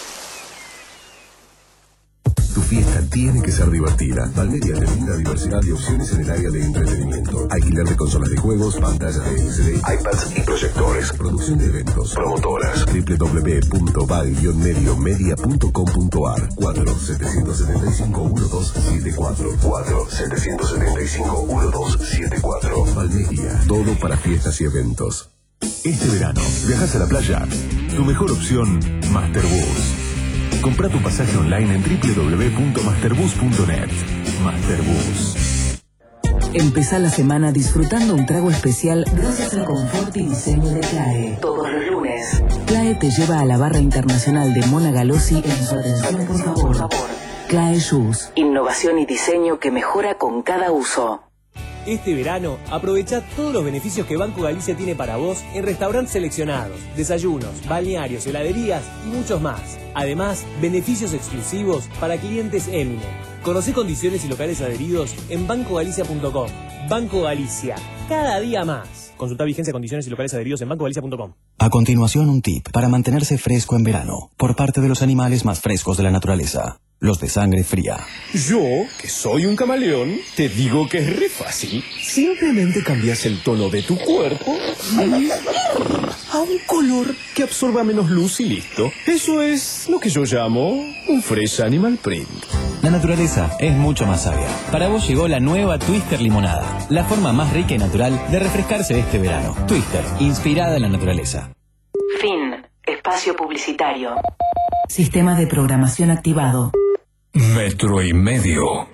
Tu fiesta tiene que ser divertida. Valmedia te brinda diversidad de opciones en el área de entretenimiento. Alquiler de consolas de juegos, pantallas de L C D, iPads y proyectores. Producción de eventos. Promotoras. doble u doble u doble u punto val guion medio media punto com punto ar. cuatro siete siete cinco uno dos siete cuatro. cuatro siete siete cinco uno dos siete cuatro. Valmedia. Todo para fiestas y eventos. Este verano, viajas a la playa. Tu mejor opción, Masterbus. Compra tu pasaje online en doble u doble u doble u punto masterbus punto net. Masterbus. Empezá la semana disfrutando un trago especial gracias al confort y diseño de CLAE. Todos los lunes. CLAE te lleva a la barra internacional de Mona Galossi en su atención, por favor. CLAE Shoes. Innovación y diseño que mejora con cada uso. Este verano, aprovecha todos los beneficios que Banco Galicia tiene para vos en restaurantes seleccionados, desayunos, balnearios, heladerías y muchos más. Además, beneficios exclusivos para clientes Eminent. Conocé condiciones y locales adheridos en banco galicia punto com. Banco Galicia, cada día más. Consulta vigencia, condiciones y locales adheridos en banco galicia punto com. A continuación, un tip para mantenerse fresco en verano, por parte de los animales más frescos de la naturaleza. Los de sangre fría. Yo, que soy un camaleón, te digo que es re fácil. Simplemente cambias el tono de tu cuerpo a un color que absorba menos luz y listo. Eso es lo que yo llamo un fresh animal print. La naturaleza es mucho más sabia. Para vos llegó la nueva Twister Limonada, la forma más rica y natural de refrescarse este verano. Twister, inspirada en la naturaleza. Fin. Espacio publicitario. Sistema de programación activado. Metro y medio.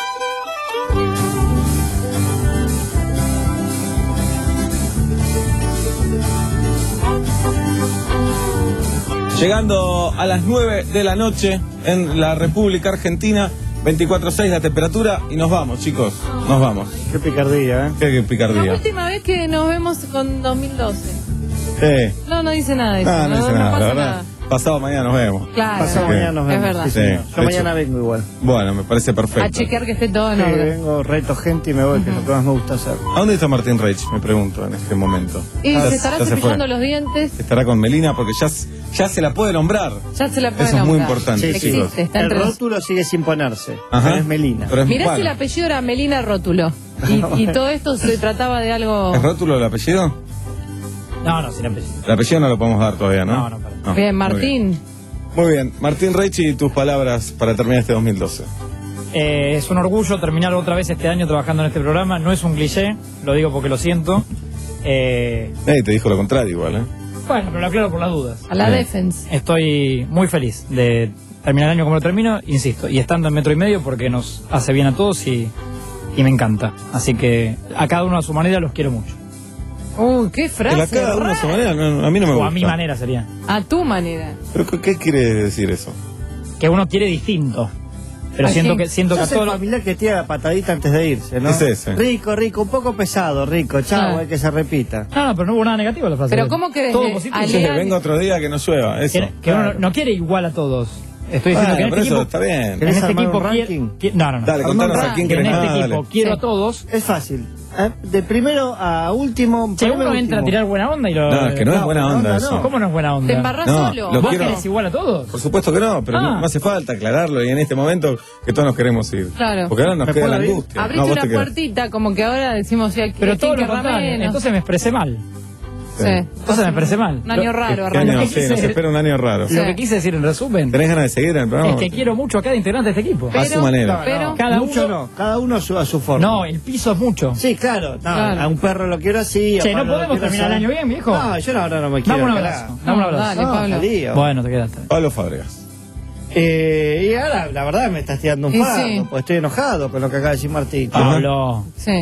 Llegando a las nueve de la noche en la República Argentina, veinticuatro seis la temperatura y nos vamos, chicos, nos vamos. Qué picardía, ¿eh? Qué, qué picardía. La última vez que nos vemos con dos mil doce. Eh. No, no dice nada de eso. No, no, no, dice no nada, pasa la verdad. nada. Pasado mañana nos vemos. Claro. Pasado Sí. mañana nos vemos. Es verdad. Sí, señor. Sí, Yo de mañana hecho. vengo igual. Bueno, me parece perfecto. A chequear que esté todo en Sí, orden. vengo, reto gente y me voy, que es lo que más me gusta hacer. ¿A dónde está Martín Reich? Me pregunto en este momento. Y Ya- se estará ya se cepillando fue. los dientes. Estará con Melina porque ya, ya se la puede nombrar. Ya se la puede Eso es muy nombrar. importante, Sí, sí. chicos. Existe, está El entre los... rótulo sigue sin ponerse. Ajá. Pero es Melina. Pero es Mirá bueno. si el apellido era Melina Rótulo. Y, y todo esto se trataba de algo... ¿Es rótulo el apellido? No, no, sin apellido. El apellido no lo podemos dar todavía, ¿no? No, no, para. No, Bien, muy Martín. Muy bien. Martín Reich y tus palabras para terminar este dos mil doce. Eh, es un orgullo terminar otra vez este año trabajando en este programa. No es un cliché, lo digo porque lo siento. Eh, Nadie te dijo lo contrario igual, ¿eh? bueno, pero lo aclaro por las dudas. A la Bien. defense. Estoy muy feliz de terminar el año como lo termino, insisto, y estando en metro y medio porque nos hace bien a todos y, y me encanta. Así que a cada uno a su manera los quiero mucho. Uy, qué frase. El a cada uno a su manera, no, a mí no me O gusta. a mi manera sería. A tu manera. ¿Pero qué- qué quiere decir eso? Que uno quiere distinto. Pero ¿Ah, siento sí? que siento que a Sos el todos... familiar que tira la patadita antes de irse, ¿no? Es ese. Rico, rico, un poco pesado, rico. Chao, Ah. hay que se repita. No, no, pero no hubo nada negativo en la frase. Pero ¿cómo querés Todo de- positivo. ale- Sí, Leal. venga otro día que no llueva, eso. Que, que uno no quiere igual a todos. Estoy diciendo Bueno, que en pero este eso equipo... está bien. En ¿Querés este armar equipo un quiero- ranking? qui- no, no, no. Dale, Armá contanos un a quién Que en querés. este Ah, equipo dale. quiero Sí. a todos. Es fácil. ¿eh? De primero a último. Che, poneme uno entra a último. tirar buena onda y lo... No, es que no, es buena buena onda onda eso. no. ¿Cómo no es buena onda? Te embarrás No, solo. lo ¿Vos quiero- querés igual a todos? Por supuesto que no, pero Ah. no, no hace falta aclararlo y en este momento que todos nos queremos ir. Claro. Porque ahora nos ¿Me queda la puedo ir? angustia. Abriste No, vos una te quedás. puertita, como que ahora decimos si hay Pero quién todo lo querrá contrario. menos. Entonces me expresé mal. Sí. Entonces me expresé mal. Un año Lo- raro, ¿Qué arranca. año? que Sí, quise- nos espera un año raro. Lo que quise decir en resumen ¿Tenés ganas de seguir en el programa? es que quiero mucho a cada integrante de este equipo. A su manera. Pero, Cada Mucho uno... no, cada uno a su, a su forma. No, el piso es mucho. Sí, claro, no, Claro. a un perro lo quiero así. a Che, ¿no Pablo lo podemos quiero terminar el así. año bien, viejo? No, yo no, ahora no me quiero. Dame un quedar. abrazo. Dame un abrazo. dale, No, Pablo. lío. Bueno, te quedaste. Pablo Fábregas. Eh, y ahora, la verdad, me estás tirando un Y fardo, sí. pues estoy enojado con lo que acaba de decir Martín. Pablo. Sí.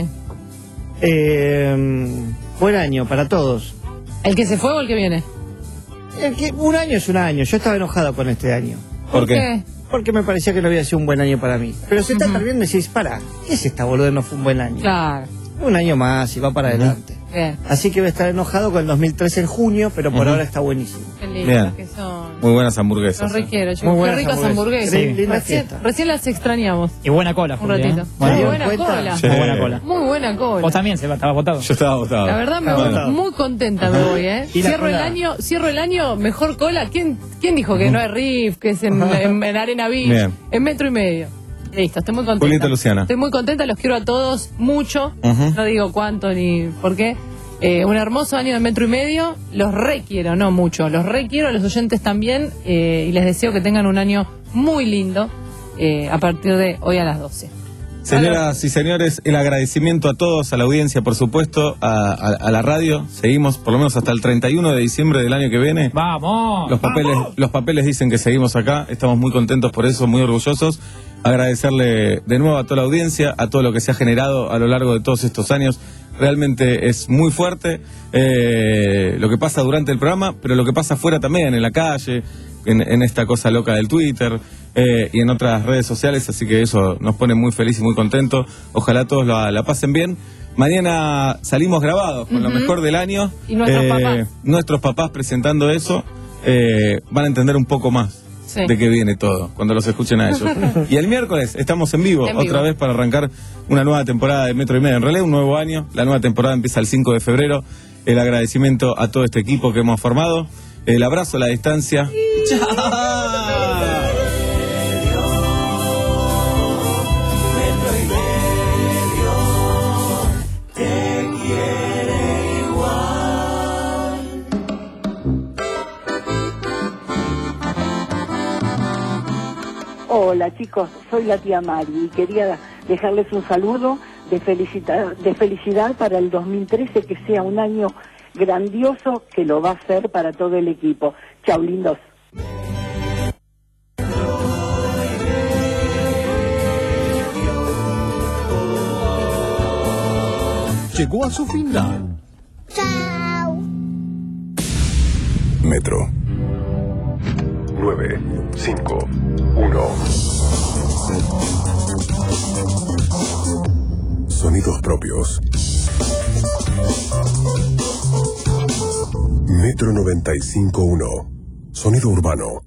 Eh, buen año para todos. ¿El que se fue o el que viene? Es que un año es un año. Yo estaba enojado con este año. ¿Por qué? qué? porque me parecía que no había sido un buen año para mí. Pero se está Ujú. perdiendo y decís, para, ¿qué es esta boludez? No fue un buen año. Claro. Un año más y va para adelante. Bien. Así que voy a estar enojado con el dos mil trece en junio, pero por Ujú. ahora está buenísimo. Qué lindos Bien. que son. Muy buenas hamburguesas. Los requiero, chicos. Muy Qué buenas ricas hamburguesas. hamburguesas. Sí, linda Recién, fiesta. recién las extrañamos. Y buena cola, Un Juli, ¿eh? ratito. Buena Muy cola. buena cuenta? cola. Sí. Muy buena cola. Muy buena Vos cola. también, Seba, estaba votado. Yo estaba votado. La verdad me Está voy bueno. muy contenta me voy, ¿eh? Y la Cierro el cola. año, cierro el año, mejor cola. ¿Quién, quién dijo que no hay riff, que es en, en, en Arena Beach, Bien. en metro y medio? Listo, estoy muy contenta. Julieta Luciana. Estoy muy contenta, los quiero a todos mucho. Ujú. No digo cuánto ni por qué. Eh, un hermoso año de metro y medio. Los requiero, no mucho. Los requiero a los oyentes también. Eh, y les deseo que tengan un año muy lindo eh, a partir de hoy a las doce. Señoras y señores, el agradecimiento a todos, a la audiencia, por supuesto, a, a- a la radio. Seguimos por lo menos hasta el treinta y uno de diciembre del año que viene. ¡Vamos! Los papeles, los papeles dicen que seguimos acá. Estamos muy contentos por eso, muy orgullosos. Agradecerle de nuevo a toda la audiencia, a todo lo que se ha generado a lo largo de todos estos años. Realmente es muy fuerte eh, lo que pasa durante el programa, pero lo que pasa afuera también, en la calle, en, en esta cosa loca del Twitter eh, y en otras redes sociales. Así que eso nos pone muy feliz y muy contentos. Ojalá todos la, la pasen bien. Mañana salimos grabados con lo Ujú. mejor del año. Y nuestros papás. Nuestros papás presentando eso eh, van a entender un poco más Sí. de qué viene todo cuando los escuchen a ellos. Y el miércoles estamos en vivo, En otra vivo. vez para arrancar una nueva temporada de Metro y Medio. En realidad un nuevo año. La nueva temporada empieza el cinco de febrero. El agradecimiento a todo este equipo que hemos formado. El abrazo a la distancia. Hola chicos, soy la tía Mari y quería dejarles un saludo de felicidad, de felicidad para el dos mil trece, que sea un año grandioso, que lo va a ser para todo el equipo. Chau, lindos. Llegó a su final. Metro. nueve, cinco, uno. Sonidos propios. Metro noventa y cinco punto uno. Sonido urbano.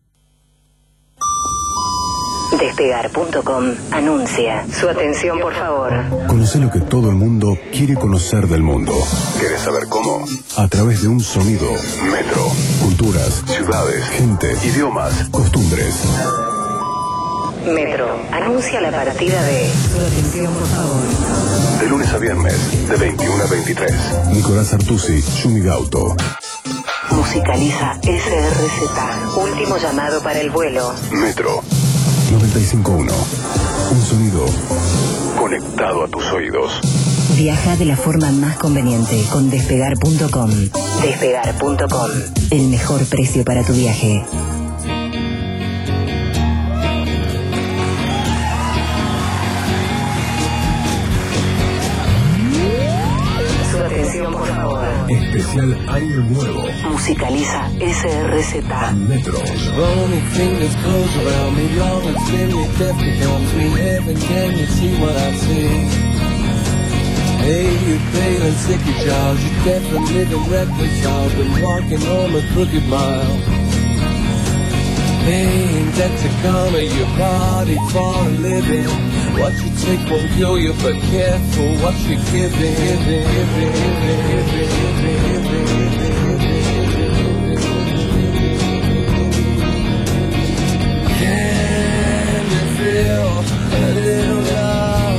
Despegar punto com anuncia. Su atención, por favor. Conoce lo que todo el mundo quiere conocer del mundo. ¿Querés saber cómo? A través de un sonido. Metro. Culturas, ciudades, gente, idiomas, costumbres. Metro anuncia la partida de. Su atención, por favor. De lunes a viernes, de veintiuno a veintitrés. Nicolás Artusi, Yumi Gauto. Musicaliza S R Z. Último llamado para el vuelo. Metro noventa y cinco punto uno. Un sonido conectado a tus oídos. Viaja de la forma más conveniente con despegar punto com. Despegar punto com. El mejor precio para tu viaje. Su atención, por favor. Especial Año Nuevo. Musicaliza S R Z. Metro. Rolling fingers close around me, long and thinly death becomes me. Heaven, can you see what I see? Hey, you pale and sickly child, you deaf and living reconciled, been walking home a crooked mile. Pain, debt to karma, your body for a living. What you take won't kill you, but careful what you're giving. giving, giving, giving, giving, giving. Can you feel a little love?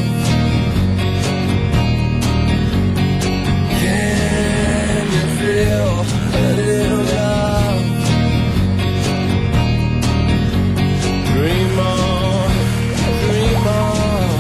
Can you feel a little love? Dream on, dream on.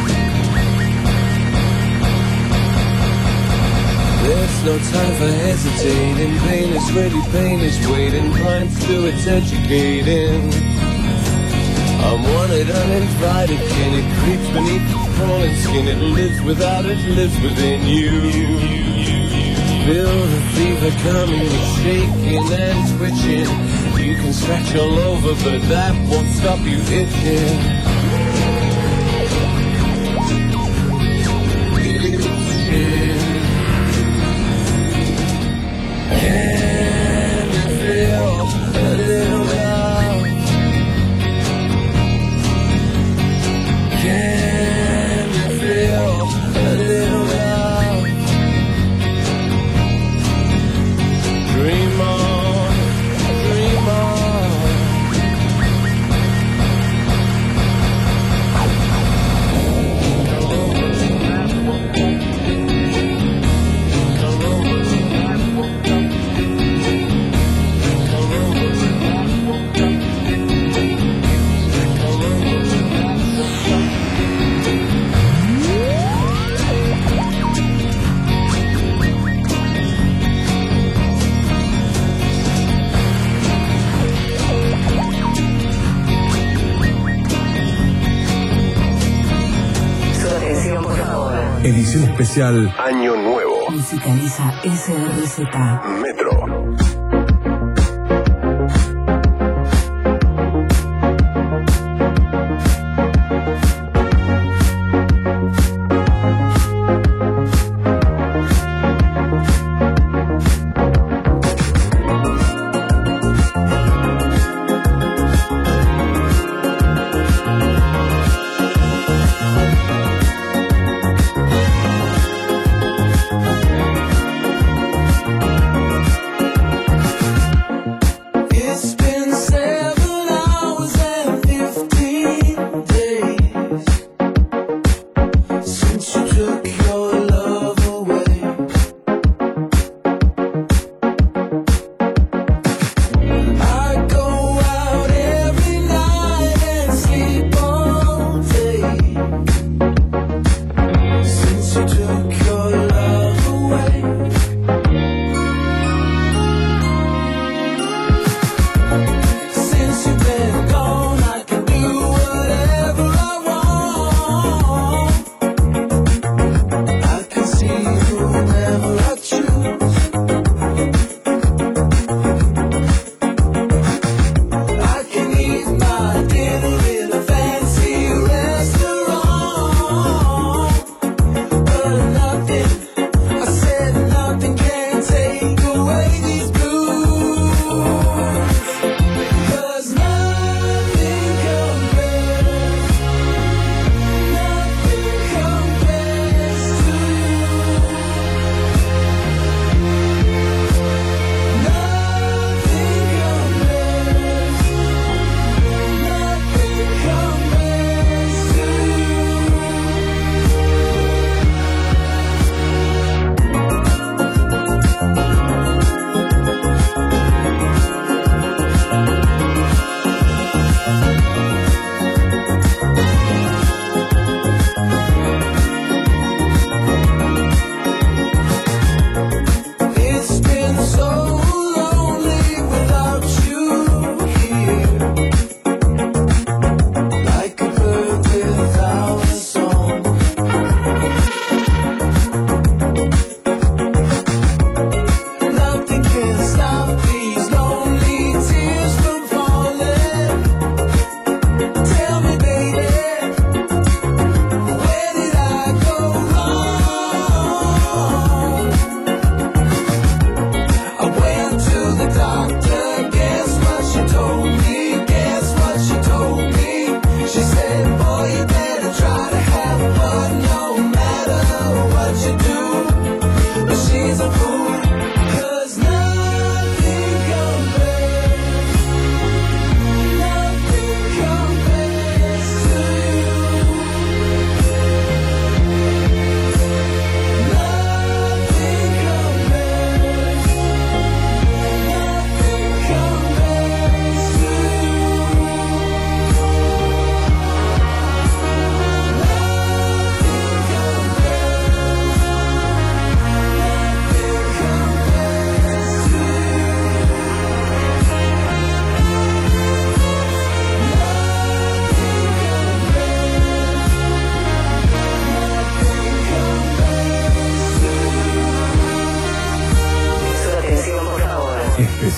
There's no time for hesitating. Pain is ready, pain is waiting. Crime still it's educating. I'm wanted, uninvited. Can it creeps beneath the crawling skin? It lives without, it lives within you. Feel the fever coming, you're shaking and twitching. You can stretch all over, but that won't stop you itching. Can you feel a little love? Can you feel a little love? Dream on, dream on. Edición especial Año Nuevo. Musicaliza S R Z. Metro.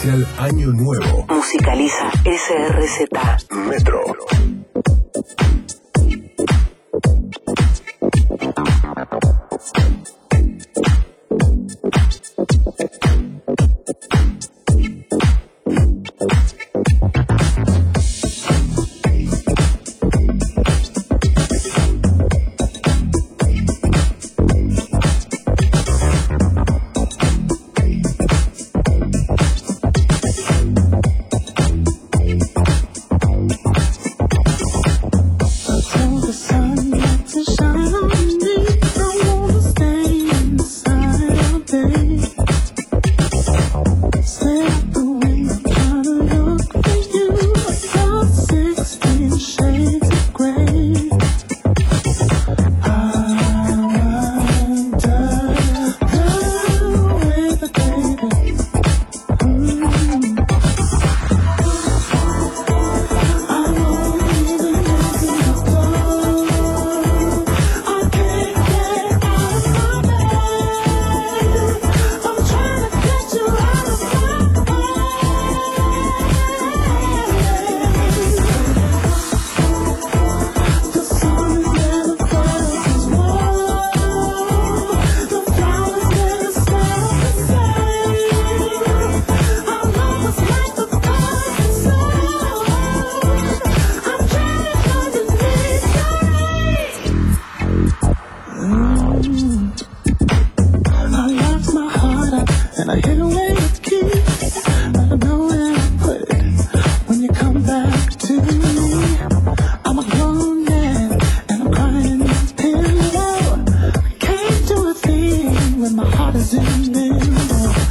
especial Año Nuevo. Musicaliza S R Z. Metro. When my heart is in limbo.